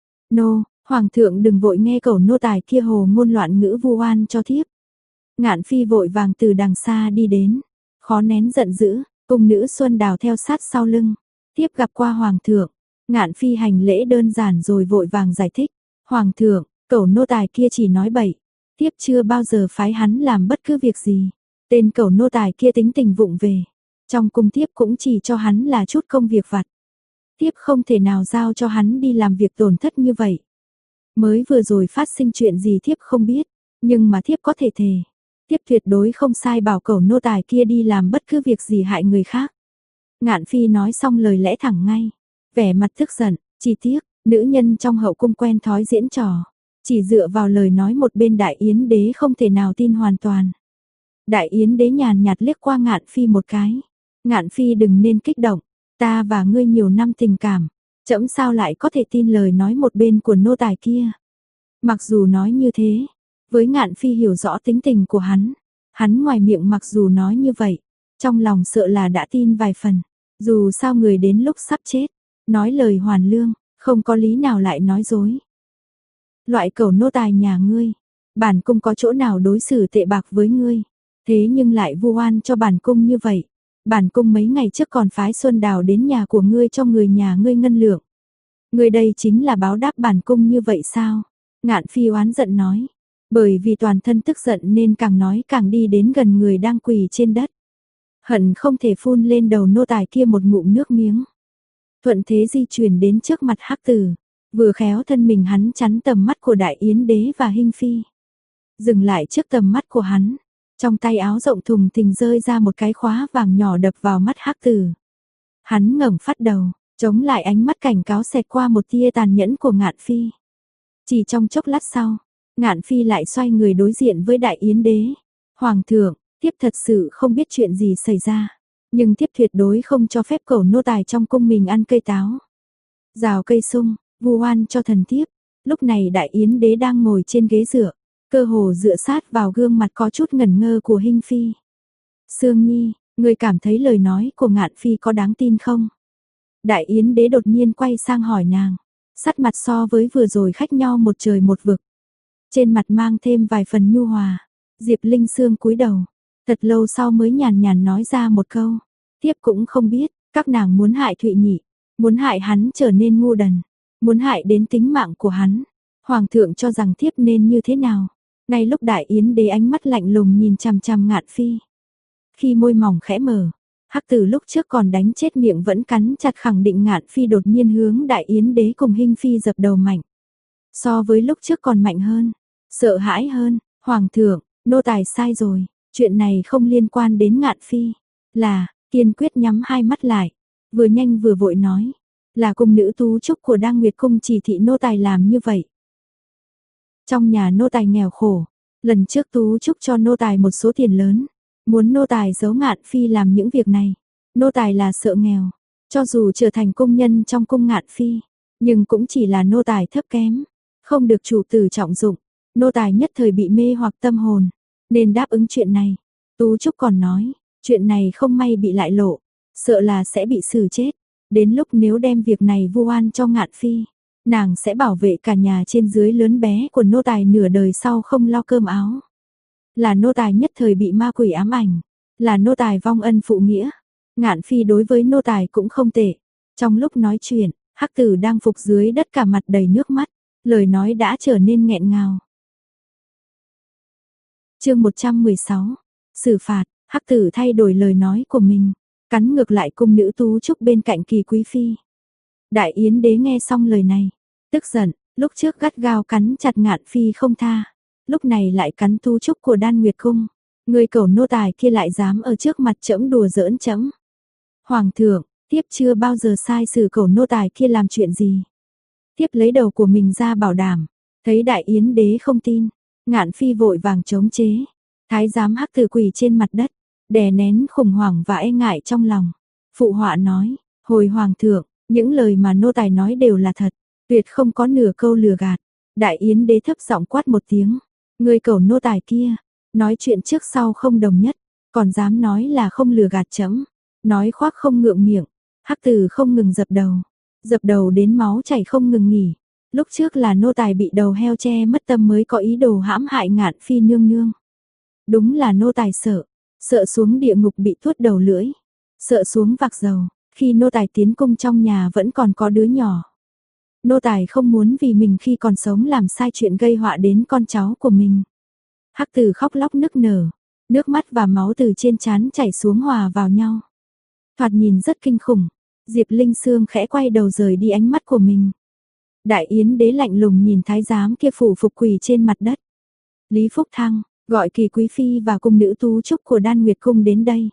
Hoàng thượng đừng vội nghe cẩu nô tài kia hồ ngôn loạn ngữ vu oan cho thiếp. Ngạn phi vội vàng từ đằng xa đi đến, khó nén giận dữ, cung nữ Xuân Đào theo sát sau lưng, tiếp gặp qua hoàng thượng. Ngạn phi hành lễ đơn giản rồi vội vàng giải thích, hoàng thượng, cẩu nô tài kia chỉ nói bậy, thiếp chưa bao giờ phái hắn làm bất cứ việc gì. Tên cẩu nô tài kia tính tình vụng về, trong cung thiếp cũng chỉ cho hắn là chút công việc vặt. Thiếp không thể nào giao cho hắn đi làm việc tổn thất như vậy. Mới vừa rồi phát sinh chuyện gì thiếp không biết, nhưng mà thiếp có thể thề. Thiếp tuyệt đối không sai bảo cẩu nô tài kia đi làm bất cứ việc gì hại người khác. Ngạn phi nói xong lời lẽ thẳng ngay, vẻ mặt tức giận, chỉ tiếc, nữ nhân trong hậu cung quen thói diễn trò, chỉ dựa vào lời nói một bên Đại Yến đế không thể nào tin hoàn toàn. Đại Yến đế nhàn nhạt liếc qua Ngạn phi một cái, Ngạn phi đừng nên kích động, ta và ngươi nhiều năm tình cảm, trẫm sao lại có thể tin lời nói một bên của nô tài kia. Mặc dù nói như thế, với Ngạn phi hiểu rõ tính tình của hắn ngoài miệng mặc dù nói như vậy, trong lòng sợ là đã tin vài phần. Dù sao người đến lúc sắp chết, nói lời hoàn lương, không có lý nào lại nói dối. Loại cẩu nô tài nhà ngươi, bản cung có chỗ nào đối xử tệ bạc với ngươi, thế nhưng lại vu oan cho bản cung như vậy. Bản cung mấy ngày trước còn phái Xuân Đào đến nhà của ngươi cho người nhà ngươi ngân lượng. Ngươi đây chính là báo đáp bản cung như vậy sao? Ngạn Phi oán giận nói. Bởi vì toàn thân tức giận nên càng nói càng đi đến gần người đang quỳ trên đất. Hận không thể phun lên đầu nô tài kia một ngụm nước miếng. Thuận thế di chuyển đến trước mặt Hắc Tử, vừa khéo thân mình hắn chắn tầm mắt của Đại Yến Đế và Hinh Phi. Dừng lại trước tầm mắt của hắn, trong tay áo rộng thùng thình rơi ra một cái khóa vàng nhỏ đập vào mắt Hắc Tử. Hắn ngẩng phát đầu, chống lại ánh mắt cảnh cáo xẹt qua một tia tàn nhẫn của Ngạn Phi. Chỉ trong chốc lát sau, Ngạn Phi lại xoay người đối diện với Đại Yến Đế. Hoàng thượng, thiếp thật sự không biết chuyện gì xảy ra, nhưng thiếp tuyệt đối không cho phép cẩu nô tài trong cung mình ăn cây táo. Rào cây sung, vu oan cho thần thiếp. Lúc này Đại Yến Đế đang ngồi trên ghế dựa, cơ hồ dựa sát vào gương mặt có chút ngẩn ngơ của Hinh Phi. Sương Nhi, ngươi cảm thấy lời nói của Ngạn Phi có đáng tin không? Đại Yến Đế đột nhiên quay sang hỏi nàng, sắc mặt so với vừa rồi khác nhau một trời một vực. Trên mặt mang thêm vài phần nhu hòa. Diệp Linh Sương cúi đầu, thật lâu sau mới nhàn nhàn nói ra một câu, thiếp cũng không biết, các nàng muốn hại Thụy Nhị, muốn hại hắn trở nên ngu đần, muốn hại đến tính mạng của hắn. Hoàng thượng cho rằng thiếp nên như thế nào? Ngay lúc Đại Yến Đế ánh mắt lạnh lùng nhìn chằm chằm Ngạn Phi. Khi môi mỏng khẽ mở, Hắc Tử lúc trước còn đánh chết miệng vẫn cắn chặt khẳng định Ngạn Phi đột nhiên hướng Đại Yến Đế cùng Hinh Phi dập đầu mạnh. So với lúc trước còn mạnh hơn, sợ hãi hơn. Hoàng thượng, nô tài sai rồi, chuyện này không liên quan đến Ngạn Phi. Là, kiên quyết nhắm hai mắt lại, vừa nhanh vừa vội nói, là cung nữ Tú Trúc của Đăng Nguyệt cung chỉ thị nô tài làm như vậy. Trong nhà nô tài nghèo khổ, lần trước Tú Trúc cho nô tài một số tiền lớn, muốn nô tài giấu Ngạn Phi làm những việc này. Nô tài là sợ nghèo, cho dù trở thành công nhân trong cung Ngạn Phi, nhưng cũng chỉ là nô tài thấp kém, không được chủ tử trọng dụng. Nô tài nhất thời bị mê hoặc tâm hồn, nên đáp ứng chuyện này. Tú Trúc còn nói, chuyện này không may bị lại lộ, sợ là sẽ bị xử chết. Đến lúc nếu đem việc này vu oan cho Ngạn Phi, nàng sẽ bảo vệ cả nhà trên dưới lớn bé của nô tài nửa đời sau không lo cơm áo. Là nô tài nhất thời bị ma quỷ ám ảnh, là nô tài vong ân phụ nghĩa. Ngạn Phi đối với nô tài cũng không tệ. Trong lúc nói chuyện, Hắc Tử đang phục dưới đất cả mặt đầy nước mắt, lời nói đã trở nên nghẹn ngào. Chương 116, xử phạt. Hắc Tử thay đổi lời nói của mình, cắn ngược lại cung nữ Tú Trúc bên cạnh Kỳ Quý phi. Đại Yến Đế nghe xong lời này, tức giận, lúc trước gắt gao cắn chặt Ngạn Phi không tha, lúc này lại cắn Tú Trúc của Đan Nguyệt cung. Người cẩu nô tài kia lại dám ở trước mặt trẫm đùa giỡn trẫm. Hoàng thượng, thiếp chưa bao giờ sai xử cẩu nô tài kia làm chuyện gì. Thiếp lấy đầu của mình ra bảo đảm. Thấy Đại Yến Đế không tin, Ngạn Phi vội vàng chống chế. Thái giám Hắc Tử quỳ trên mặt đất, đè nén khủng hoảng và e ngại trong lòng. Phụ họa nói, hồi hoàng thượng, những lời mà nô tài nói đều là thật, tuyệt không có nửa câu lừa gạt. Đại Yến Đế thấp giọng quát một tiếng, người cẩu nô tài kia, nói chuyện trước sau không đồng nhất, còn dám nói là không lừa gạt trẫm, nói khoác không ngượng miệng. Hắc Tử không ngừng dập đầu đến máu chảy không ngừng nghỉ. Lúc trước là nô tài bị đầu heo che mất tâm mới có ý đồ hãm hại Ngạn Phi nương nương. Đúng là nô tài sợ xuống địa ngục bị tuốt đầu lưỡi, sợ xuống vạc dầu, khi nô tài tiến cung trong nhà vẫn còn có đứa nhỏ. Nô tài không muốn vì mình khi còn sống làm sai chuyện gây họa đến con cháu của mình. Hắc Tử khóc lóc nức nở, nước mắt và máu từ trên trán chảy xuống hòa vào nhau. Thoạt nhìn rất kinh khủng, Diệp Linh Sương khẽ quay đầu rời đi ánh mắt của mình. Đại Yến Đế lạnh lùng nhìn thái giám kia phủ phục quỳ trên mặt đất. Lý Phúc Thăng, gọi Kỳ Quý phi và cung nữ Tú Trúc của Đan Nguyệt cung đến đây.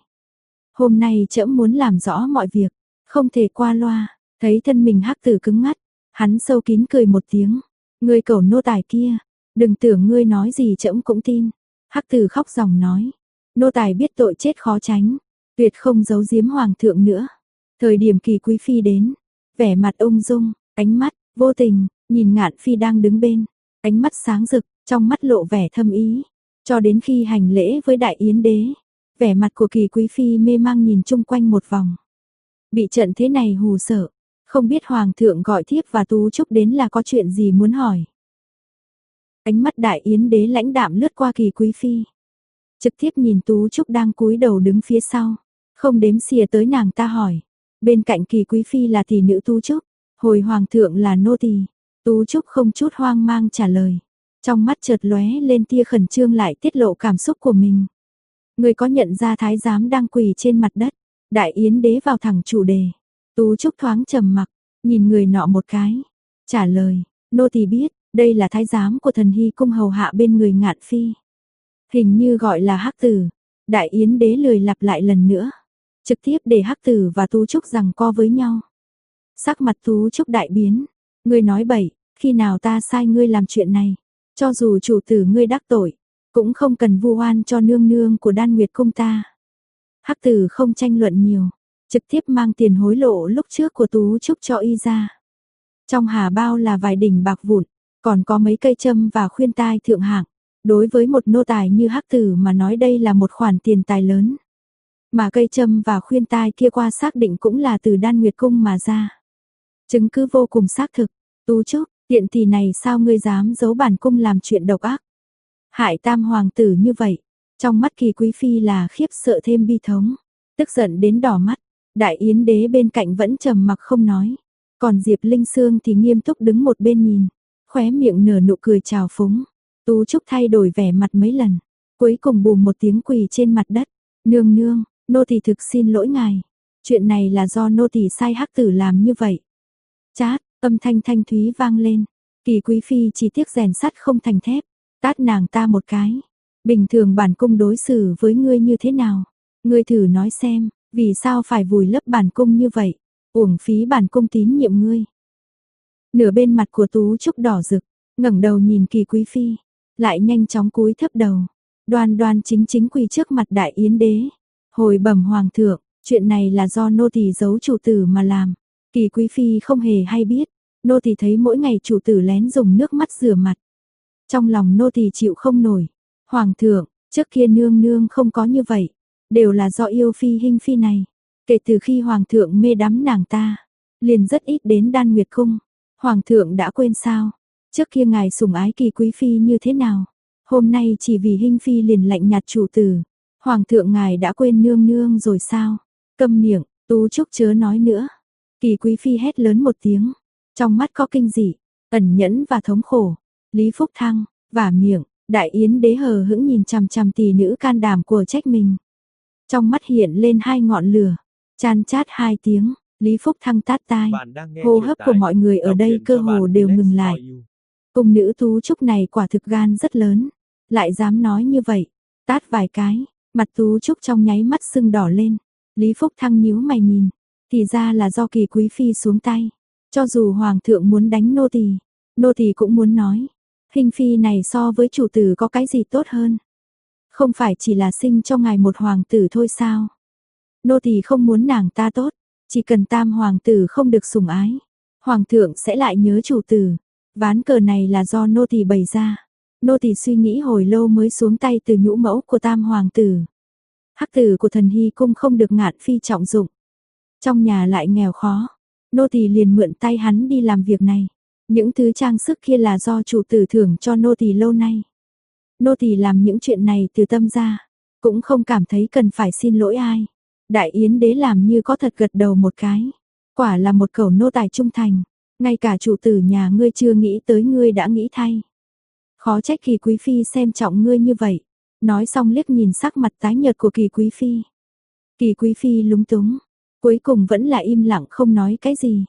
Hôm nay trẫm muốn làm rõ mọi việc, không thể qua loa. Thấy thân mình Hắc Tử cứng ngắt, hắn sâu kín cười một tiếng. Ngươi cẩu nô tài kia, đừng tưởng ngươi nói gì trẫm cũng tin. Hắc Tử khóc ròng nói, nô tài biết tội chết khó tránh, tuyệt không giấu giếm hoàng thượng nữa. Thời điểm Kỳ Quý phi đến, vẻ mặt ung dung, ánh mắt vô tình nhìn Ngạn Phi đang đứng bên, ánh mắt sáng rực, trong mắt lộ vẻ thâm ý. Cho đến khi hành lễ với Đại Yến Đế, vẻ mặt của Kỳ Quý phi mê mang nhìn chung quanh một vòng. Bị trận thế này hù sợ, không biết hoàng thượng gọi thiếp và Tú Trúc đến là có chuyện gì muốn hỏi. Ánh mắt Đại Yến Đế lãnh đạm lướt qua Kỳ Quý phi, trực tiếp nhìn Tú Trúc đang cúi đầu đứng phía sau, Không đếm xỉa tới nàng ta hỏi. Bên cạnh Kỳ Quý Phi là tỷ nữ Tú Trúc, hồi hoàng thượng là nô tỳ. Tú Trúc không chút hoang mang trả lời. Trong mắt chợt lóe lên tia khẩn trương lại tiết lộ cảm xúc của mình. Người có nhận ra thái giám đang quỳ trên mặt đất, Đại Yến đế vào thẳng chủ đề. Tú Trúc thoáng trầm mặc, nhìn người nọ một cái, trả lời, nô tỳ biết, đây là thái giám của Thần Hy cung hầu hạ bên người Ngạn phi. Hình như gọi là Hắc Tử. Đại Yến đế lười lặp lại lần nữa, trực tiếp để Hắc Tử và Tú Trúc giằng co với nhau. Sắc mặt Tú Trúc đại biến, ngươi nói bậy, khi nào ta sai ngươi làm chuyện này, cho dù chủ tử ngươi đắc tội, cũng không cần vu oan cho nương nương của Đan Nguyệt cung ta. Hắc Tử không tranh luận nhiều, trực tiếp mang tiền hối lộ lúc trước của Tú Trúc cho y ra. Trong hà bao là vài đỉnh bạc vụn, còn có mấy cây châm và khuyên tai thượng hạng. Đối với một nô tài như Hắc Tử mà nói đây là một khoản tiền tài lớn. Mà cây châm và khuyên tai kia qua xác định cũng là từ Đan Nguyệt cung mà ra. Chứng cứ vô cùng xác thực. Tú Trúc, tiện tỷ này sao ngươi dám giấu bản cung làm chuyện độc ác? Hại tam hoàng tử như vậy. Trong mắt Kỳ Quý Phi là khiếp sợ thêm bi thống, tức giận đến đỏ mắt. Đại Yến đế bên cạnh vẫn trầm mặc không nói. Còn Diệp Linh Sương thì nghiêm túc đứng một bên nhìn, khóe miệng nở nụ cười trào phúng. Tú Trúc thay đổi vẻ mặt mấy lần, cuối cùng bùm một tiếng quỳ trên mặt đất. Nương nương, nô tỳ thực xin lỗi ngài. Chuyện này là do nô tỳ sai Hắc Tử làm như vậy. Chát, âm thanh thanh thúy vang lên. Kỳ Quý Phi chỉ tiếc rèn sắt không thành thép, tát nàng ta một cái. Bình thường bản cung đối xử với ngươi như thế nào? Ngươi thử nói xem, vì sao phải vùi lấp bản cung như vậy? Uổng phí bản cung tín nhiệm ngươi. Nửa bên mặt của Tú Trúc đỏ rực, ngẩng đầu nhìn Kỳ Quý Phi, lại nhanh chóng cúi thấp đầu, đoan đoan chính chính quỳ trước mặt Đại Yến đế. Hồi bẩm hoàng thượng, chuyện này là do nô tỳ giấu chủ tử mà làm. Kỳ Quý Phi không hề hay biết, nô tỳ thấy mỗi ngày chủ tử lén dùng nước mắt rửa mặt. Trong lòng nô tỳ chịu không nổi. Hoàng thượng, trước kia nương nương không có như vậy, đều là do yêu phi Hinh phi này. Kể từ khi hoàng thượng mê đắm nàng ta, liền rất ít đến Đan Nguyệt cung. Hoàng thượng đã quên sao? Trước kia ngài sủng ái Kỳ Quý Phi như thế nào? Hôm nay chỉ vì Hinh phi liền lạnh nhạt chủ tử. Hoàng thượng ngài đã quên nương nương rồi sao? Câm miệng, Tú Trúc chớ nói nữa. Kỳ Quý Phi hét lớn một tiếng, trong mắt có kinh dị, ẩn nhẫn và thống khổ. Lý Phúc Thăng, vả miệng, Đại Yến đế hờ hững nhìn chằm chằm tỷ nữ can đảm của trách mình. Trong mắt hiện lên hai ngọn lửa, chan chát hai tiếng, Lý Phúc Thăng tát tai, hô hấp của mọi người ở đây cơ hồ đều ngừng lại. Cung nữ Tú Trúc này quả thực gan rất lớn, lại dám nói như vậy, tát vài cái, mặt Tú Trúc trong nháy mắt sưng đỏ lên. Lý Phúc Thăng nhíu mày nhìn, thì ra là do Kỳ Quý Phi xuống tay. Cho dù hoàng thượng muốn đánh nô tỳ cũng muốn nói, Hinh phi này so với chủ tử có cái gì tốt hơn? Không phải chỉ là sinh cho ngài một hoàng tử thôi sao? Nô tỳ không muốn nàng ta tốt, chỉ cần tam hoàng tử không được sủng ái, hoàng thượng sẽ lại nhớ chủ tử. Ván cờ này là do nô tỳ bày ra. Nô tỳ suy nghĩ hồi lâu mới xuống tay từ nhũ mẫu của tam hoàng tử. Hắc Tử của Thần Hy cung không được Ngạn phi trọng dụng, trong nhà lại nghèo khó, nô tỳ liền mượn tay hắn đi làm việc này. Những thứ trang sức kia là do chủ tử thưởng cho nô tỳ lâu nay. Nô tỳ làm những chuyện này từ tâm ra, cũng không cảm thấy cần phải xin lỗi ai. Đại Yến đế làm như có thật gật đầu một cái. Quả là một cẩu nô tài trung thành, ngay cả chủ tử nhà ngươi chưa nghĩ tới ngươi đã nghĩ thay. Khó trách Kỳ Quý Phi xem trọng ngươi như vậy. Nói xong liếc nhìn sắc mặt tái nhợt của Kỳ Quý Phi. Kỳ Quý Phi lúng túng, cuối cùng vẫn là im lặng không nói cái gì.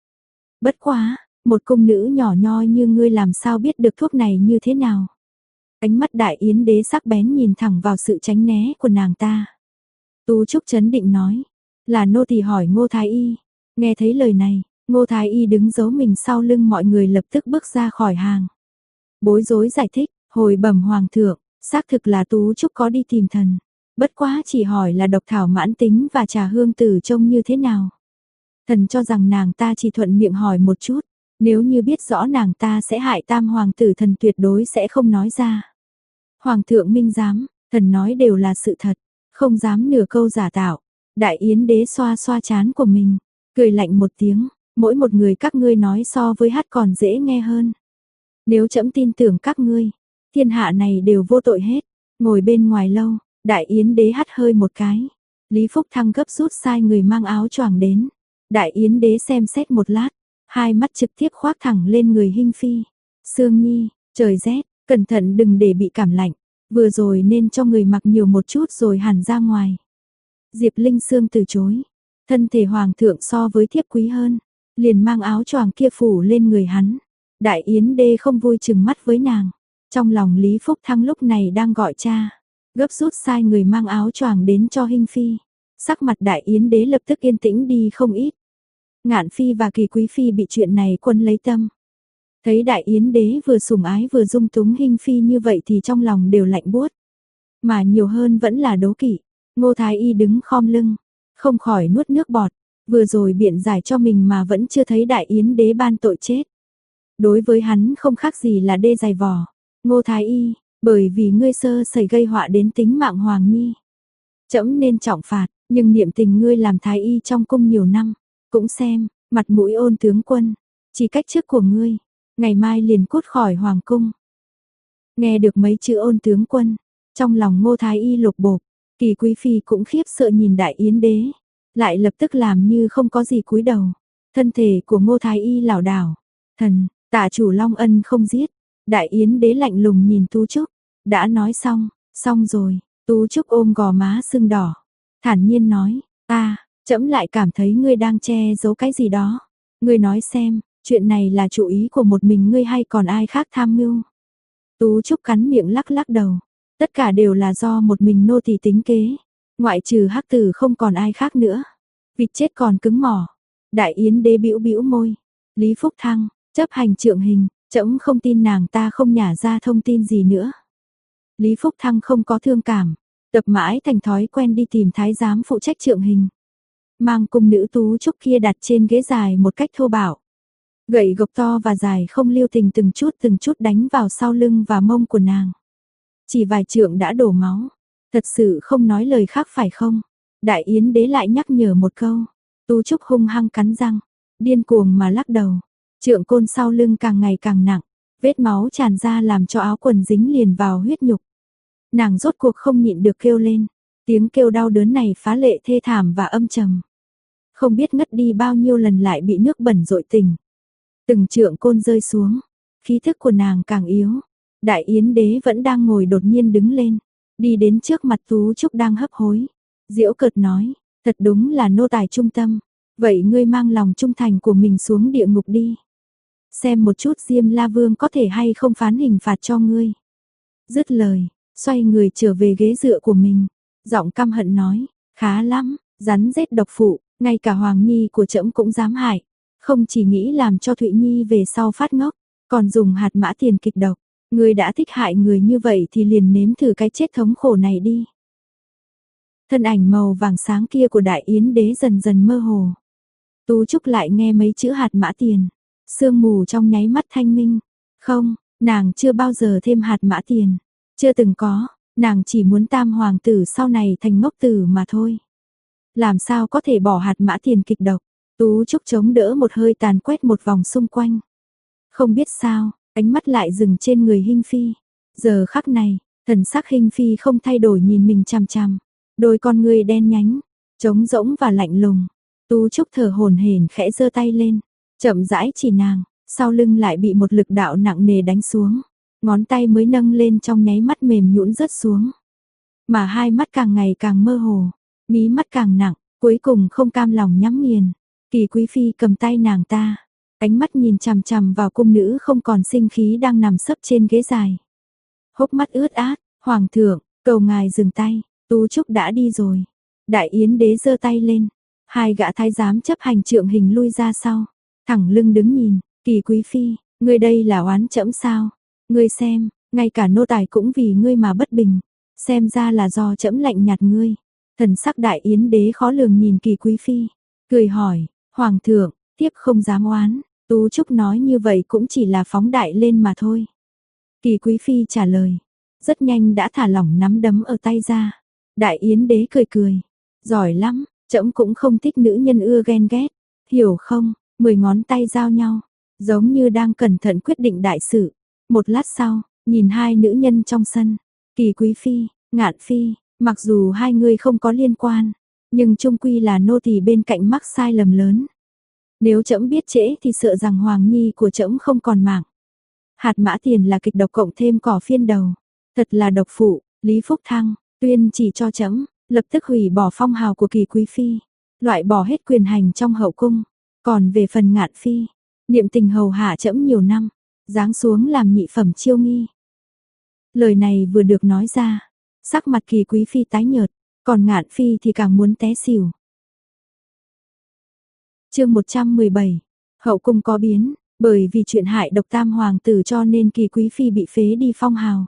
Bất quá, một cung nữ nhỏ nhoi như ngươi làm sao biết được thuốc này như thế nào? Ánh mắt Đại Yến đế sắc bén nhìn thẳng vào sự tránh né của nàng ta. Tú Trúc trấn định nói, là nô tỳ hỏi Ngô Thái Y. Nghe thấy lời này, Ngô Thái Y đứng giấu mình sau lưng mọi người lập tức bước ra khỏi hàng. Bối rối giải thích, hồi bẩm hoàng thượng, xác thực là Tú Trúc có đi tìm thần. Bất quá chỉ hỏi là độc thảo mãn tính và trà hương tử trông như thế nào. Thần cho rằng nàng ta chỉ thuận miệng hỏi một chút, nếu như biết rõ nàng ta sẽ hại tam hoàng tử thần tuyệt đối sẽ không nói ra. Hoàng thượng minh giám, thần nói đều là sự thật, không dám nửa câu giả tạo. Đại Yến đế xoa xoa trán của mình, cười lạnh một tiếng, mỗi một người các ngươi nói so với hát còn dễ nghe hơn. Nếu trẫm tin tưởng các ngươi, thiên hạ này đều vô tội hết. Ngồi bên ngoài lâu, Đại Yến đế hắt hơi một cái, Lý Phúc Thăng gấp rút sai người mang áo choàng đến. Đại Yến đế xem xét một lát, hai mắt trực tiếp khoác thẳng lên người Hinh Phi. Sương Nhi, trời rét, cẩn thận đừng để bị cảm lạnh, vừa rồi nên cho người mặc nhiều một chút rồi hẳn ra ngoài. Diệp Linh Sương từ chối, thân thể hoàng thượng so với thiếp quý hơn, liền mang áo choàng kia phủ lên người hắn. Đại Yến đế không vui chừng mắt với nàng, trong lòng Lý Phúc Thăng lúc này đang gọi cha, gấp rút sai người mang áo choàng đến cho Hinh Phi. Sắc mặt Đại Yến đế lập tức yên tĩnh đi không ít. Ngạn Phi và Kỳ Quý Phi bị chuyện này quấn lấy tâm. Thấy Đại Yến đế vừa sủng ái vừa dung túng Hinh Phi như vậy thì trong lòng đều lạnh buốt. Mà nhiều hơn vẫn là đố kỵ. Ngô Thái Y đứng khom lưng, không khỏi nuốt nước bọt. Vừa rồi biện giải cho mình mà vẫn chưa thấy Đại Yến đế ban tội chết. Đối với hắn không khác gì là đê dày vò. Ngô Thái Y, bởi vì ngươi sơ sẩy gây họa đến tính mạng Hoàng Nhi, trẫm nên trọng phạt, nhưng niệm tình ngươi làm Thái Y trong cung nhiều năm, cũng xem, mặt mũi Ôn tướng quân, chỉ cách chức của ngươi, ngày mai liền cút khỏi Hoàng cung. Nghe được mấy chữ Ôn tướng quân, trong lòng Ngô Thái Y lục bộp, Kỳ Quý Phi cũng khiếp sợ nhìn Đại Yến đế, lại lập tức làm như không có gì cúi đầu. Thân thể của Ngô Thái Y lảo đảo, thần, Tạ chủ Long Ân không giết. Đại Yến đế lạnh lùng nhìn Tú Trúc, đã nói xong, xong rồi. Tú Trúc ôm gò má sưng đỏ, thản nhiên nói, trẫm lại cảm thấy ngươi đang che giấu cái gì đó. Ngươi nói xem, chuyện này là chủ ý của một mình ngươi hay còn ai khác tham mưu? Tú Trúc cắn miệng lắc lắc đầu, tất cả đều là do một mình nô tỳ tính kế, ngoại trừ Hắc Tử không còn ai khác nữa. Vịt chết còn cứng mỏ. Đại Yến đế bĩu bĩu môi, Lý Phúc Thăng, chấp hành trượng hình, trẫm không tin nàng ta không nhả ra thông tin gì nữa. Lý Phúc Thăng không có thương cảm, tập mãi thành thói quen đi tìm thái giám phụ trách trượng hình. Mang cung nữ Tú Trúc kia đặt trên ghế dài một cách thô bạo. Gậy gộc to và dài không lưu tình từng chút đánh vào sau lưng và mông của nàng. Chỉ vài trượng đã đổ máu. Thật sự không nói lời khác phải không? Đại Yến đế lại nhắc nhở một câu. Tú Trúc hung hăng cắn răng, điên cuồng mà lắc đầu. Trượng côn sau lưng càng ngày càng nặng, vết máu tràn ra làm cho áo quần dính liền vào huyết nhục. Nàng rốt cuộc không nhịn được kêu lên, tiếng kêu đau đớn này phá lệ thê thảm và âm trầm. Không biết ngất đi bao nhiêu lần lại bị nước bẩn dội tình. Từng trượng côn rơi xuống, khí thức của nàng càng yếu. Đại Yến đế vẫn đang ngồi đột nhiên đứng lên, đi đến trước mặt Tú Trúc đang hấp hối. Giễu cợt nói, thật đúng là nô tài trung tâm, vậy ngươi mang lòng trung thành của mình xuống địa ngục đi. Xem một chút Diêm La Vương có thể hay không phán hình phạt cho ngươi. Dứt lời, xoay người trở về ghế dựa của mình, giọng căm hận nói, khá lắm, rắn rết độc phụ, ngay cả Hoàng Nhi của trẫm cũng dám hại, không chỉ nghĩ làm cho Thụy Nhi về sau phát ngốc, còn dùng hạt mã tiền kịch độc, ngươi đã thích hại người như vậy thì liền nếm thử cái chết thống khổ này đi. Thân ảnh màu vàng sáng kia của Đại Yến đế dần dần mơ hồ. Tú Trúc lại nghe mấy chữ hạt mã tiền, sương mù trong nháy mắt thanh minh. Không, nàng chưa bao giờ thêm hạt mã tiền, chưa từng có, nàng chỉ muốn tam hoàng tử sau này thành ngốc tử mà thôi. Làm sao có thể bỏ hạt mã tiền kịch độc? Tú Trúc chống đỡ một hơi tàn quét một vòng xung quanh. Không biết sao, ánh mắt lại dừng trên người Hinh Phi. Giờ khắc này, thần sắc Hinh Phi không thay đổi nhìn mình chằm chằm, đôi con ngươi đen nhánh, trống rỗng và lạnh lùng. Tú Trúc thở hổn hển khẽ giơ tay lên, chậm rãi chỉ nàng, sau lưng lại bị một lực đạo nặng nề đánh xuống. Ngón tay mới nâng lên trong nháy mắt mềm nhũn rớt xuống. Mà hai mắt càng ngày càng mơ hồ, mí mắt càng nặng, cuối cùng không cam lòng nhắm nghiền. Kỳ Quý Phi cầm tay nàng ta, ánh mắt nhìn chằm chằm vào cung nữ không còn sinh khí đang nằm sấp trên ghế dài. Hốc mắt ướt át, hoàng thượng, cầu ngài dừng tay, Tú Trúc đã đi rồi. Đại Yến đế giơ tay lên, hai gã thái giám chấp hành trượng hình lui ra sau, thẳng lưng đứng nhìn. Kỳ Quý Phi, ngươi đây là oán trẫm sao? Ngươi xem, ngay cả nô tài cũng vì ngươi mà bất bình, xem ra là do trẫm lạnh nhạt ngươi. Thần sắc Đại Yến đế khó lường nhìn Kỳ Quý Phi, cười hỏi, hoàng thượng, tiếp không dám oán. Tú Trúc nói như vậy cũng chỉ là phóng đại lên mà thôi. Kỳ Quý Phi trả lời, rất nhanh đã thả lỏng nắm đấm ở tay ra. Đại Yến đế cười cười, giỏi lắm, trẫm cũng không thích nữ nhân ưa ghen ghét, hiểu không? 10 ngón tay giao nhau, giống như đang cẩn thận quyết định đại sự. Một lát sau, nhìn hai nữ nhân trong sân, Kỳ Quý Phi, Ngạn Phi, mặc dù hai người không có liên quan, nhưng chung quy là nô tỳ bên cạnh mắc sai lầm lớn. Nếu trẫm biết trễ thì sợ rằng Hoàng Nhi của trẫm không còn mạng. Hạt mã tiền là kịch độc cộng thêm cỏ phiên đầu. Thật là độc phụ, Lý Phúc Thăng, tuyên chỉ cho trẫm, lập tức hủy bỏ phong hào của Kỳ quý phi, loại bỏ hết quyền hành trong hậu cung. Còn về phần Ngạn phi, niệm tình hầu hạ trẫm nhiều năm, giáng xuống làm nhị phẩm chiêu nghi. Lời này vừa được nói ra, sắc mặt Kỳ quý phi tái nhợt, còn Ngạn phi thì càng muốn té xỉu. Chương 117. Hậu cung có biến, bởi vì chuyện hại độc tam hoàng tử cho nên Kỳ quý phi bị phế đi phong hào.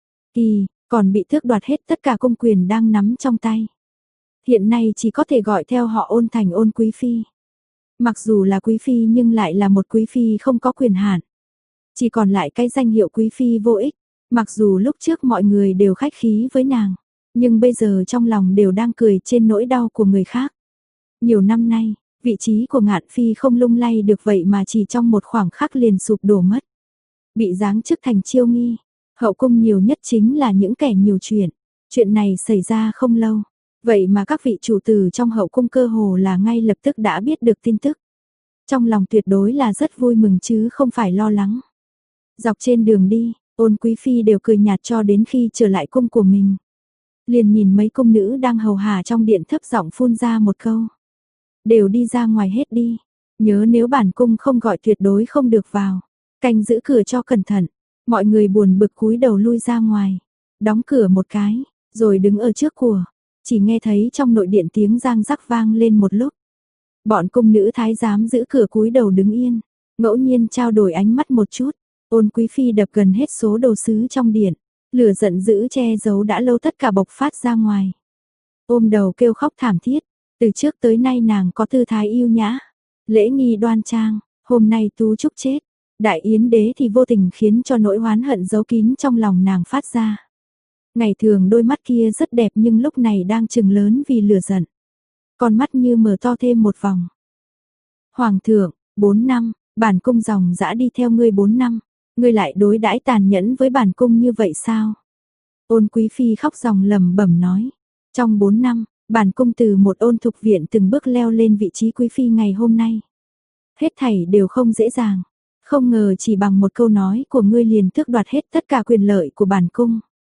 Kỳ còn bị tước đoạt hết tất cả công quyền đang nắm trong tay. Hiện nay chỉ có thể gọi theo họ Ôn thành Ôn quý phi. Mặc dù là quý phi nhưng lại là một quý phi không có quyền hạn. Chỉ còn lại cái danh hiệu quý phi vô ích. Mặc dù lúc trước mọi người đều khách khí với nàng, nhưng bây giờ trong lòng đều đang cười trên nỗi đau của người khác. Nhiều năm nay, vị trí của Ngạn phi không lung lay được vậy mà chỉ trong một khoảng khắc liền sụp đổ mất. Bị giáng chức thành chiêu nghi, hậu cung nhiều nhất chính là những kẻ nhiều chuyện. Chuyện này xảy ra không lâu, vậy mà các vị chủ tử trong hậu cung cơ hồ là ngay lập tức đã biết được tin tức. Trong lòng tuyệt đối là rất vui mừng chứ không phải lo lắng. Dọc trên đường đi, Ôn quý phi đều cười nhạt cho đến khi trở lại cung của mình. Liền nhìn mấy cung nữ đang hầu hạ trong điện thấp giọng phun ra một câu. Đều đi ra ngoài hết đi, nhớ nếu bản cung không gọi tuyệt đối không được vào. Canh giữ cửa cho cẩn thận. Mọi người buồn bực cúi đầu lui ra ngoài, đóng cửa một cái, rồi đứng ở trước của. Chỉ nghe thấy trong nội điện tiếng giang rắc vang lên một lúc. Bọn cung nữ thái giám giữ cửa cúi đầu đứng yên, ngẫu nhiên trao đổi ánh mắt một chút. Ôn quý phi đập gần hết số đồ sứ trong điện, lửa giận dữ che giấu đã lâu tất cả bộc phát ra ngoài. Ôm đầu kêu khóc thảm thiết, từ trước tới nay nàng có tư thái yêu nhã, lễ nghi đoan trang, hôm nay Tú Trúc chết, Đại Yến đế thì vô tình khiến cho nỗi oán hận giấu kín trong lòng nàng phát ra. Ngày thường đôi mắt kia rất đẹp nhưng lúc này đang trừng lớn vì lửa giận. Con mắt như mở to thêm một vòng. Hoàng thượng, 4 năm, bản cung dòng dã đi theo ngươi 4 năm, ngươi lại đối đãi tàn nhẫn với bản cung như vậy sao? Ôn quý phi khóc ròng lẩm bẩm nói, trong 4 năm, bản cung từ một ôn thục viện từng bước leo lên vị trí quý phi ngày hôm nay. Hết thảy đều không dễ dàng, không ngờ chỉ bằng một câu nói của ngươi liền tước đoạt hết tất cả quyền lợi của bản cung.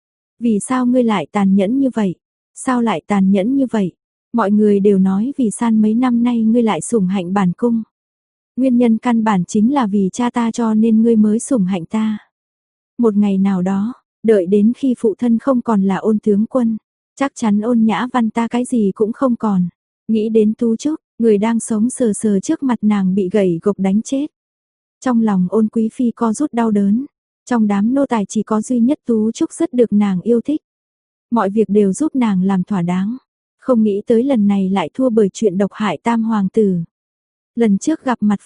Vì sao ngươi lại tàn nhẫn như vậy? Sao lại tàn nhẫn như vậy? Mọi người đều nói vì san mấy năm nay ngươi lại sủng hạnh bản cung. Nguyên nhân căn bản chính là vì cha ta cho nên ngươi mới sủng hạnh ta. Một ngày nào đó, đợi đến khi phụ thân không còn là Ôn tướng quân, chắc chắn Ôn Nhã Văn ta cái gì cũng không còn. Nghĩ đến Tú Trúc, người đang sống sờ sờ trước mặt nàng bị gậy gộc đánh chết. Trong lòng Ôn quý phi co rút đau đớn. Trong đám nô tài chỉ có duy nhất Tú Trúc rất được nàng yêu thích. Mọi việc đều giúp nàng làm thỏa đáng. Không nghĩ tới lần này lại thua bởi chuyện độc hại tam hoàng tử. Lần trước gặp mặt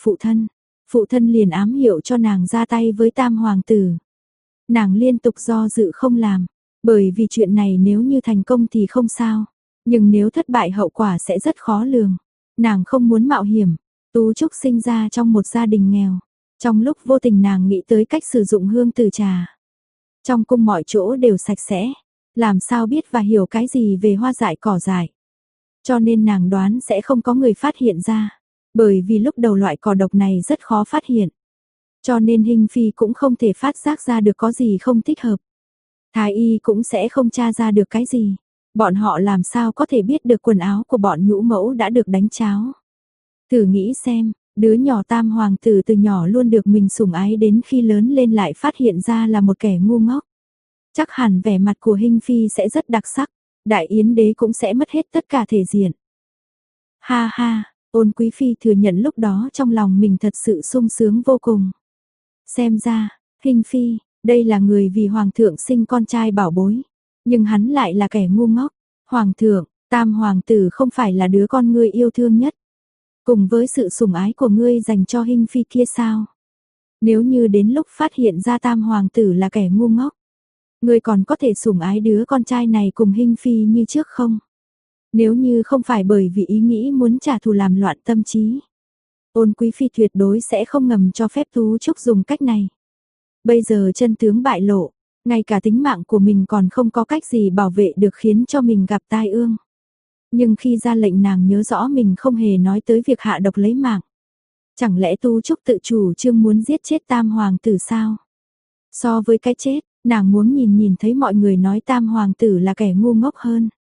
phụ thân liền ám hiệu cho nàng ra tay với tam hoàng tử. Nàng liên tục do dự không làm, bởi vì chuyện này nếu như thành công thì không sao, nhưng nếu thất bại hậu quả sẽ rất khó lường. Nàng không muốn mạo hiểm. Tú Trúc sinh ra trong một gia đình nghèo. Trong lúc vô tình nàng nghĩ tới cách sử dụng hương tử trà. Trong cung mọi chỗ đều sạch sẽ, làm sao biết và hiểu cái gì về hoa dại cỏ dại. Cho nên nàng đoán sẽ không có người phát hiện ra, bởi vì lúc đầu loại cỏ độc này rất khó phát hiện. Cho nên Hinh Phi cũng không thể phát giác ra được có gì không thích hợp. Thái y cũng sẽ không tra ra được cái gì. Bọn họ làm sao có thể biết được quần áo của bọn nhũ mẫu đã được đánh cháo. Thử nghĩ xem, đứa nhỏ tam hoàng tử từ nhỏ luôn được mình sủng ái đến khi lớn lên lại phát hiện ra là một kẻ ngu ngốc. Chắc hẳn vẻ mặt của Hinh Phi sẽ rất đặc sắc, Đại Yến đế cũng sẽ mất hết tất cả thể diện. Ha ha, Ôn quý phi thừa nhận lúc đó trong lòng mình thật sự sung sướng vô cùng. Xem ra, Hinh Phi, đây là người vì hoàng thượng sinh con trai bảo bối, nhưng hắn lại là kẻ ngu ngốc. Hoàng thượng, tam hoàng tử không phải là đứa con ngươi yêu thương nhất. Cùng với sự sủng ái của ngươi dành cho Hinh Phi kia sao? Nếu như đến lúc phát hiện ra tam hoàng tử là kẻ ngu ngốc, ngươi còn có thể sủng ái đứa con trai này cùng Hinh Phi như trước không? Nếu như không phải bởi vì ý nghĩ muốn trả thù làm loạn tâm trí, Ôn quý phi tuyệt đối sẽ không ngầm cho phép Tú Trúc dùng cách này. Bây giờ chân tướng bại lộ, ngay cả tính mạng của mình còn không có cách gì bảo vệ được khiến cho mình gặp tai ương. Nhưng khi ra lệnh nàng nhớ rõ mình không hề nói tới việc hạ độc lấy mạng. Chẳng lẽ Tu Trúc tự chủ trương muốn giết chết tam hoàng tử sao? So với cái chết, nàng muốn nhìn thấy mọi người nói tam hoàng tử là kẻ ngu ngốc hơn.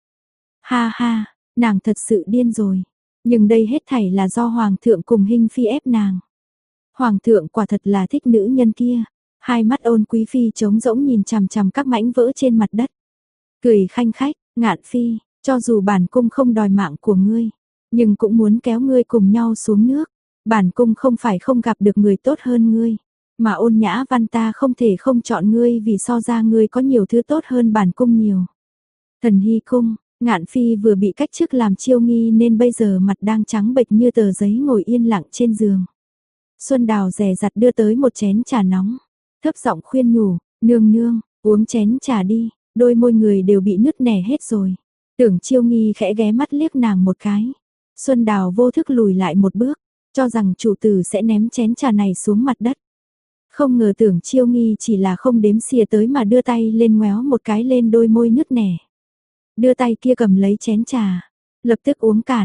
Ha ha, nàng thật sự điên rồi. Nhưng đây hết thảy là do hoàng thượng cùng Hinh Phi ép nàng. Hoàng thượng quả thật là thích nữ nhân kia. Hai mắt Ôn Quý Phi trống rỗng nhìn chằm chằm các mảnh vỡ trên mặt đất. Cười khanh khách, Ngạn Phi, cho dù bản cung không đòi mạng của ngươi, nhưng cũng muốn kéo ngươi cùng nhau xuống nước. Bản cung không phải không gặp được người tốt hơn ngươi, mà Ôn Nhã Văn ta không thể không chọn ngươi vì so ra ngươi có nhiều thứ tốt hơn bản cung nhiều. Thần Hy cung, Ngạn Phi vừa bị cách chức làm chiêu nghi nên bây giờ mặt đang trắng bệch như tờ giấy ngồi yên lặng trên giường. Xuân Đào dè dặt đưa tới một chén trà nóng, thấp giọng khuyên nhủ, nương nương, uống chén trà đi, đôi môi người đều bị nứt nẻ hết rồi. Tưởng Chiêu Nghi khẽ ghé mắt liếc nàng một cái. Xuân Đào vô thức lùi lại một bước, cho rằng chủ tử sẽ ném chén trà này xuống mặt đất. Không ngờ Tưởng Chiêu Nghi chỉ là không đếm xỉa tới mà đưa tay lên ngoéo một cái lên đôi môi nứt nẻ. Đưa tay kia cầm lấy chén trà, lập tức uống cạn.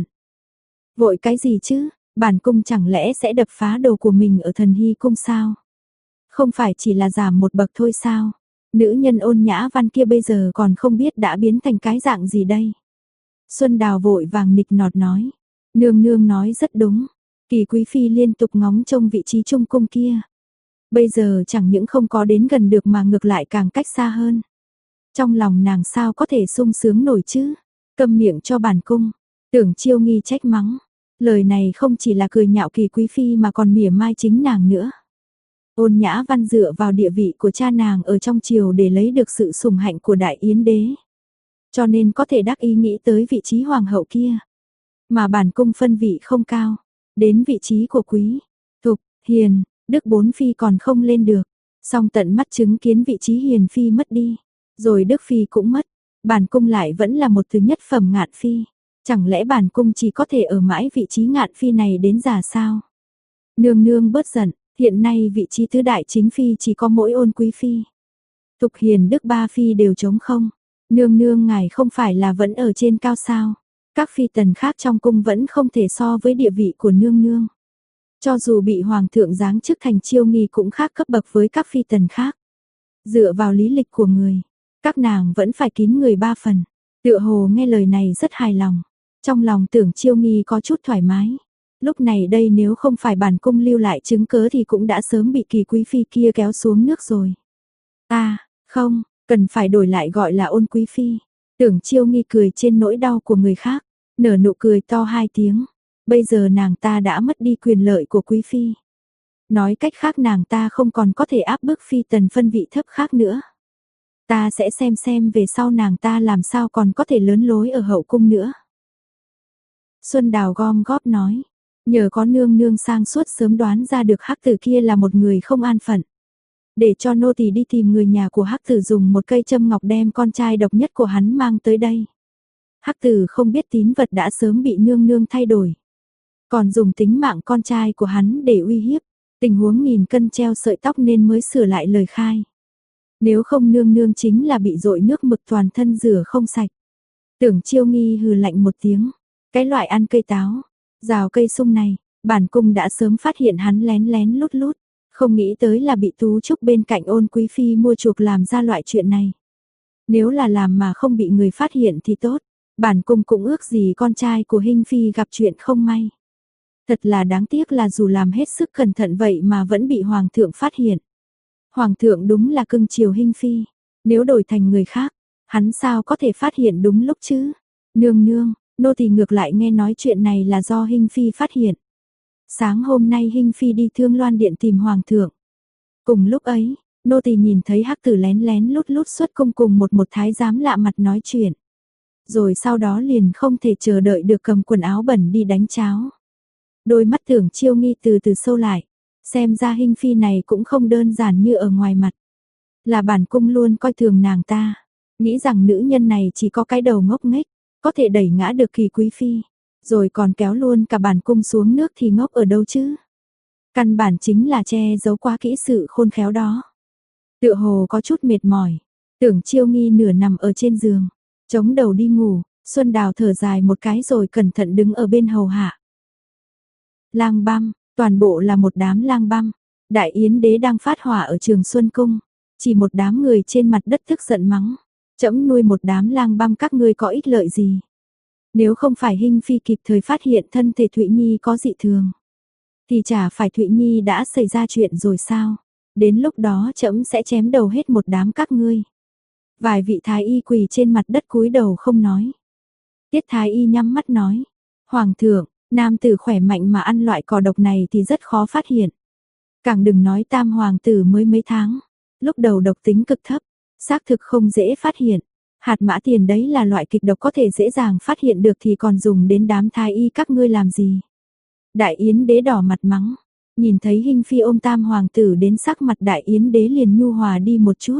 Vội cái gì chứ, bản cung chẳng lẽ sẽ đập phá đầu của mình ở Thần Hy cung sao? Không phải chỉ là giảm một bậc thôi sao? Nữ nhân Ôn Nhã Văn kia bây giờ còn không biết đã biến thành cái dạng gì đây. Xuân Đào vội vàng nịnh nọt nói. Nương nương nói rất đúng. Kỳ Quý Phi liên tục ngóng trông vị trí trung cung kia. Bây giờ chẳng những không có đến gần được mà ngược lại càng cách xa hơn. Trong lòng nàng sao có thể sung sướng nổi chứ? Câm miệng cho bản cung. Tưởng Chiêu Nghi trách mắng. Lời này không chỉ là cười nhạo Kỳ Quý Phi mà còn mỉa mai chính nàng nữa. Ôn Nhã Văn dựa vào địa vị của cha nàng ở trong triều để lấy được sự sủng hạnh của Đại Yến đế. Cho nên có thể đắc ý nghĩ tới vị trí hoàng hậu kia. Mà bản cung phân vị không cao. Đến vị trí của Quý, Thục, Hiền, Đức bốn phi còn không lên được. Song tận mắt chứng kiến vị trí Hiền phi mất đi. Rồi Đức phi cũng mất. Bản cung lại vẫn là một thứ nhất phẩm Ngạn phi. Chẳng lẽ bản cung chỉ có thể ở mãi vị trí Ngạn phi này đến già sao? Nương nương bớt giận. Hiện nay vị trí tứ đại chính phi chỉ có mỗi Ôn Quý Phi. Thục Hiền Đức ba phi đều trống không. Nương nương ngài không phải là vẫn ở trên cao sao? Các phi tần khác trong cung vẫn không thể so với địa vị của nương nương. Cho dù bị hoàng thượng giáng chức thành Chiêu Nghi cũng khác cấp bậc với các phi tần khác. Dựa vào lý lịch của người, các nàng vẫn phải kín người ba phần. Tựa hồ nghe lời này rất hài lòng. Trong lòng Tưởng Chiêu Nghi có chút thoải mái. Lúc này đây nếu không phải bản cung lưu lại chứng cớ thì cũng đã sớm bị Kỳ Quý Phi kia kéo xuống nước rồi. Không, cần phải đổi lại gọi là Ôn Quý Phi. Tưởng Chiêu Nghi cười trên nỗi đau của người khác, nở nụ cười to hai tiếng. Bây giờ nàng ta đã mất đi quyền lợi của Quý Phi. Nói cách khác nàng ta không còn có thể áp bức phi tần phân vị thấp khác nữa. Ta sẽ xem về sau nàng ta làm sao còn có thể lớn lối ở hậu cung nữa. Xuân Đào gom góp nói. Nhờ có nương nương sang suốt sớm đoán ra được hắc tử kia là một người không an phận. Để cho nô tỳ đi tìm người nhà của hắc tử dùng một cây châm ngọc đem con trai độc nhất của hắn mang tới đây. Hắc tử không biết tín vật đã sớm bị nương nương thay đổi. Còn dùng tính mạng con trai của hắn để uy hiếp. Tình huống nghìn cân treo sợi tóc nên mới sửa lại lời khai. Nếu không nương nương chính là bị dội nước mực toàn thân rửa không sạch. Tưởng Chiêu Nghi hừ lạnh một tiếng. Cái loại ăn cây táo, rào cây sung này, bản cung đã sớm phát hiện hắn lén lén lút lút. Không nghĩ tới là bị Tú Trúc bên cạnh Ôn Quý Phi mua chuộc làm ra loại chuyện này. Nếu là làm mà không bị người phát hiện thì tốt. Bản cung cũng ước gì con trai của Hinh Phi gặp chuyện không may. Thật là đáng tiếc là dù làm hết sức cẩn thận vậy mà vẫn bị Hoàng thượng phát hiện. Hoàng thượng đúng là cưng chiều Hinh Phi. Nếu đổi thành người khác, hắn sao có thể phát hiện đúng lúc chứ? Nương nương, nô tỳ ngược lại nghe nói chuyện này là do Hinh Phi phát hiện. Sáng hôm nay Hinh Phi đi Thương Loan Điện tìm Hoàng thượng. Cùng lúc ấy, nô tỳ nhìn thấy hắc tử lén lén lút lút xuất cung cùng một thái giám lạ mặt nói chuyện. Rồi sau đó liền không thể chờ đợi được cầm quần áo bẩn đi đánh cháo. Đôi mắt Tưởng Chiêu Nghi từ từ sâu lại. Xem ra Hinh Phi này cũng không đơn giản như ở ngoài mặt. Là bản cung luôn coi thường nàng ta. Nghĩ rằng nữ nhân này chỉ có cái đầu ngốc nghếch, có thể đẩy ngã được Kỳ Quý Phi. Rồi còn kéo luôn cả bản cung xuống nước thì ngốc ở đâu chứ? Căn bản chính là che giấu quá kỹ sự khôn khéo đó. Tựa hồ có chút mệt mỏi. Tưởng Chiêu Nghi nửa nằm ở trên giường, chống đầu đi ngủ. Xuân Đào thở dài một cái rồi cẩn thận đứng ở bên hầu hạ. Lang băm, toàn bộ là một đám lang băm. Đại Yến đế đang phát hỏa ở Trường Xuân Cung. Chỉ một đám người trên mặt đất tức giận mắng. Trẫm nuôi một đám lang băm các ngươi có ích lợi gì? Nếu không phải Hinh Phi kịp thời phát hiện thân thể Thụy Nhi có dị thường, thì chả phải Thụy Nhi đã xảy ra chuyện rồi sao? Đến lúc đó trẫm sẽ chém đầu hết một đám các ngươi. Vài vị thái y quỳ trên mặt đất cúi đầu không nói. Tiết thái y nhắm mắt nói, Hoàng thượng, nam tử khỏe mạnh mà ăn loại cỏ độc này thì rất khó phát hiện. Càng đừng nói tam hoàng tử mới mấy tháng, lúc đầu độc tính cực thấp, xác thực không dễ phát hiện. Hạt mã tiền đấy là loại kịch độc có thể dễ dàng phát hiện được thì còn dùng đến đám thái y các ngươi làm gì? Đại Yến đế đỏ mặt mắng, nhìn thấy Hinh Phi ôm tam hoàng tử đến sắc mặt Đại Yến đế liền nhu hòa đi một chút.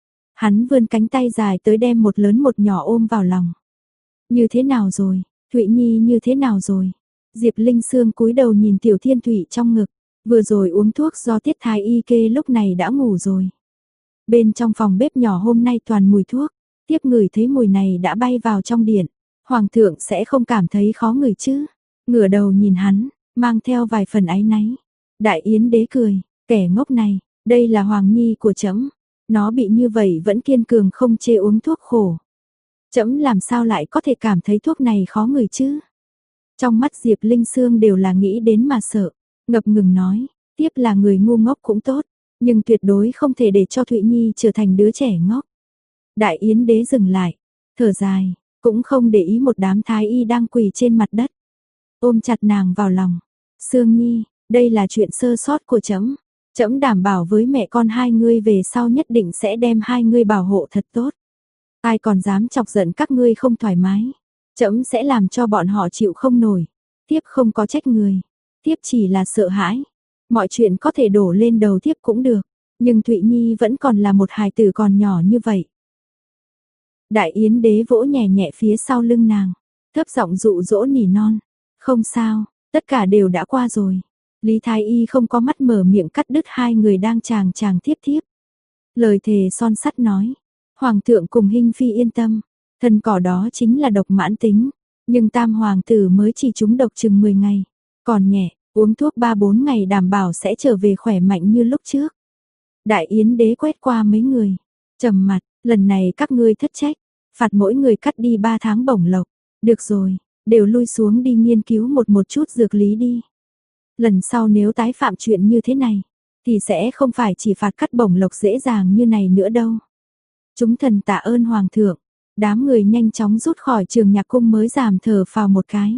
Hắn vươn cánh tay dài tới đem một lớn một nhỏ ôm vào lòng. Như thế nào rồi, Thụy Nhi như thế nào rồi? Diệp Linh Sương cúi đầu nhìn Tiểu Thiên Thụy trong ngực, vừa rồi uống thuốc do Tiết thái y kê lúc này đã ngủ rồi. Bên trong phòng bếp nhỏ hôm nay toàn mùi thuốc, tiếp ngửi thấy mùi này đã bay vào trong điện. Hoàng thượng sẽ không cảm thấy khó ngửi chứ? Ngửa đầu nhìn hắn, mang theo vài phần áy náy. Đại Yến đế cười, kẻ ngốc này, đây là hoàng nhi của trẫm, nó bị như vậy vẫn kiên cường không chê uống thuốc khổ. Trẫm làm sao lại có thể cảm thấy thuốc này khó ngửi chứ? Trong mắt Diệp Linh Sương đều là nghĩ đến mà sợ, ngập ngừng nói, tiếp là người ngu ngốc cũng tốt, nhưng tuyệt đối không thể để cho Thụy Nhi trở thành đứa trẻ ngốc. Đại Yến đế dừng lại, thở dài, cũng không để ý một đám thái y đang quỳ trên mặt đất. Ôm chặt nàng vào lòng, Sương Nhi, đây là chuyện sơ sót của trẫm. Trẫm đảm bảo với mẹ con hai ngươi về sau nhất định sẽ đem hai ngươi bảo hộ thật tốt. Ai còn dám chọc giận các ngươi không thoải mái, trẫm sẽ làm cho bọn họ chịu không nổi. Tiếp không có trách người, tiếp chỉ là sợ hãi. Mọi chuyện có thể đổ lên đầu tiếp cũng được, nhưng Thụy Nhi vẫn còn là một hài tử còn nhỏ như vậy. Đại Yến đế vỗ nhẹ nhẹ phía sau lưng nàng, thấp giọng dụ dỗ nỉ non. Không sao, tất cả đều đã qua rồi. Lý Thái Y không có mắt mở miệng cắt đứt hai người đang chàng chàng thiếp thiếp. Lời thề son sắt nói, Hoàng thượng cùng Hinh Phi yên tâm, thân cỏ đó chính là độc mãn tính, nhưng tam hoàng tử mới chỉ trúng độc chừng 10 ngày, còn nhẹ, uống thuốc 3-4 ngày đảm bảo sẽ trở về khỏe mạnh như lúc trước. Đại Yến đế quét qua mấy người, trầm mặt, lần này các ngươi thất trách, phạt mỗi người cắt đi 3 tháng bổng lộc. Được rồi, đều lui xuống đi nghiên cứu một chút dược lý đi. Lần sau nếu tái phạm chuyện như thế này, thì sẽ không phải chỉ phạt cắt bổng lộc dễ dàng như này nữa đâu. Chúng thần tạ ơn Hoàng thượng, đám người nhanh chóng rút khỏi Trường Nhạc Cung mới giảm thở phào một cái.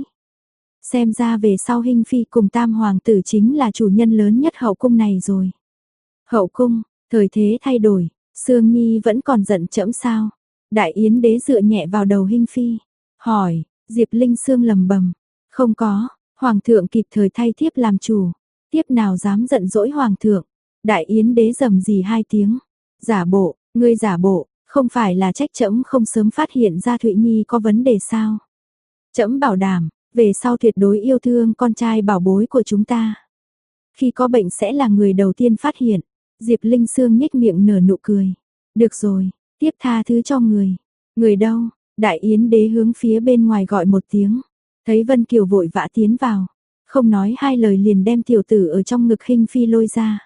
Xem ra về sau Hinh Phi cùng tam hoàng tử chính là chủ nhân lớn nhất hậu cung này rồi. Hậu cung, thời thế thay đổi, Sương Nhi vẫn còn giận trẫm sao? Đại Yến đế dựa nhẹ vào đầu Hinh Phi, hỏi. Diệp Linh Sương lầm bầm, không có, Hoàng thượng kịp thời thay thiếp làm chủ, thiếp nào dám giận dỗi Hoàng thượng. Đại Yến đế rầm rì 2 tiếng, giả bộ, ngươi giả bộ, không phải là trách trẫm không sớm phát hiện ra Thụy Nhi có vấn đề sao? Trẫm bảo đảm, về sau tuyệt đối yêu thương con trai bảo bối của chúng ta. Khi có bệnh sẽ là người đầu tiên phát hiện. Diệp Linh Sương nhếch miệng nở nụ cười. Được rồi, tiếp tha thứ cho người. Người đâu? Đại Yến đế hướng phía bên ngoài gọi một tiếng, thấy Vân Kiều vội vã tiến vào, không nói hai lời liền đem tiểu tử ở trong ngực Hinh Phi lôi ra.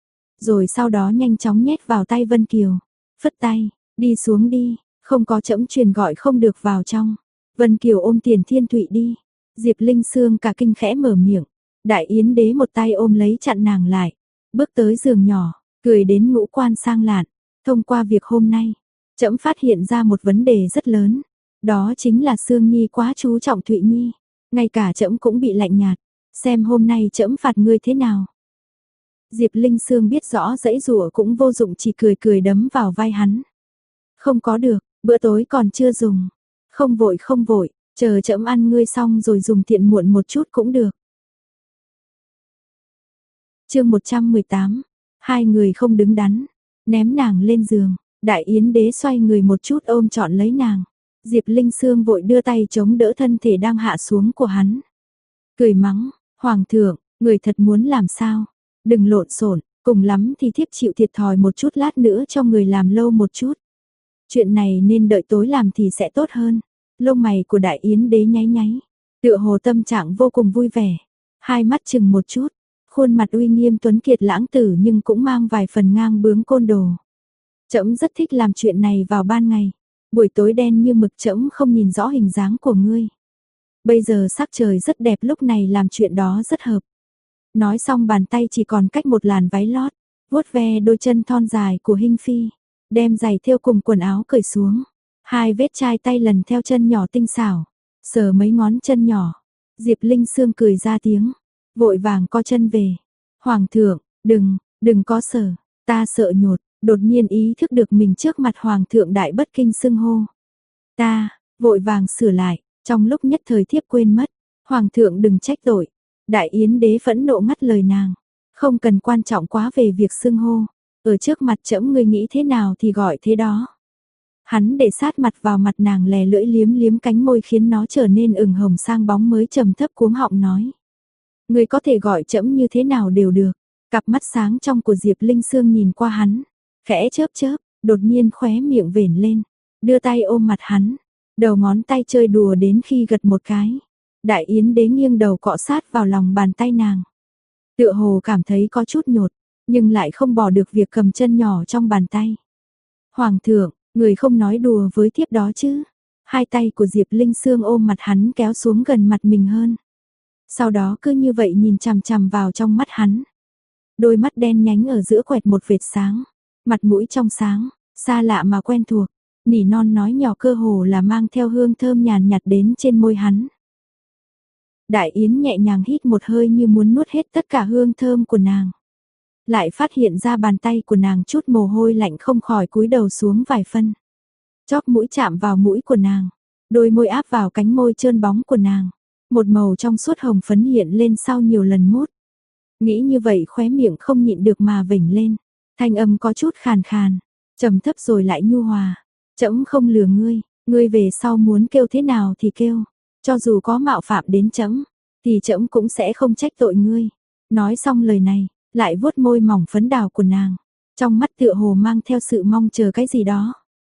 Rồi sau đó nhanh chóng nhét vào tay Vân Kiều, phất tay, đi xuống đi, không có trẫm truyền gọi không được vào trong. Vân Kiều ôm Tiền Thiên Thụy đi, Diệp Linh Sương cả kinh khẽ mở miệng, Đại Yến đế một tay ôm lấy chặn nàng lại, bước tới giường nhỏ, cười đến ngũ quan sang lạn, thông qua việc hôm nay. Trẫm phát hiện ra một vấn đề rất lớn, đó chính là Sương Nhi quá chú trọng Thụy Nhi, ngay cả trẫm cũng bị lạnh nhạt, xem hôm nay trẫm phạt ngươi thế nào. Diệp Linh Sương biết rõ giãy giụa cũng vô dụng, chỉ cười cười đấm vào vai hắn. Không có được, bữa tối còn chưa dùng, không vội, chờ trẫm ăn ngươi xong rồi dùng tiện muộn một chút cũng được. Chương 118, hai người không đứng đắn, ném nàng lên giường. Đại Yến đế xoay người một chút ôm trọn lấy nàng. Diệp Linh Sương vội đưa tay chống đỡ thân thể đang hạ xuống của hắn. Cười mắng, Hoàng thượng, người thật muốn làm sao? Đừng lộn xộn, cùng lắm thì thiếp chịu thiệt thòi một chút lát nữa cho người làm lâu một chút. Chuyện này nên đợi tối làm thì sẽ tốt hơn. Lông mày của Đại Yến Đế nháy nháy, tựa hồ tâm trạng vô cùng vui vẻ, hai mắt chừng một chút, khuôn mặt uy nghiêm tuấn kiệt lãng tử nhưng cũng mang vài phần ngang bướng côn đồ. Trẫm rất thích làm chuyện này vào ban ngày, buổi tối đen như mực trẫm không nhìn rõ hình dáng của ngươi. Bây giờ sắc trời rất đẹp, lúc này làm chuyện đó rất hợp. Nói xong bàn tay chỉ còn cách một làn váy lót, vuốt ve đôi chân thon dài của Hinh Phi, đem giày thêu cùng quần áo cởi xuống. Hai vết chai tay lần theo chân nhỏ tinh xảo, sờ mấy ngón chân nhỏ. Diệp Linh Sương cười ra tiếng, vội vàng co chân về. Hoàng thượng, đừng có sờ, ta sợ nhột. Đột nhiên ý thức được mình trước mặt Hoàng thượng đại bất kinh xưng hô. Ta, vội vàng sửa lại, trong lúc nhất thời thiếp quên mất. Hoàng thượng đừng trách tội. Đại Yến Đế phẫn nộ ngắt lời nàng. Không cần quan trọng quá về việc xưng hô. Ở trước mặt trẫm ngươi nghĩ thế nào thì gọi thế đó. Hắn để sát mặt vào mặt nàng, lè lưỡi liếm liếm cánh môi khiến nó trở nên ửng hồng sang bóng, mới trầm thấp cuống họng nói. Ngươi có thể gọi trẫm như thế nào đều được. Cặp mắt sáng trong của Diệp Linh Sương nhìn qua hắn, khẽ chớp chớp, đột nhiên khóe miệng vểnh lên, đưa tay ôm mặt hắn, đầu ngón tay chơi đùa đến khi gật một cái. Đại Yến Đế nghiêng đầu cọ sát vào lòng bàn tay nàng. Tựa hồ cảm thấy có chút nhột, nhưng lại không bỏ được việc cầm chân nhỏ trong bàn tay. Hoàng thượng, người không nói đùa với thiếp đó chứ? Hai tay của Diệp Linh Sương ôm mặt hắn kéo xuống gần mặt mình hơn. Sau đó cứ như vậy nhìn chằm chằm vào trong mắt hắn. Đôi mắt đen nhánh ở giữa quẹt một vệt sáng. Mặt mũi trong sáng, xa lạ mà quen thuộc, nỉ non nói nhỏ cơ hồ là mang theo hương thơm nhàn nhạt đến trên môi hắn. Đại Yến nhẹ nhàng hít một hơi như muốn nuốt hết tất cả hương thơm của nàng. Lại phát hiện ra bàn tay của nàng chút mồ hôi lạnh, không khỏi cúi đầu xuống vài phân. Chóp mũi chạm vào mũi của nàng, đôi môi áp vào cánh môi trơn bóng của nàng. Một màu trong suốt hồng phấn hiện lên sau nhiều lần mút. Nghĩ như vậy khóe miệng không nhịn được mà vểnh lên. Thanh âm có chút khàn khàn, trầm thấp rồi lại nhu hòa. Trẫm không lừa ngươi, ngươi về sau muốn kêu thế nào thì kêu, cho dù có mạo phạm đến trẫm, thì trẫm cũng sẽ không trách tội ngươi. Nói xong lời này, lại vuốt môi mỏng phấn đào của nàng, trong mắt tựa hồ mang theo sự mong chờ cái gì đó.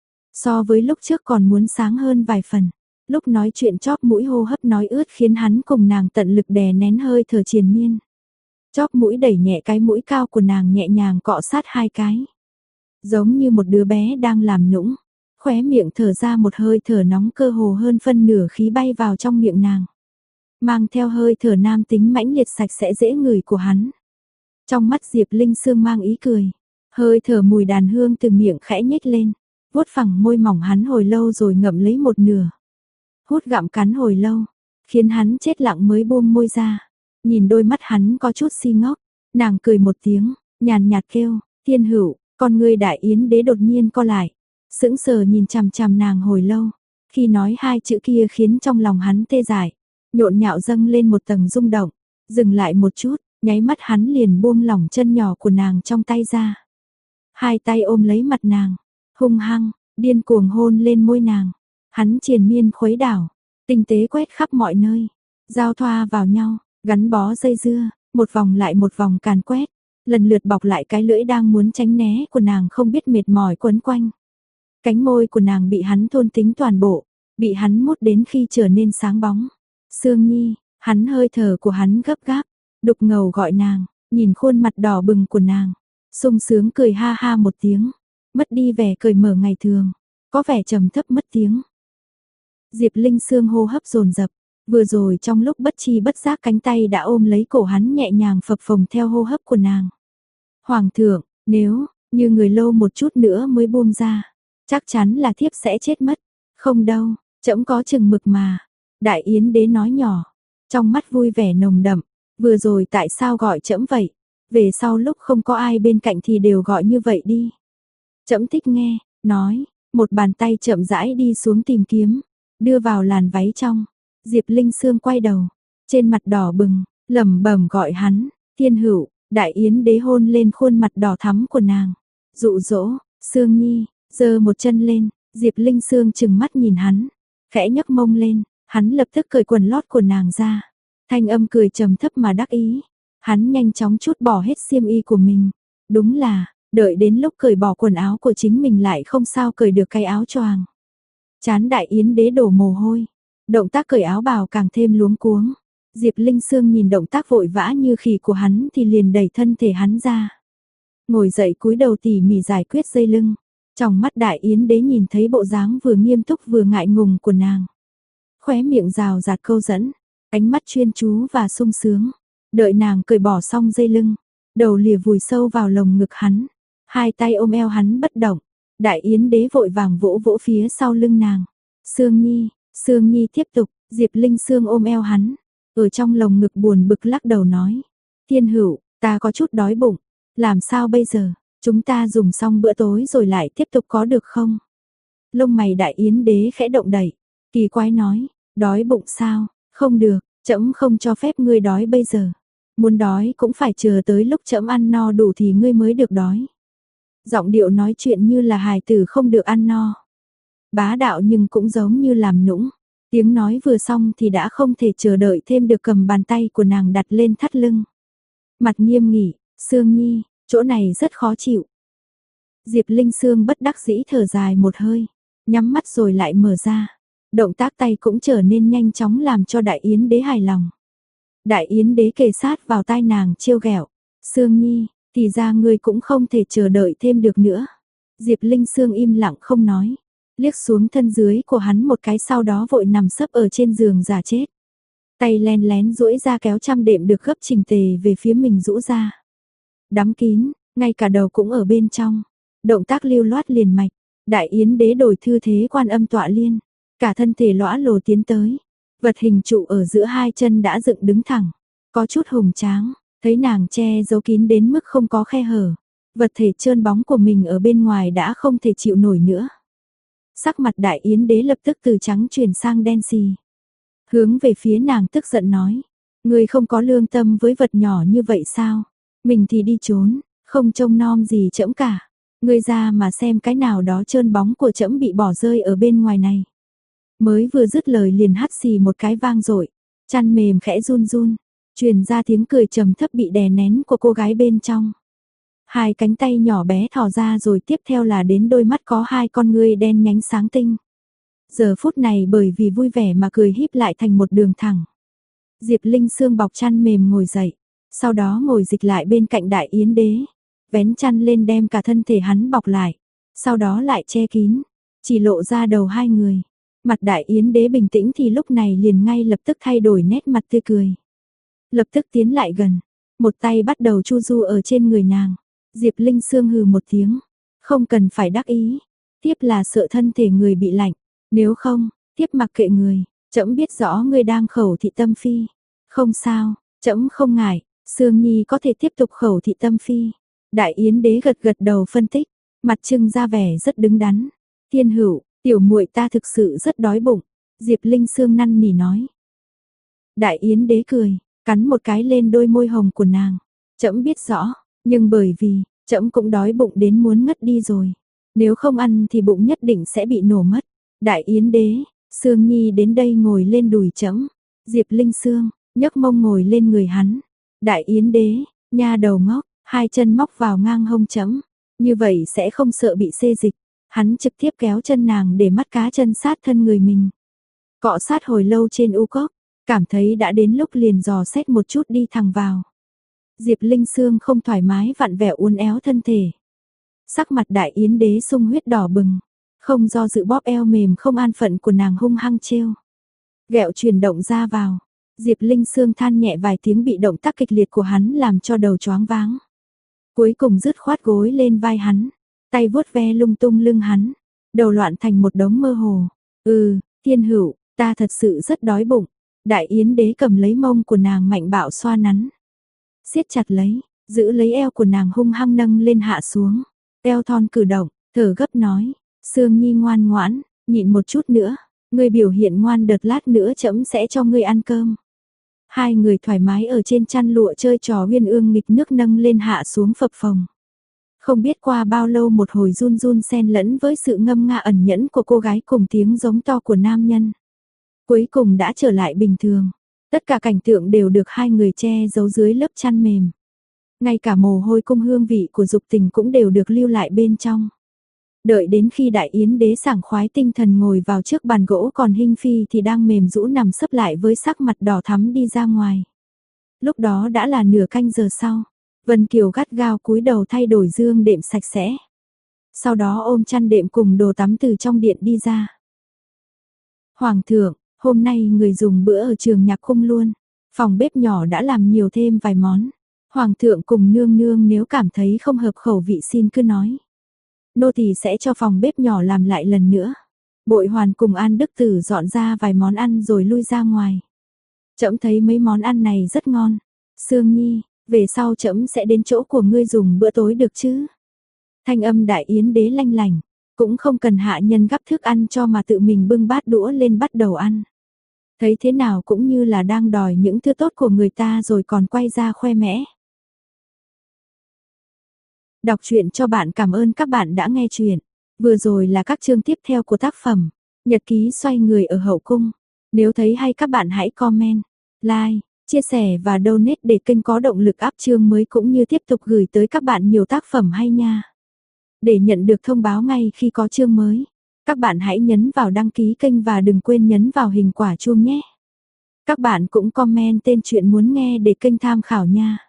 So với lúc trước còn muốn sáng hơn vài phần. Lúc nói chuyện chóp mũi hô hấp nói ướt khiến hắn cùng nàng tận lực đè nén hơi thở triền miên. Chóp mũi đẩy nhẹ cái mũi cao của nàng, nhẹ nhàng cọ sát hai cái. Giống như một đứa bé đang làm nũng, khóe miệng thở ra một hơi thở nóng, cơ hồ hơn phân nửa khí bay vào trong miệng nàng. Mang theo hơi thở nam tính mãnh liệt sạch sẽ dễ ngửi của hắn. Trong mắt Diệp Linh Sương mang ý cười, hơi thở mùi đàn hương từ miệng khẽ nhếch lên, vuốt phẳng môi mỏng hắn hồi lâu rồi ngậm lấy một nửa. Hút gặm cắn hồi lâu, khiến hắn chết lặng mới buông môi ra. Nhìn đôi mắt hắn có chút si ngốc, nàng cười một tiếng, nhàn nhạt kêu, Thiên Hữu. Con ngươi Đại Yến Đế đột nhiên co lại, sững sờ nhìn chằm chằm nàng hồi lâu. Khi nói hai chữ kia khiến trong lòng hắn tê dại, nhộn nhạo dâng lên một tầng rung động. Dừng lại một chút, nháy mắt hắn liền buông lỏng chân nhỏ của nàng trong tay ra. Hai tay ôm lấy mặt nàng, hung hăng, điên cuồng hôn lên môi nàng. Hắn triền miên khuấy đảo, tinh tế quét khắp mọi nơi, giao thoa vào nhau, gắn bó dây dưa, một vòng lại một vòng càn quét, lần lượt bọc lại cái lưỡi đang muốn tránh né của nàng không biết mệt mỏi quấn quanh. Cánh môi của nàng bị hắn thôn tính toàn bộ, bị hắn mút đến khi trở nên sáng bóng. Sương Nhi, hắn hơi thở của hắn gấp gáp, đục ngầu gọi nàng, nhìn khuôn mặt đỏ bừng của nàng, sung sướng cười ha ha một tiếng, mất đi vẻ cởi mở ngày thường, có vẻ trầm thấp mất tiếng. Diệp Linh Sương hô hấp dồn dập, vừa rồi trong lúc bất chi bất giác cánh tay đã ôm lấy cổ hắn nhẹ nhàng phập phồng theo hô hấp của nàng. Hoàng thượng, nếu như người lâu một chút nữa mới buông ra, chắc chắn là thiếp sẽ chết mất. Không đâu, trẫm có chừng mực mà. Đại Yến Đế nói nhỏ, trong mắt vui vẻ nồng đậm. Vừa rồi tại sao gọi trẫm vậy? Về sau lúc không có ai bên cạnh thì đều gọi như vậy đi. Trẫm thích nghe. Nói, một bàn tay chậm rãi đi xuống tìm kiếm, đưa vào làn váy trong. Diệp Linh Sương quay đầu, trên mặt đỏ bừng, lẩm bẩm gọi hắn, Thiên Hữu. Đại Yến Đế hôn lên khuôn mặt đỏ thắm của nàng, dụ dỗ, Sương Nhi, giơ một chân lên. Diệp Linh Sương trừng mắt nhìn hắn, khẽ nhấc mông lên, hắn lập tức cởi quần lót của nàng ra, thanh âm cười trầm thấp mà đắc ý. Hắn nhanh chóng trút bỏ hết xiêm y của mình, đúng là, đợi đến lúc cởi bỏ quần áo của chính mình lại không sao cởi được cái áo choàng. Chán Đại Yến Đế đổ mồ hôi, động tác cởi áo bào càng thêm luống cuống. Diệp Linh Sương nhìn động tác vội vã như khỉ của hắn thì liền đẩy thân thể hắn ra. Ngồi dậy cúi đầu tỉ mỉ giải quyết dây lưng. Trong mắt Đại Yến Đế nhìn thấy bộ dáng vừa nghiêm túc vừa ngại ngùng của nàng. Khóe miệng rào rạt câu dẫn, ánh mắt chuyên chú và sung sướng. Đợi nàng cởi bỏ xong dây lưng, đầu lìa vùi sâu vào lồng ngực hắn, hai tay ôm eo hắn bất động. Đại Yến Đế vội vàng vỗ vỗ phía sau lưng nàng. Sương Nhi tiếp tục. Diệp Linh Sương ôm eo hắn, ở trong lồng ngực buồn bực lắc đầu nói. Thiên Hữu, ta có chút đói bụng, làm sao bây giờ, chúng ta dùng xong bữa tối rồi lại tiếp tục có được không? Lông mày Đại Yến Đế khẽ động đậy, kỳ quái nói, đói bụng sao, không được, trẫm không cho phép ngươi đói bây giờ. Muốn đói cũng phải chờ tới lúc trẫm ăn no đủ thì ngươi mới được đói. Giọng điệu nói chuyện như là hài tử không được ăn no. Bá đạo nhưng cũng giống như làm nũng. Tiếng nói vừa xong thì đã không thể chờ đợi thêm được cầm bàn tay của nàng đặt lên thắt lưng. Mặt nghiêm nghị, Sương Nhi, chỗ này rất khó chịu. Diệp Linh Sương bất đắc dĩ thở dài một hơi, nhắm mắt rồi lại mở ra. Động tác tay cũng trở nên nhanh chóng làm cho Đại Yến Đế hài lòng. Đại Yến Đế kề sát vào tai nàng trêu ghẹo, Sương Nhi, thì ra ngươi cũng không thể chờ đợi thêm được nữa. Diệp Linh Sương im lặng không nói, liếc xuống thân dưới của hắn một cái sau đó vội nằm sấp ở trên giường giả chết. Tay len lén duỗi ra kéo chăn đệm được gấp chỉnh tề về phía mình rũ ra. Đắm kín, ngay cả đầu cũng ở bên trong. Động tác lưu loát liền mạch. Đại Yến Đế đổi thư thế Quan Âm tọa liên. Cả thân thể lõa lồ tiến tới. Vật hình trụ ở giữa hai chân đã dựng đứng thẳng. Có chút hùng tráng. Thấy nàng che giấu kín đến mức không có khe hở. Vật thể trơn bóng của mình ở bên ngoài đã không thể chịu nổi nữa. Sắc mặt Đại Yến Đế lập tức từ trắng chuyển sang đen xì. Hướng về phía nàng tức giận nói. Ngươi không có lương tâm với vật nhỏ như vậy sao? Mình thì đi trốn, không trông nom gì trẫm cả. Ngươi ra mà xem cái nào đó trơn bóng của trẫm bị bỏ rơi ở bên ngoài này. Mới vừa dứt lời liền hắt xì một cái vang dội, chăn mềm khẽ run run, truyền ra tiếng cười trầm thấp bị đè nén của cô gái bên trong. Hai cánh tay nhỏ bé thò ra rồi tiếp theo là đến đôi mắt có hai con ngươi đen nhánh sáng tinh. Giờ phút này bởi vì vui vẻ mà cười híp lại thành một đường thẳng. Diệp Linh Sương bọc chăn mềm ngồi dậy, sau đó ngồi dịch lại bên cạnh Đại Yến Đế, vén chăn lên đem cả thân thể hắn bọc lại, sau đó lại che kín, chỉ lộ ra đầu hai người. Mặt Đại Yến Đế bình tĩnh thì lúc này liền ngay lập tức thay đổi nét mặt tươi cười. Lập tức tiến lại gần, một tay bắt đầu chu du ở trên người nàng. Diệp Linh Sương hừ một tiếng, không cần phải đắc ý, tiếp là sợ thân thể người bị lạnh, nếu không, tiếp mặc kệ người, trẫm biết rõ ngươi đang khẩu thị tâm phi. Không sao, trẫm không ngại, Sương Nhi có thể tiếp tục khẩu thị tâm phi. Đại Yến Đế gật gật đầu phân tích, mặt trưng ra vẻ rất đứng đắn. Thiên Hữu, tiểu muội ta thực sự rất đói bụng. Diệp Linh Sương năn nỉ nói. Đại Yến Đế cười, cắn một cái lên đôi môi hồng của nàng. Trẫm biết rõ, nhưng bởi vì trẫm cũng đói bụng đến muốn ngất đi rồi. Nếu không ăn thì bụng nhất định sẽ bị nổ mất. Đại Yến Đế, Sương Nhi đến đây ngồi lên đùi trẫm. Diệp Linh Sương nhấc mông ngồi lên người hắn. Đại Yến Đế, nha đầu ngốc, hai chân móc vào ngang hông trẫm, như vậy sẽ không sợ bị xê dịch. Hắn trực tiếp kéo chân nàng để mắt cá chân sát thân người mình. Cọ sát hồi lâu trên u cốc, cảm thấy đã đến lúc liền dò xét một chút đi thẳng vào. Diệp Linh Sương không thoải mái vặn vẹo uốn éo thân thể. Sắc mặt Đại Yến Đế sung huyết đỏ bừng, không do dự bóp eo mềm không an phận của nàng hung hăng trêu. Gẹo chuyển động ra vào. Diệp Linh Sương than nhẹ vài tiếng bị động tác kịch liệt của hắn làm cho đầu choáng váng. Cuối cùng dứt khoát gối lên vai hắn, tay vuốt ve lung tung lưng hắn, đầu loạn thành một đống mơ hồ. Thiên Hữu, ta thật sự rất đói bụng. Đại Yến Đế cầm lấy mông của nàng mạnh bạo xoa nắn, siết chặt lấy, giữ lấy eo của nàng hung hăng nâng lên hạ xuống. Eo thon cử động, thở gấp nói, Sương Nhi ngoan ngoãn, nhịn một chút nữa, ngươi biểu hiện ngoan đợt lát nữa trẫm sẽ cho ngươi ăn cơm. Hai người thoải mái ở trên chăn lụa chơi trò uyên ương nghịch nước nâng lên hạ xuống phập phồng. Không biết qua bao lâu một hồi run run xen lẫn với sự ngâm nga ẩn nhẫn của cô gái cùng tiếng giống to của nam nhân. Cuối cùng đã trở lại bình thường. Tất cả cảnh tượng đều được hai người che giấu dưới lớp chăn mềm. Ngay cả mồ hôi cung hương vị của dục tình cũng đều được lưu lại bên trong. Đợi đến khi đại yến đế sảng khoái tinh thần ngồi vào trước bàn gỗ, còn Hinh Phi thì đang mềm rũ nằm sấp lại với sắc mặt đỏ thắm đi ra ngoài. Lúc đó đã là nửa canh giờ sau, Vân Kiều gắt gao cúi đầu thay đổi giường đệm sạch sẽ. Sau đó ôm chăn đệm cùng đồ tắm từ trong điện đi ra. Hoàng thượng, hôm nay người dùng bữa ở trường nhạc khung luôn. Phòng bếp nhỏ đã làm nhiều thêm vài món. Hoàng thượng cùng nương nương nếu cảm thấy không hợp khẩu vị xin cứ nói. Nô tỳ sẽ cho phòng bếp nhỏ làm lại lần nữa. Bội Hoàn cùng An Đức Tử dọn ra vài món ăn rồi lui ra ngoài. Trẫm thấy mấy món ăn này rất ngon. Sương Nhi, về sau trẫm sẽ đến chỗ của ngươi dùng bữa tối được chứ? Thanh âm đại yến đế lanh lành, cũng không cần hạ nhân gắp thức ăn cho mà tự mình bưng bát đũa lên bắt đầu ăn. Thấy thế nào cũng như là đang đòi những thứ tốt của người ta rồi còn quay ra khoe mẽ. Đọc truyện cho bạn, cảm ơn các bạn đã nghe truyện. Vừa rồi là các chương tiếp theo của tác phẩm Nhật ký xoay người ở hậu cung. Nếu thấy hay các bạn hãy comment, like, chia sẻ và donate để kênh có động lực up chương mới cũng như tiếp tục gửi tới các bạn nhiều tác phẩm hay nha. Để nhận được thông báo ngay khi có chương mới, các bạn hãy nhấn vào đăng ký kênh và đừng quên nhấn vào hình quả chuông nhé. Các bạn cũng comment tên truyện muốn nghe để kênh tham khảo nha.